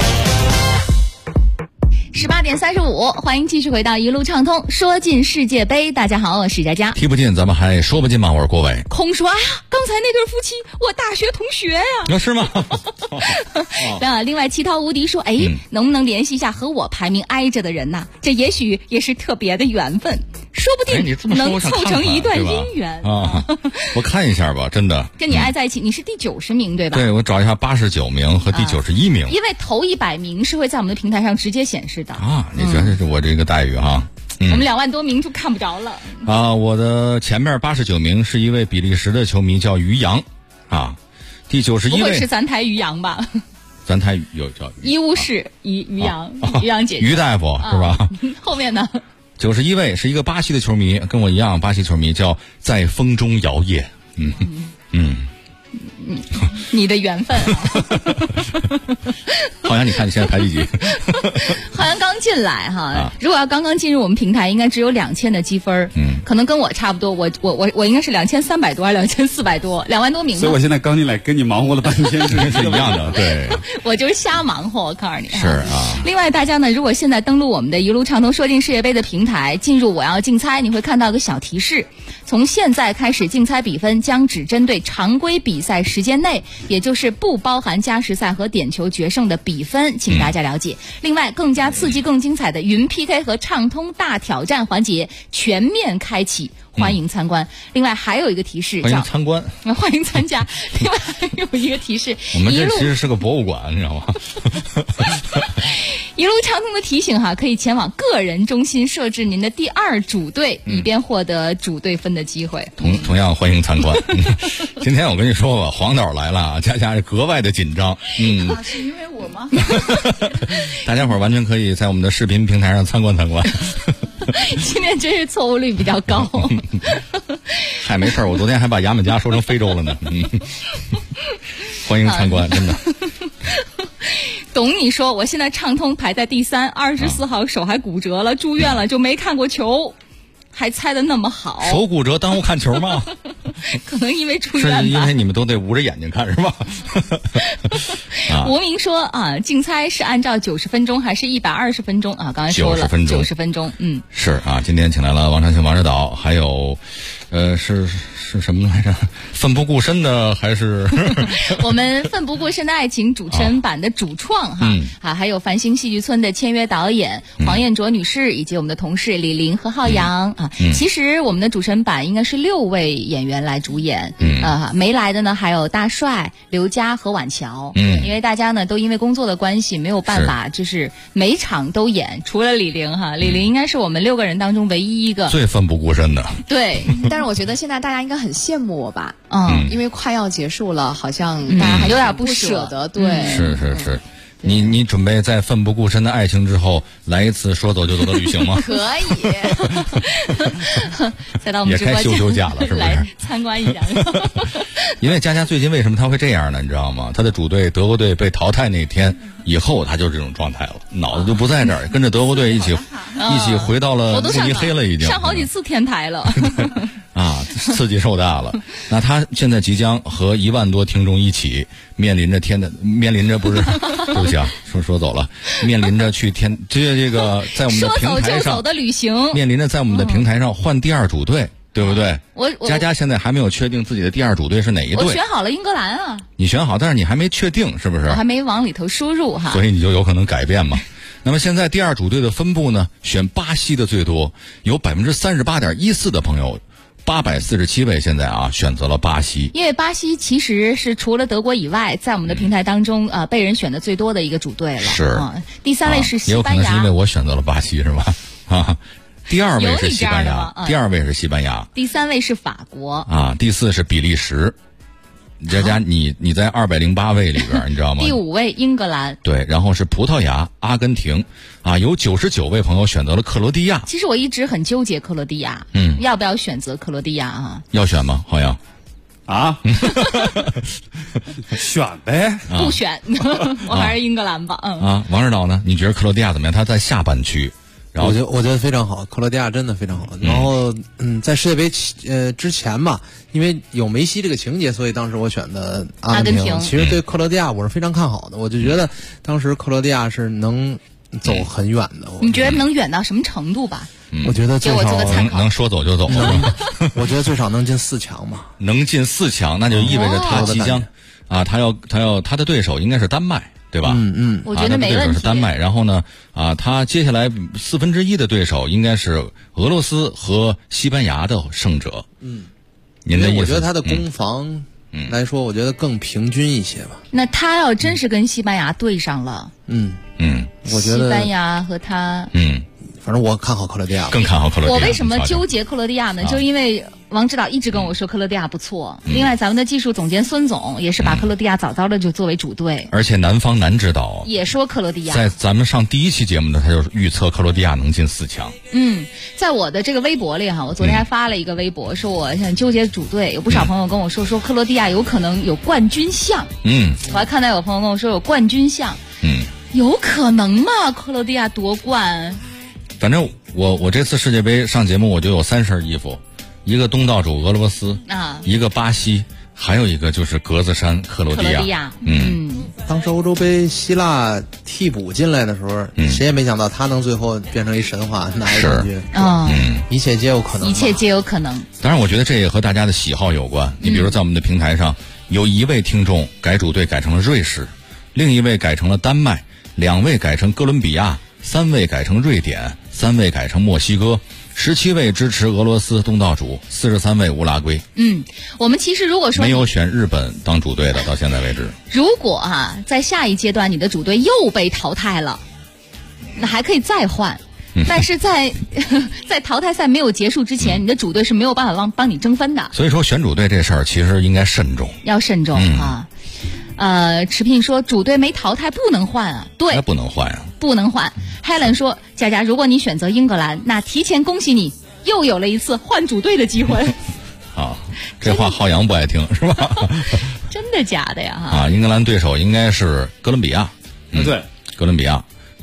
Speaker 4: 18点35，欢迎继续回到一路畅通，说尽世界杯。大家好，我是佳佳。
Speaker 9: 提不进，咱们还说不尽吗？我是郭伟。
Speaker 4: 空说啊，刚才那对夫妻，我大学同学呀。
Speaker 9: 是吗？
Speaker 4: 另外，七涛无敌说，能不能联系一下和我排名挨着的人呐？这也许也是特别的缘分，说不定能凑成一段姻缘
Speaker 9: 啊！我看一下吧，真的。
Speaker 4: 跟你挨在一起，你是第90名对吧？
Speaker 9: 对，我找一下89名和第91名。
Speaker 4: 因为头100名是会在我们的平台上直接显示的
Speaker 9: 啊！你觉得这是我这个待遇哈？
Speaker 4: 我们2万多名就看不着了
Speaker 9: 啊！我的前面89名是一位比利时的球迷叫于洋啊，第91位
Speaker 4: 不会是咱台于洋吧？
Speaker 9: 咱台有叫
Speaker 4: 医务室于洋，于洋姐姐，
Speaker 9: 于大夫是吧？
Speaker 4: 后面呢
Speaker 9: ？91位是一个巴西的球迷，跟我一样，巴西球迷叫在风中摇曳。
Speaker 4: 你的缘分
Speaker 9: 好像你看你现在排第几？
Speaker 4: 好像刚进来哈。如果要刚刚进入我们平台，应该只有2000的积分，可能跟我差不多。我应该是2300多还是2400多，2万多名。
Speaker 14: 所以我现在刚进来跟你忙活了半天是
Speaker 9: 一样的，对。
Speaker 4: 我就是瞎忙活，我告诉你。
Speaker 9: 是啊。
Speaker 4: 另外，大家呢，如果现在登录我们的一路畅通说尽世界杯的平台，进入我要竞猜，你会看到一个小提示：从现在开始，竞猜比分将只针对常规比赛时间内，也就是不包含加时赛和点球决胜的比分，请大家了解。另外，更加刺激、更精彩的云 PK 和畅通大挑战环节全面开启，欢迎参观。另外还有一个提示，
Speaker 9: 欢迎参观，
Speaker 4: 欢迎参加。另外还有一个提示，
Speaker 9: 我们这其实是个博物馆，你知道吗？
Speaker 4: 一路畅通的提醒哈，可以前往个人中心设置您的第2主队，以便获得主队分的机会。
Speaker 9: 同样欢迎参观。今天我跟你说吧，黄导来了，佳佳格外的紧张。
Speaker 4: 是因为我吗？
Speaker 9: 大家伙完全可以在我们的视频平台上参观参观。
Speaker 4: 今天真是错误率比较高。
Speaker 9: 还没事儿，我昨天还把牙买加说成非洲了呢。欢迎参观，真的。
Speaker 4: 懂你说，我现在畅通排在第3，24号手还骨折了，住院了，就没看过球，还猜得那么好。
Speaker 9: 手骨折耽误看球吗？
Speaker 4: 可能因为出院吧。
Speaker 9: 是因为你们都得捂着眼睛看是吧？
Speaker 4: 无名说啊，竞猜是按照90分钟还是120分钟啊？刚才说了90分钟，
Speaker 9: 是啊，今天请来了王长庆、王指导，还有是什么来着？奋不顾身的还是
Speaker 4: 我们奋不顾身的爱情主持人版的主创还有繁星戏剧村的签约导演黄彦卓女士，以及我们的同事李玲和浩洋其实我们的主持人版应该是6位演员来主演，没来的呢还有大帅、刘佳和婉乔，因为大家呢都因为工作的关系没有办法，就是每场都演，除了李玲李玲应该是我们6个人当中唯一一个
Speaker 9: 最奋不顾身的。
Speaker 12: 对，但是我觉得现在大家应该很羡慕我吧，因为快要结束了，好像大家还
Speaker 4: 有点
Speaker 12: 不舍得，对，
Speaker 9: 是。你准备在奋不顾身的爱情之后来一次说走就走的旅行吗？
Speaker 4: 可以，再到我们直播间
Speaker 9: 也开休假了，是不是？
Speaker 4: 来参观一下。
Speaker 9: 因为佳佳最近为什么他会这样呢？你知道吗？他的主队德国队被淘汰那天以后，他就这种状态了，脑子就不在这儿，跟着德国队一起回到了慕尼黑了，已经
Speaker 4: 上好几次天台了。
Speaker 9: 刺激受大了。那他现在即将和1万多听众一起面临着不是，对不起啊，说走了，面临着去这个在我们的平台上
Speaker 4: 说走就走的旅行，
Speaker 9: 面临着在我们的平台上换第2主队，对不对？佳佳现在还没有确定自己的第2主队是哪一队。
Speaker 4: 我选好了英格兰啊。
Speaker 9: 你选好，但是你还没确定是不是？
Speaker 4: 我还没往里头输入哈。
Speaker 9: 所以你就有可能改变嘛。那么现在第2主队的分布呢，选巴西的最多，有38.14%的朋友。847位现在选择了巴西，
Speaker 4: 因为巴西其实是除了德国以外，在我们的平台当中被人选的最多的一个主队了。
Speaker 9: 是，
Speaker 4: 第3位是西班牙，
Speaker 9: 也有可能是因为我选择了巴西是吧？第2位是西班牙，第2位是西班牙，
Speaker 4: 第3位是法国
Speaker 9: 第4是比利时。佳佳，你在208位里边，你知道吗？
Speaker 4: 第5位英格兰，
Speaker 9: 对，然后是葡萄牙、阿根廷，有99位朋友选择了克罗地亚。
Speaker 4: 其实我一直很纠结克罗地亚，要不要选择克罗地亚
Speaker 9: 要选吗？好像
Speaker 14: 选呗，
Speaker 4: 不选，我还是英格兰吧。
Speaker 9: 王指导呢？你觉得克罗地亚怎么样？他在下半区。然后
Speaker 11: 我觉得非常好，克罗地亚真的非常好。然后在世界杯之前嘛，因为有梅西这个情节，所以当时我选的阿根廷。其实对克罗地亚我是非常看好的，我就觉得当时克罗地亚是能走很远的。
Speaker 4: 你觉得能远到什么程度吧？
Speaker 11: 我觉得最少
Speaker 9: 能说走就走。
Speaker 11: 我觉得最少能进4强嘛。
Speaker 9: 能进4强，那就意味着他即将他的对手应该是丹麦。对吧？
Speaker 4: 我觉得没问题。
Speaker 9: 对手是丹麦，然后呢，他接下来1/4的对手应该是俄罗斯和西班牙的胜者。您的意思？
Speaker 11: 我觉得他的攻防来说，我觉得更平均一些吧。
Speaker 4: 那他要真是跟西班牙对上了，
Speaker 11: 我觉得
Speaker 4: 西班牙和他，
Speaker 11: 反正我看好克罗地亚，
Speaker 9: 更看好克罗地亚。
Speaker 4: 我为什么纠结克罗地亚呢？就因为王指导一直跟我说克罗地亚不错。另外，咱们的技术总监孙总也是把克罗地亚早早的就作为主队。
Speaker 9: 而且男指导
Speaker 4: 也说克罗地亚，
Speaker 9: 在咱们上第1期节目呢，他就预测克罗地亚能进4强。
Speaker 4: 在我的这个微博里我昨天还发了一个微博，说我想纠结主队，有不少朋友跟我说克罗地亚有可能有冠军相。我还看到有朋友跟我说有冠军相。有可能吗？克罗地亚夺冠？
Speaker 9: 反正我这次世界杯上节目我就有3身衣服，一个东道主俄罗斯一个巴西，还有一个就是格子衫克罗地亚。
Speaker 11: 当时欧洲杯希腊替补进来的时候，谁也没想到他能最后变成一神话拿一冠军。一切皆有可能，
Speaker 4: 一切皆有可能。
Speaker 9: 当然我觉得这也和大家的喜好有关。你比如在我们的平台上，有1位听众改主队改成了瑞士，另1位改成了丹麦，2位改成哥伦比亚，3位改成瑞典，3位改成墨西哥，17位支持俄罗斯东道主，43位乌拉圭。
Speaker 4: 我们其实如果说
Speaker 9: 没有选日本当主队的，到现在为止。
Speaker 4: 如果在下一阶段你的主队又被淘汰了，那还可以再换。但是在淘汰赛没有结束之前，你的主队是没有办法帮你争分的。
Speaker 9: 所以说选主队这事儿其实应该慎重，
Speaker 4: 要慎重池聘说主队没淘汰不能换对，
Speaker 9: 不能换
Speaker 4: 不能换。Helen 说佳佳，如果你选择英格兰，那提前恭喜你又有了一次换主队的机会。
Speaker 9: 这话浩洋不爱听是吧？
Speaker 4: 真的假的呀？
Speaker 9: 英格兰对手应该是哥伦比亚。
Speaker 14: 对，
Speaker 9: 哥伦比亚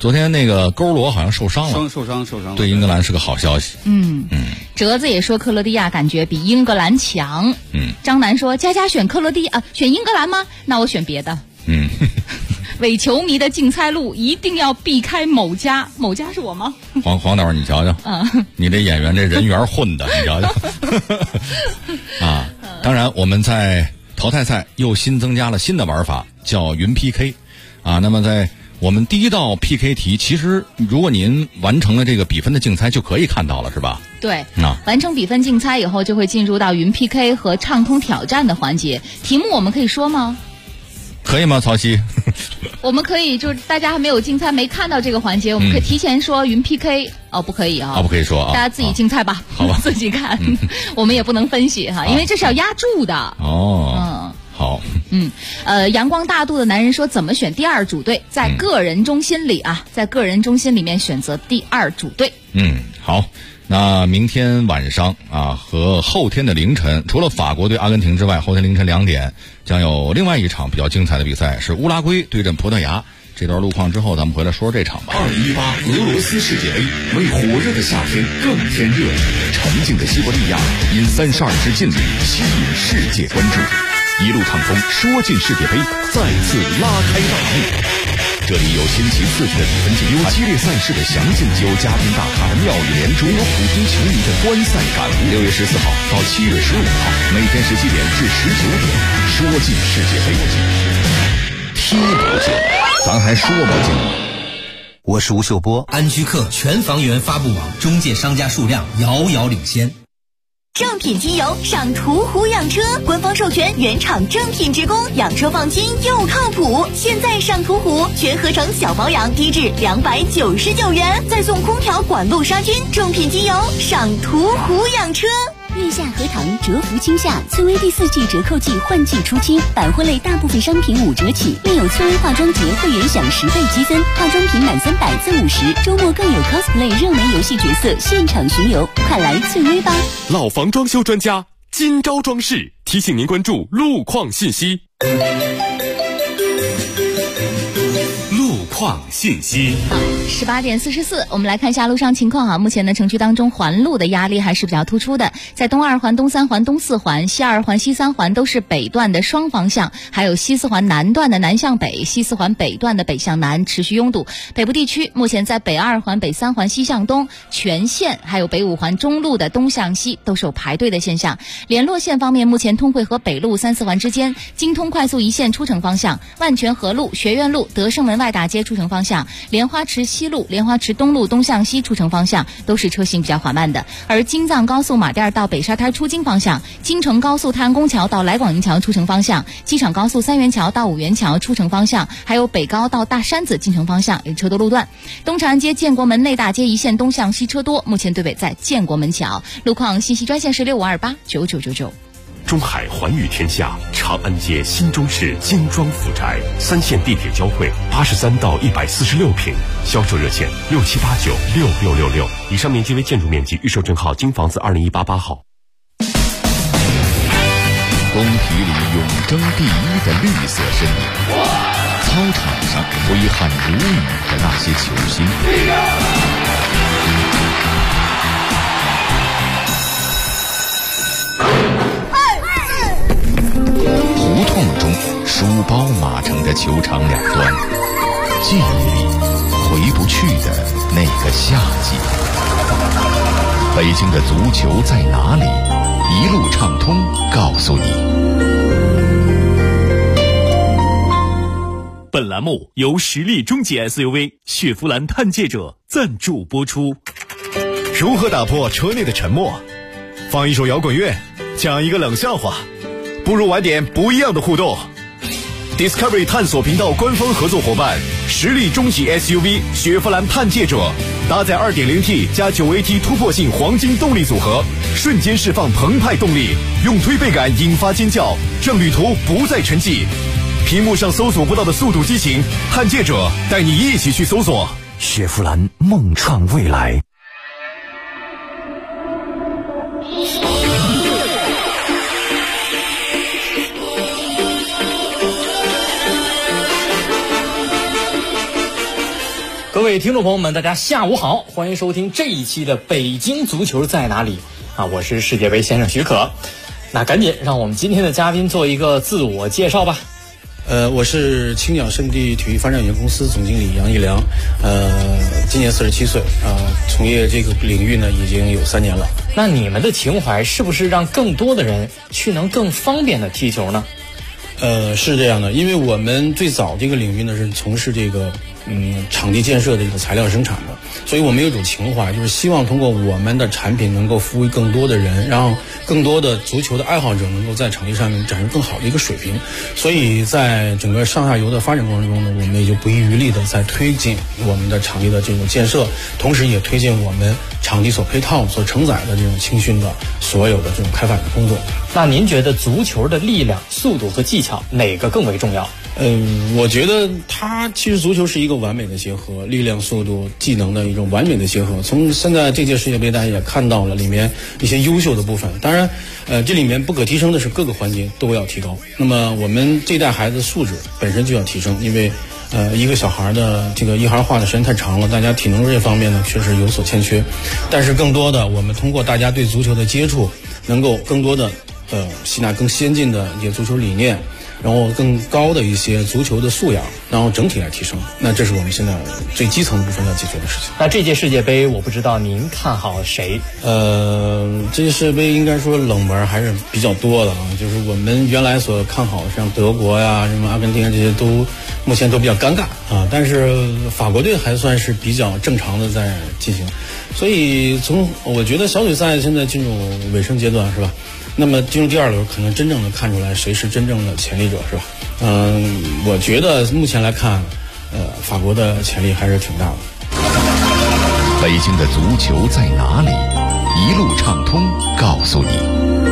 Speaker 9: 昨天那个勾罗好像受伤了，
Speaker 13: 受伤了，
Speaker 9: 对英格兰是个好消息。
Speaker 4: 折子也说克罗地亚感觉比英格兰强。张楠说佳佳选选英格兰吗？那我选别的。伪球迷的竞猜路一定要避开某家是我吗？
Speaker 9: 黄导你瞧瞧，你这演员这人缘混的，你瞧瞧。啊，当然我们在淘汰赛又新增加了新的玩法，叫云 PK。啊，那么在我们第一道 PK 题，其实如果您完成了这个比分的竞猜，就可以看到了，是吧？
Speaker 4: 对，完成比分竞猜以后，就会进入到云 PK 和畅通挑战的环节。题目我们可以说吗？
Speaker 9: 可以吗，曹曦？
Speaker 4: 我们可以，就是大家还没有竞猜没看到这个环节，我们可以提前说云 PK。不可以啊！
Speaker 9: 不可以说啊！
Speaker 4: 大家自己竞猜吧，
Speaker 9: 好吧，
Speaker 4: 自己看。我们也不能分析哈，因为这是要压注的。
Speaker 9: 好。
Speaker 4: 阳光大度的男人说，怎么选第二主队？在个人中心里在个人中心里面选择第二主队。
Speaker 9: 好。那明天晚上和后天的凌晨，除了法国对阿根廷之外，后天凌晨2点将有另外一场比较精彩的比赛，是乌拉圭对阵葡萄牙。这段路况之后，咱们回来说说这场吧。
Speaker 18: 2018俄罗斯世界杯为火热的夏天更添热闹，沉静的西伯利亚因32支劲旅吸引世界关注，一路畅通，说进世界杯再次拉开大幕。这里有新奇刺激的比分竞猜，有激烈赛事的详尽，有嘉宾大咖的妙语连珠，有普京球迷的观赛感悟。6月14号到7月15号，每天17点至19点，说进世界杯，踢不进，咱还说不进吗？
Speaker 3: 我是吴秀波。安居客全房源发布网中介商家数量遥遥领先。
Speaker 8: 正品机油上途虎养车，官方授权原厂正品职工，养车放心又靠谱。现在上途虎全合成小保养，低至299元，再送空调管路杀菌。正品机油上途虎养车。
Speaker 6: 月下荷塘折福青夏翠微第4季折扣季换季出清，百货类大部分商品5折起，另有翠微化妆节会员享10倍积分，化妆品满300赠50，周末更有 cosplay 热门游戏角色现场巡游，快来翠微吧！
Speaker 5: 老房装修专家今朝装饰提醒您关注路况信息。路况信息。
Speaker 4: 18点44，我们来看一下路上情况目前呢，城区当中环路的压力还是比较突出的，在东2环、东3环、东4环、西2环、西3环都是北段的双方向，还有西4环南段的南向北、西4环北段的北向南持续拥堵。北部地区目前在北2环、北3环西向东全线，还有北5环中路的东向西都是有排队的现象。联络线方面，目前通惠河北路3、4环之间，京通快速一线出城方向，万泉河路、学院路、德胜门外大街出城方向，莲花池西路、莲花池东路东向西出城方向都是车行比较缓慢的。而京藏高速马甸到北沙滩出京方向，京承高速太安宫桥到来广营桥出城方向，机场高速3元桥到5元桥出城方向，还有北高到大山子进城方向也车多路段。东长安街建国门内大街一线东向西车多，目前队尾在建国门桥。路况信息专线是65289999。
Speaker 5: 中海环宇天下长安街新中式精装府宅，3线地铁交汇，83到146平，销售热线6789666666。以上面积为建筑面积，预售证号京房子20188号。
Speaker 18: 工体里永争第1的绿色身影，操场上挥汗如雨的那些球星，胡同中书包码成的球场两端，记忆里回不去的那个夏季。北京的足球在哪里？一路畅通告诉你。
Speaker 2: 本栏目由实力中级 SUV 雪佛兰探界者赞助播出。
Speaker 7: 如何打破车内的沉默？放一首摇滚乐，讲一个冷笑话，不如玩点不一样的互动。Discovery 探索频道官方合作伙伴，实力中级 SUV 雪佛兰探界者，搭载 2.0T 加 9AT 突破性黄金动力组合，瞬间释放澎湃动力，用推背感引发尖叫，让旅途不再沉寂。屏幕上搜索不到的速度激情，探界者带你一起去搜索。
Speaker 3: 雪佛兰梦创未来。
Speaker 19: 各
Speaker 16: 各位听众朋友们，大家下午好，欢迎收听这一期的《北京足球在哪里》啊，我是世界杯先生许可。那赶紧让我们今天的嘉宾做一个自我介绍吧。
Speaker 19: 我是青鸟圣地体育发展有限公司总经理杨一良，今年47岁，从业这个领域呢已经有3年了。
Speaker 16: 那你们的情怀是不是让更多的人去能更方便的踢球呢？
Speaker 19: 是这样的，因为我们最早这个领域呢是从事这个场地建设的这个材料生产的，所以我们有一种情怀，就是希望通过我们的产品能够服务更多的人，让更多的足球的爱好者能够在场地上面展示更好的一个水平。所以在整个上下游的发展过程中呢，我们也就不遗余力的在推进我们的场地的这种建设，同时也推进我们场地所配套所承载的这种青训的所有的这种开发的工作。
Speaker 16: 那您觉得足球的力量、速度和技巧哪个更为重要？
Speaker 19: 我觉得其实足球是一个完美的结合，力量、速度、技能的一种完美的结合。从现在这届世界杯大家也看到了里面一些优秀的部分，当然这里面不可提升的是各个环节都要提高。那么我们这代孩子素质本身就要提升，因为一个小孩的这个一孩化的时间太长了，大家体能这方面呢确实有所欠缺。但是更多的我们通过大家对足球的接触，能够更多的吸纳更先进的一些足球理念，然后更高的一些足球的素养，然后整体来提升。那这是我们现在最基层的部分要解决的事情。
Speaker 16: 那这届世界杯我不知道您看好谁？
Speaker 19: 这届世界杯应该说冷门还是比较多的啊，就是我们原来所看好的像德国呀、什么阿根廷这些都目前都比较尴尬啊，但是法国队还算是比较正常的在进行。所以我觉得小组赛现在进入尾声阶段是吧？那么进入第2轮，可能真正的看出来谁是真正的潜力者，是吧？我觉得目前来看，法国的潜力还是挺大的。
Speaker 18: 北京的足球在哪里？一路畅通告诉你。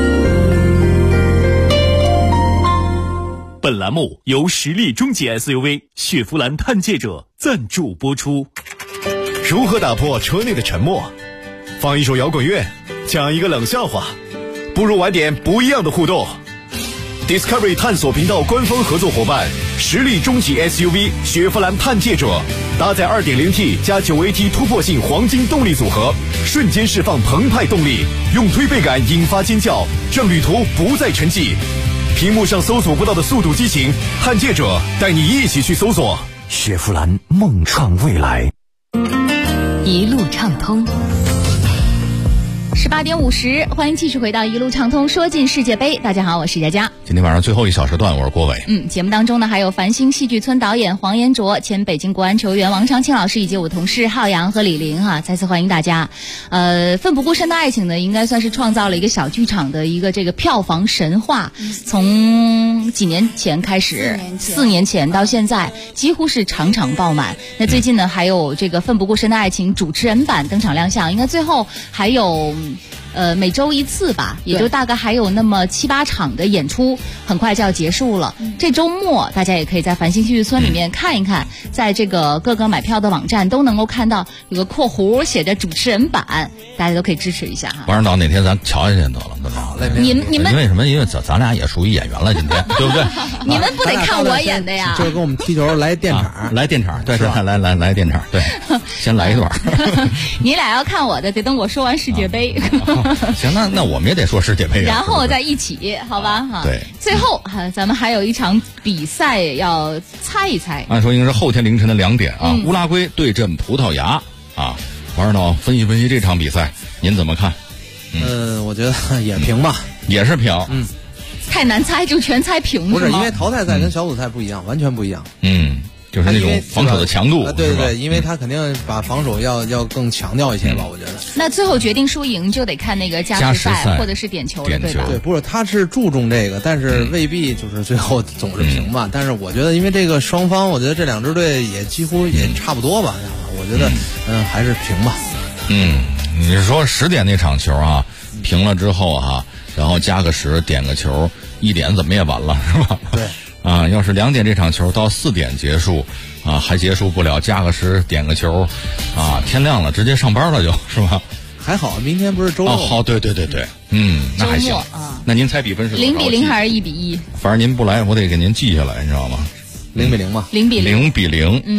Speaker 21: 本栏目由实力中级 SUV 雪佛兰探界者赞助播出。
Speaker 7: 如何打破车内的沉默？放一首摇滚乐，讲一个冷笑话，不如玩点不一样的互动。Discovery 探索频道官方合作伙伴，实力中级 SUV 雪佛兰探界者，搭载 2.0T 加 9AT 突破性黄金动力组合，瞬间释放澎湃动力，用推背感引发尖叫，让旅途不再沉寂。屏幕上搜索不到的速度激情，探界者带你一起去搜索。
Speaker 18: 雪佛兰梦创未来，
Speaker 4: 一路畅通。18点50，欢迎继续回到一路畅通，说进世界杯。大家好，我是佳佳。
Speaker 9: 今天晚上最后一小时段，我是郭伟。
Speaker 4: 节目当中呢，还有繁星戏剧村导演黄延卓、前北京国安球员王长青老师以及我同事浩洋和李玲哈，再次欢迎大家。奋不顾身的爱情呢，应该算是创造了一个小剧场的一个这个票房神话。从几年前开始，4年前到现在，几乎是场场爆满。那最近呢，还有这个奋不顾身的爱情主持人版登场亮相，应该最后还有。每周1次吧，也就大概还有那么7、8场的演出，很快就要结束了。这周末大家也可以在繁星戏剧村里面看一看，在这个各个买票的网站都能够看到有个括弧写着主持人版，大家都可以支持一下哈。
Speaker 9: 王指导哪天咱瞧一下得了，得了。
Speaker 4: 你们
Speaker 9: 因为什么？因为咱俩也属于演员了，今天对不对？
Speaker 4: 你们不得看我演的呀？
Speaker 11: 就是跟我们踢球来电场，
Speaker 9: 来电场，对，来电场，对，先来一段。
Speaker 4: 你俩要看我的，得等我说完世界杯。
Speaker 9: 行，那我们也得说世界杯，
Speaker 4: 然后再一起，好吧？哈，
Speaker 9: 对。
Speaker 4: 最后咱们还有一场比赛要猜一猜。
Speaker 9: 按说应该是后天凌晨的2点啊，乌拉圭对阵葡萄牙啊。王指导分析这场比赛，您怎么看？
Speaker 11: 我觉得也平吧，
Speaker 9: 也是平。
Speaker 4: 太难猜就全猜平，
Speaker 11: 不是因为淘汰赛跟小组赛不一样，完全不一样。
Speaker 9: 就是那种防守的强度，
Speaker 11: 对，因为他肯定把防守要更强调一些吧，我觉得。
Speaker 4: 那最后决定输赢就得看那个加时赛或者是点球了，对吧？
Speaker 11: 对，不是，他是注重这个，但是未必就是最后总是平吧。但是我觉得，因为这个双方，我觉得这2支队也几乎也差不多吧，我觉得还是平吧。
Speaker 9: 你是说10点那场球啊，平了之后哈，然后加个10点个球，1点怎么也完了是吧？
Speaker 11: 对。
Speaker 9: 要是2点这场球到4点结束，还结束不了，加个10点个球，天亮了直接上班了就是吧？
Speaker 11: 还好，明天不是周六。
Speaker 9: 好，对，那还行。那您猜比分是
Speaker 4: 0比0还是1比1？
Speaker 9: 反正您不来，我得给您记下来，你知道吗
Speaker 11: ？0比0嘛。
Speaker 4: 0比0。
Speaker 9: 0比0。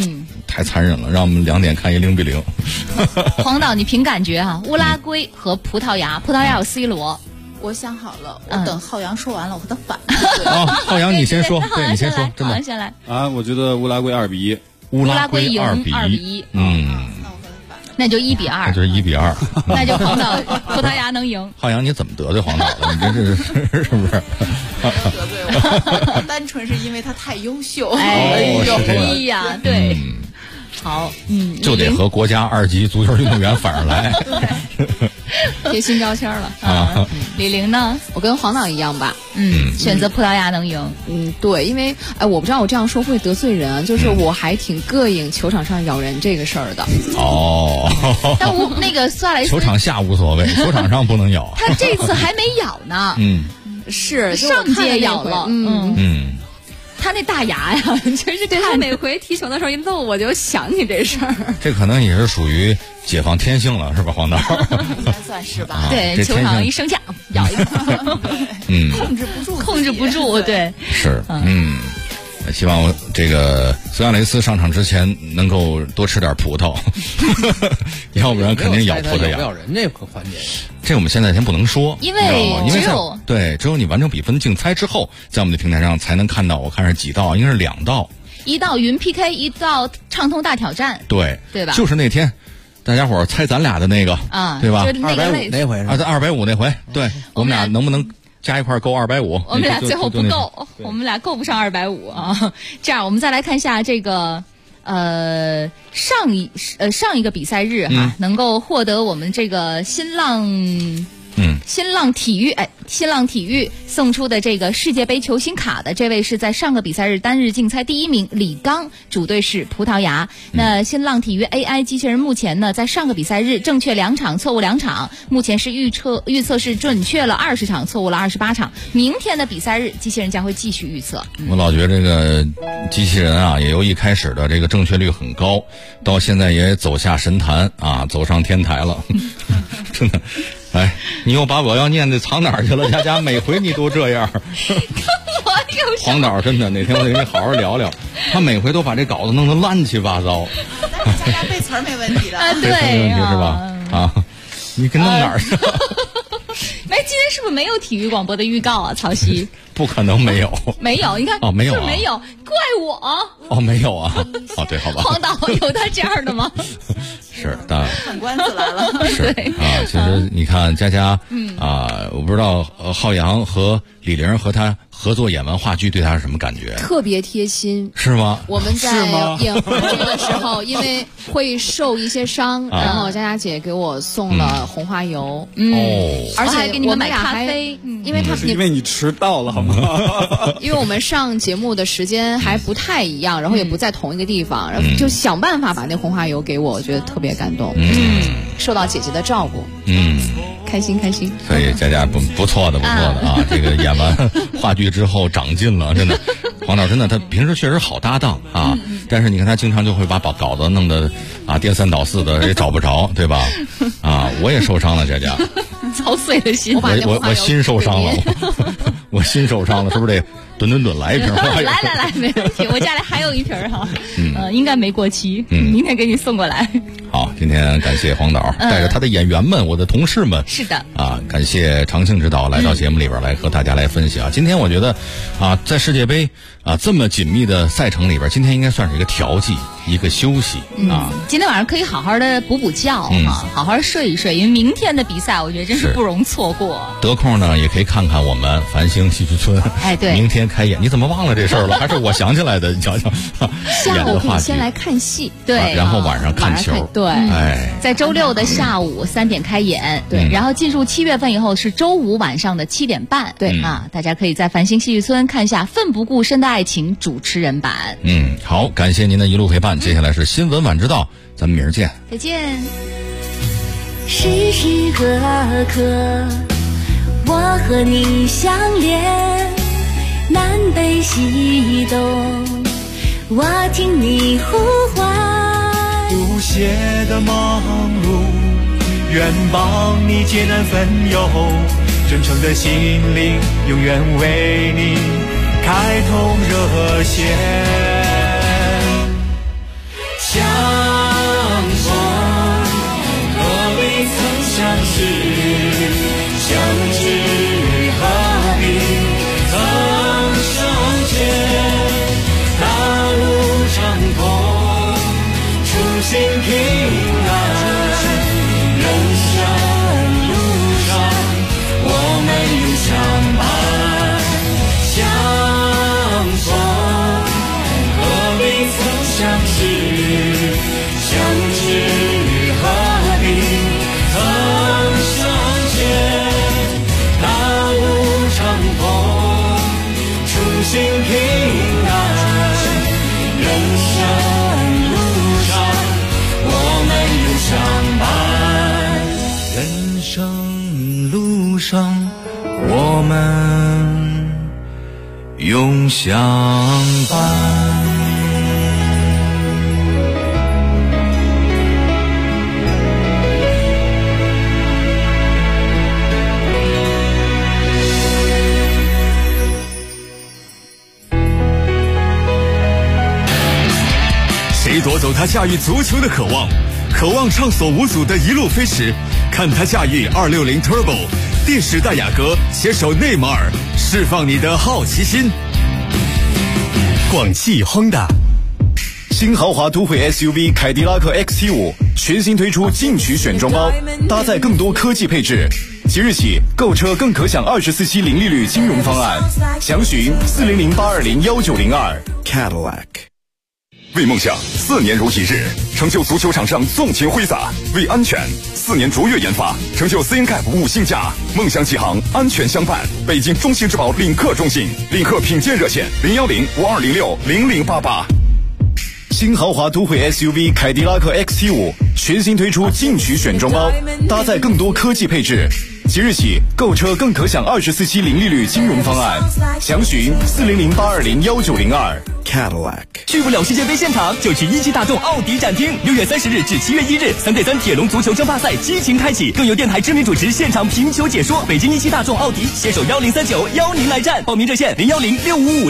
Speaker 9: 太残忍了，让我们2点看0-0。
Speaker 4: 黄导，你凭感觉啊，乌拉圭和葡萄牙，葡萄牙有 C 罗。
Speaker 20: 我想好了，我等浩洋说完了，我和他反。
Speaker 9: 浩洋你先说，对，你先说，真的。
Speaker 4: 先来
Speaker 13: 啊，我觉得乌拉圭2-1，
Speaker 9: 乌拉圭
Speaker 4: 赢
Speaker 9: 2-1，
Speaker 4: 那就1-2，
Speaker 9: 那就是1-2，
Speaker 4: 那就黄岛葡萄牙能赢。
Speaker 9: 浩洋，你怎么得罪黄岛了？你这是不是？
Speaker 20: 得罪我，单纯是因为他太优秀。
Speaker 4: 哎呀，对。好，
Speaker 9: 就得和国家2级足球运动员反着来，
Speaker 12: 贴新标签了
Speaker 4: 啊！李玲呢？
Speaker 12: 我跟黄导一样吧，
Speaker 4: 选择葡萄牙能赢。
Speaker 12: 对，因为我不知道我这样说会得罪人，就是我还挺膈应球场上咬人这个事儿的。
Speaker 4: 但那个苏亚雷斯
Speaker 9: 球场下无所谓，球场上不能咬。
Speaker 4: 他这次还没咬呢，
Speaker 12: 是
Speaker 4: 上届咬了，他那大牙呀，就是
Speaker 12: 对他每回踢球的时候一露，我就想起这事儿。
Speaker 9: 这可能也是属于解放天性了，是吧，黄导？
Speaker 20: 应该算是吧。
Speaker 4: 对，球场一升降，咬一口，控制不住，对。
Speaker 9: 是，希望这个苏亚雷斯上场之前能够多吃点葡萄，要不然肯定咬葡萄牙。
Speaker 11: 咬人这个环节，
Speaker 9: 这我们现在先不能说，
Speaker 4: 因为
Speaker 9: 只有你完成比分竞猜之后，在我们的平台上才能看到。我看是几道，应该是2道，
Speaker 4: 一道云 PK， 一道畅通大挑战，
Speaker 9: 对
Speaker 4: 吧？
Speaker 9: 就是那天大家伙猜咱俩的那个对吧
Speaker 11: ？250那回是
Speaker 9: 250那回，对，我们俩能不能加一块够250？
Speaker 4: 我们俩最后不够，我们俩够不上250啊。这样，我们再来看一下这个上一个比赛日哈，能够获得我们这个新浪体育送出的这个世界杯球星卡的这位是在上个比赛日单日竞猜第1名李刚，主队是葡萄牙。那新浪体育 AI 机器人目前呢，在上个比赛日正确2场，错误2场，目前是预测是准确了20场，错误了28场。明天的比赛日，机器人将会继续预测。
Speaker 9: 我老觉得这个机器人啊，也由一开始的这个正确率很高，到现在也走下神坛啊，走上天台了，真的。哎，你又把我要念的藏哪儿去了？佳佳，每回你都这样。黄导真的，哪天我得跟你好好聊聊。他每回都把这稿子弄得乱七八糟。
Speaker 20: 但是佳佳背词儿没问题的，
Speaker 4: 对，
Speaker 9: 没问题是吧？啊，你跟弄哪儿去？
Speaker 4: 今天是不是没有体育广播的预告啊？曹曦，
Speaker 9: 不可能没有，
Speaker 4: 没有，你看
Speaker 9: 没有，
Speaker 4: 没有，怪我
Speaker 9: 没有啊，对，好吧。
Speaker 4: 黄导有他这样的吗？
Speaker 9: 是的，
Speaker 20: 看官司来了。
Speaker 9: 是啊，其实你看佳佳，我不知道浩洋和李玲和他合作演完话剧，对他是什么感觉？
Speaker 12: 特别贴心，
Speaker 9: 是吗？
Speaker 12: 我们在演话剧的时候，因为会受一些伤，然后佳佳姐给我送了红花油，而且
Speaker 4: 还给你们买咖啡，
Speaker 12: 因为
Speaker 14: 因为你迟到了好吗？
Speaker 12: 因为我们上节目的时间还不太一样，然后也不在同一个地方，然后就想办法把那红花油给我觉得特别感动，受到姐姐的照顾，开心。
Speaker 9: 所以佳佳不错的啊，这个演完话剧之后长进了，真的。黄导真的，他平时确实好搭档啊，但是你看他经常就会把稿子弄得颠三倒四的，也找不着，对吧？我也受伤了，佳佳，
Speaker 4: 操碎了心，
Speaker 9: 我心受伤了，我心受伤了，是不是得吨来一瓶？
Speaker 4: 来，没问题，我家里还有一瓶哈，应该没过期，明天给你送过来。
Speaker 9: 好，今天感谢黄导带着他的演员们，我的同事们，
Speaker 4: 是的
Speaker 9: 感谢长庆指导来到节目里边来和大家来分析今天我觉得在世界杯这么紧密的赛程里边，今天应该算是一个调剂，一个休息
Speaker 4: 今天晚上可以好好的补觉好好睡一睡，因为明天的比赛我觉得真是不容错过。
Speaker 9: 得空呢也可以看看我们繁星戏剧村，
Speaker 4: 对，
Speaker 9: 明天开演。你怎么忘了这事儿了？还是我想起来的？你想想，
Speaker 12: 下午可以先来看戏，
Speaker 4: 对，
Speaker 9: 然后晚上看球，
Speaker 4: 对，在周六的下午3点开演，对，然后进入7月份以后是周5晚上的7点半，对大家可以在繁星戏剧村看一下《奋不顾身的爱情》主持人版。
Speaker 9: 好，感谢您的一路陪伴。接下来是新闻晚知道，咱们明儿见，
Speaker 4: 再见。
Speaker 23: 时时刻刻，我和你相连，南北西东，我听你呼唤。
Speaker 1: 不懈的忙碌，愿帮你艰难分忧，真诚的心灵永远为你开通热线。 相逢何必曾相识，相知何必曾相见。大路长空，初心平安。人生路上，我们永相伴。相逢何必曾相识，相知何必曾相见。大路长空，初心平安。人生路上，我们永相伴。人生路上，我们永相伴。
Speaker 18: 谁夺走他驾驭足球的渴望？渴望畅所无阻的一路飞驰，看他驾驭260 Turbo， 电时代雅阁携手内马尔，释放你的好奇心。
Speaker 7: 广汽 Honda 新豪华都会 SUV 凯迪拉克 XT5 全新推出进取选装包，搭载更多科技配置。即日起购车更可享24期零利率金融方案，详询400-820-1902 Cadillac。
Speaker 10: 为梦想4年如一日，成就足球场上纵情挥洒；为安全4年卓越研发，成就 CNCAP 5星价。梦想启航，安全相伴。北京中兴之宝领克中心，领克品鉴热线010-5206-0088。
Speaker 7: 新豪华都会 SUV 凯迪拉克 XT5 全新推出进取选装包，搭载更多科技配置。即日起购车更可享24期零利率金融方案，详询400-820-1902 Cadillac。
Speaker 21: 去不了世界杯现场，就去一汽大众奥迪展厅。6月30日至7月1日，3对3铁笼足球争霸赛激情开启，更有电台知名主持现场评球解说。北京一汽大众奥迪携手1039邀您来战，报名热线010-655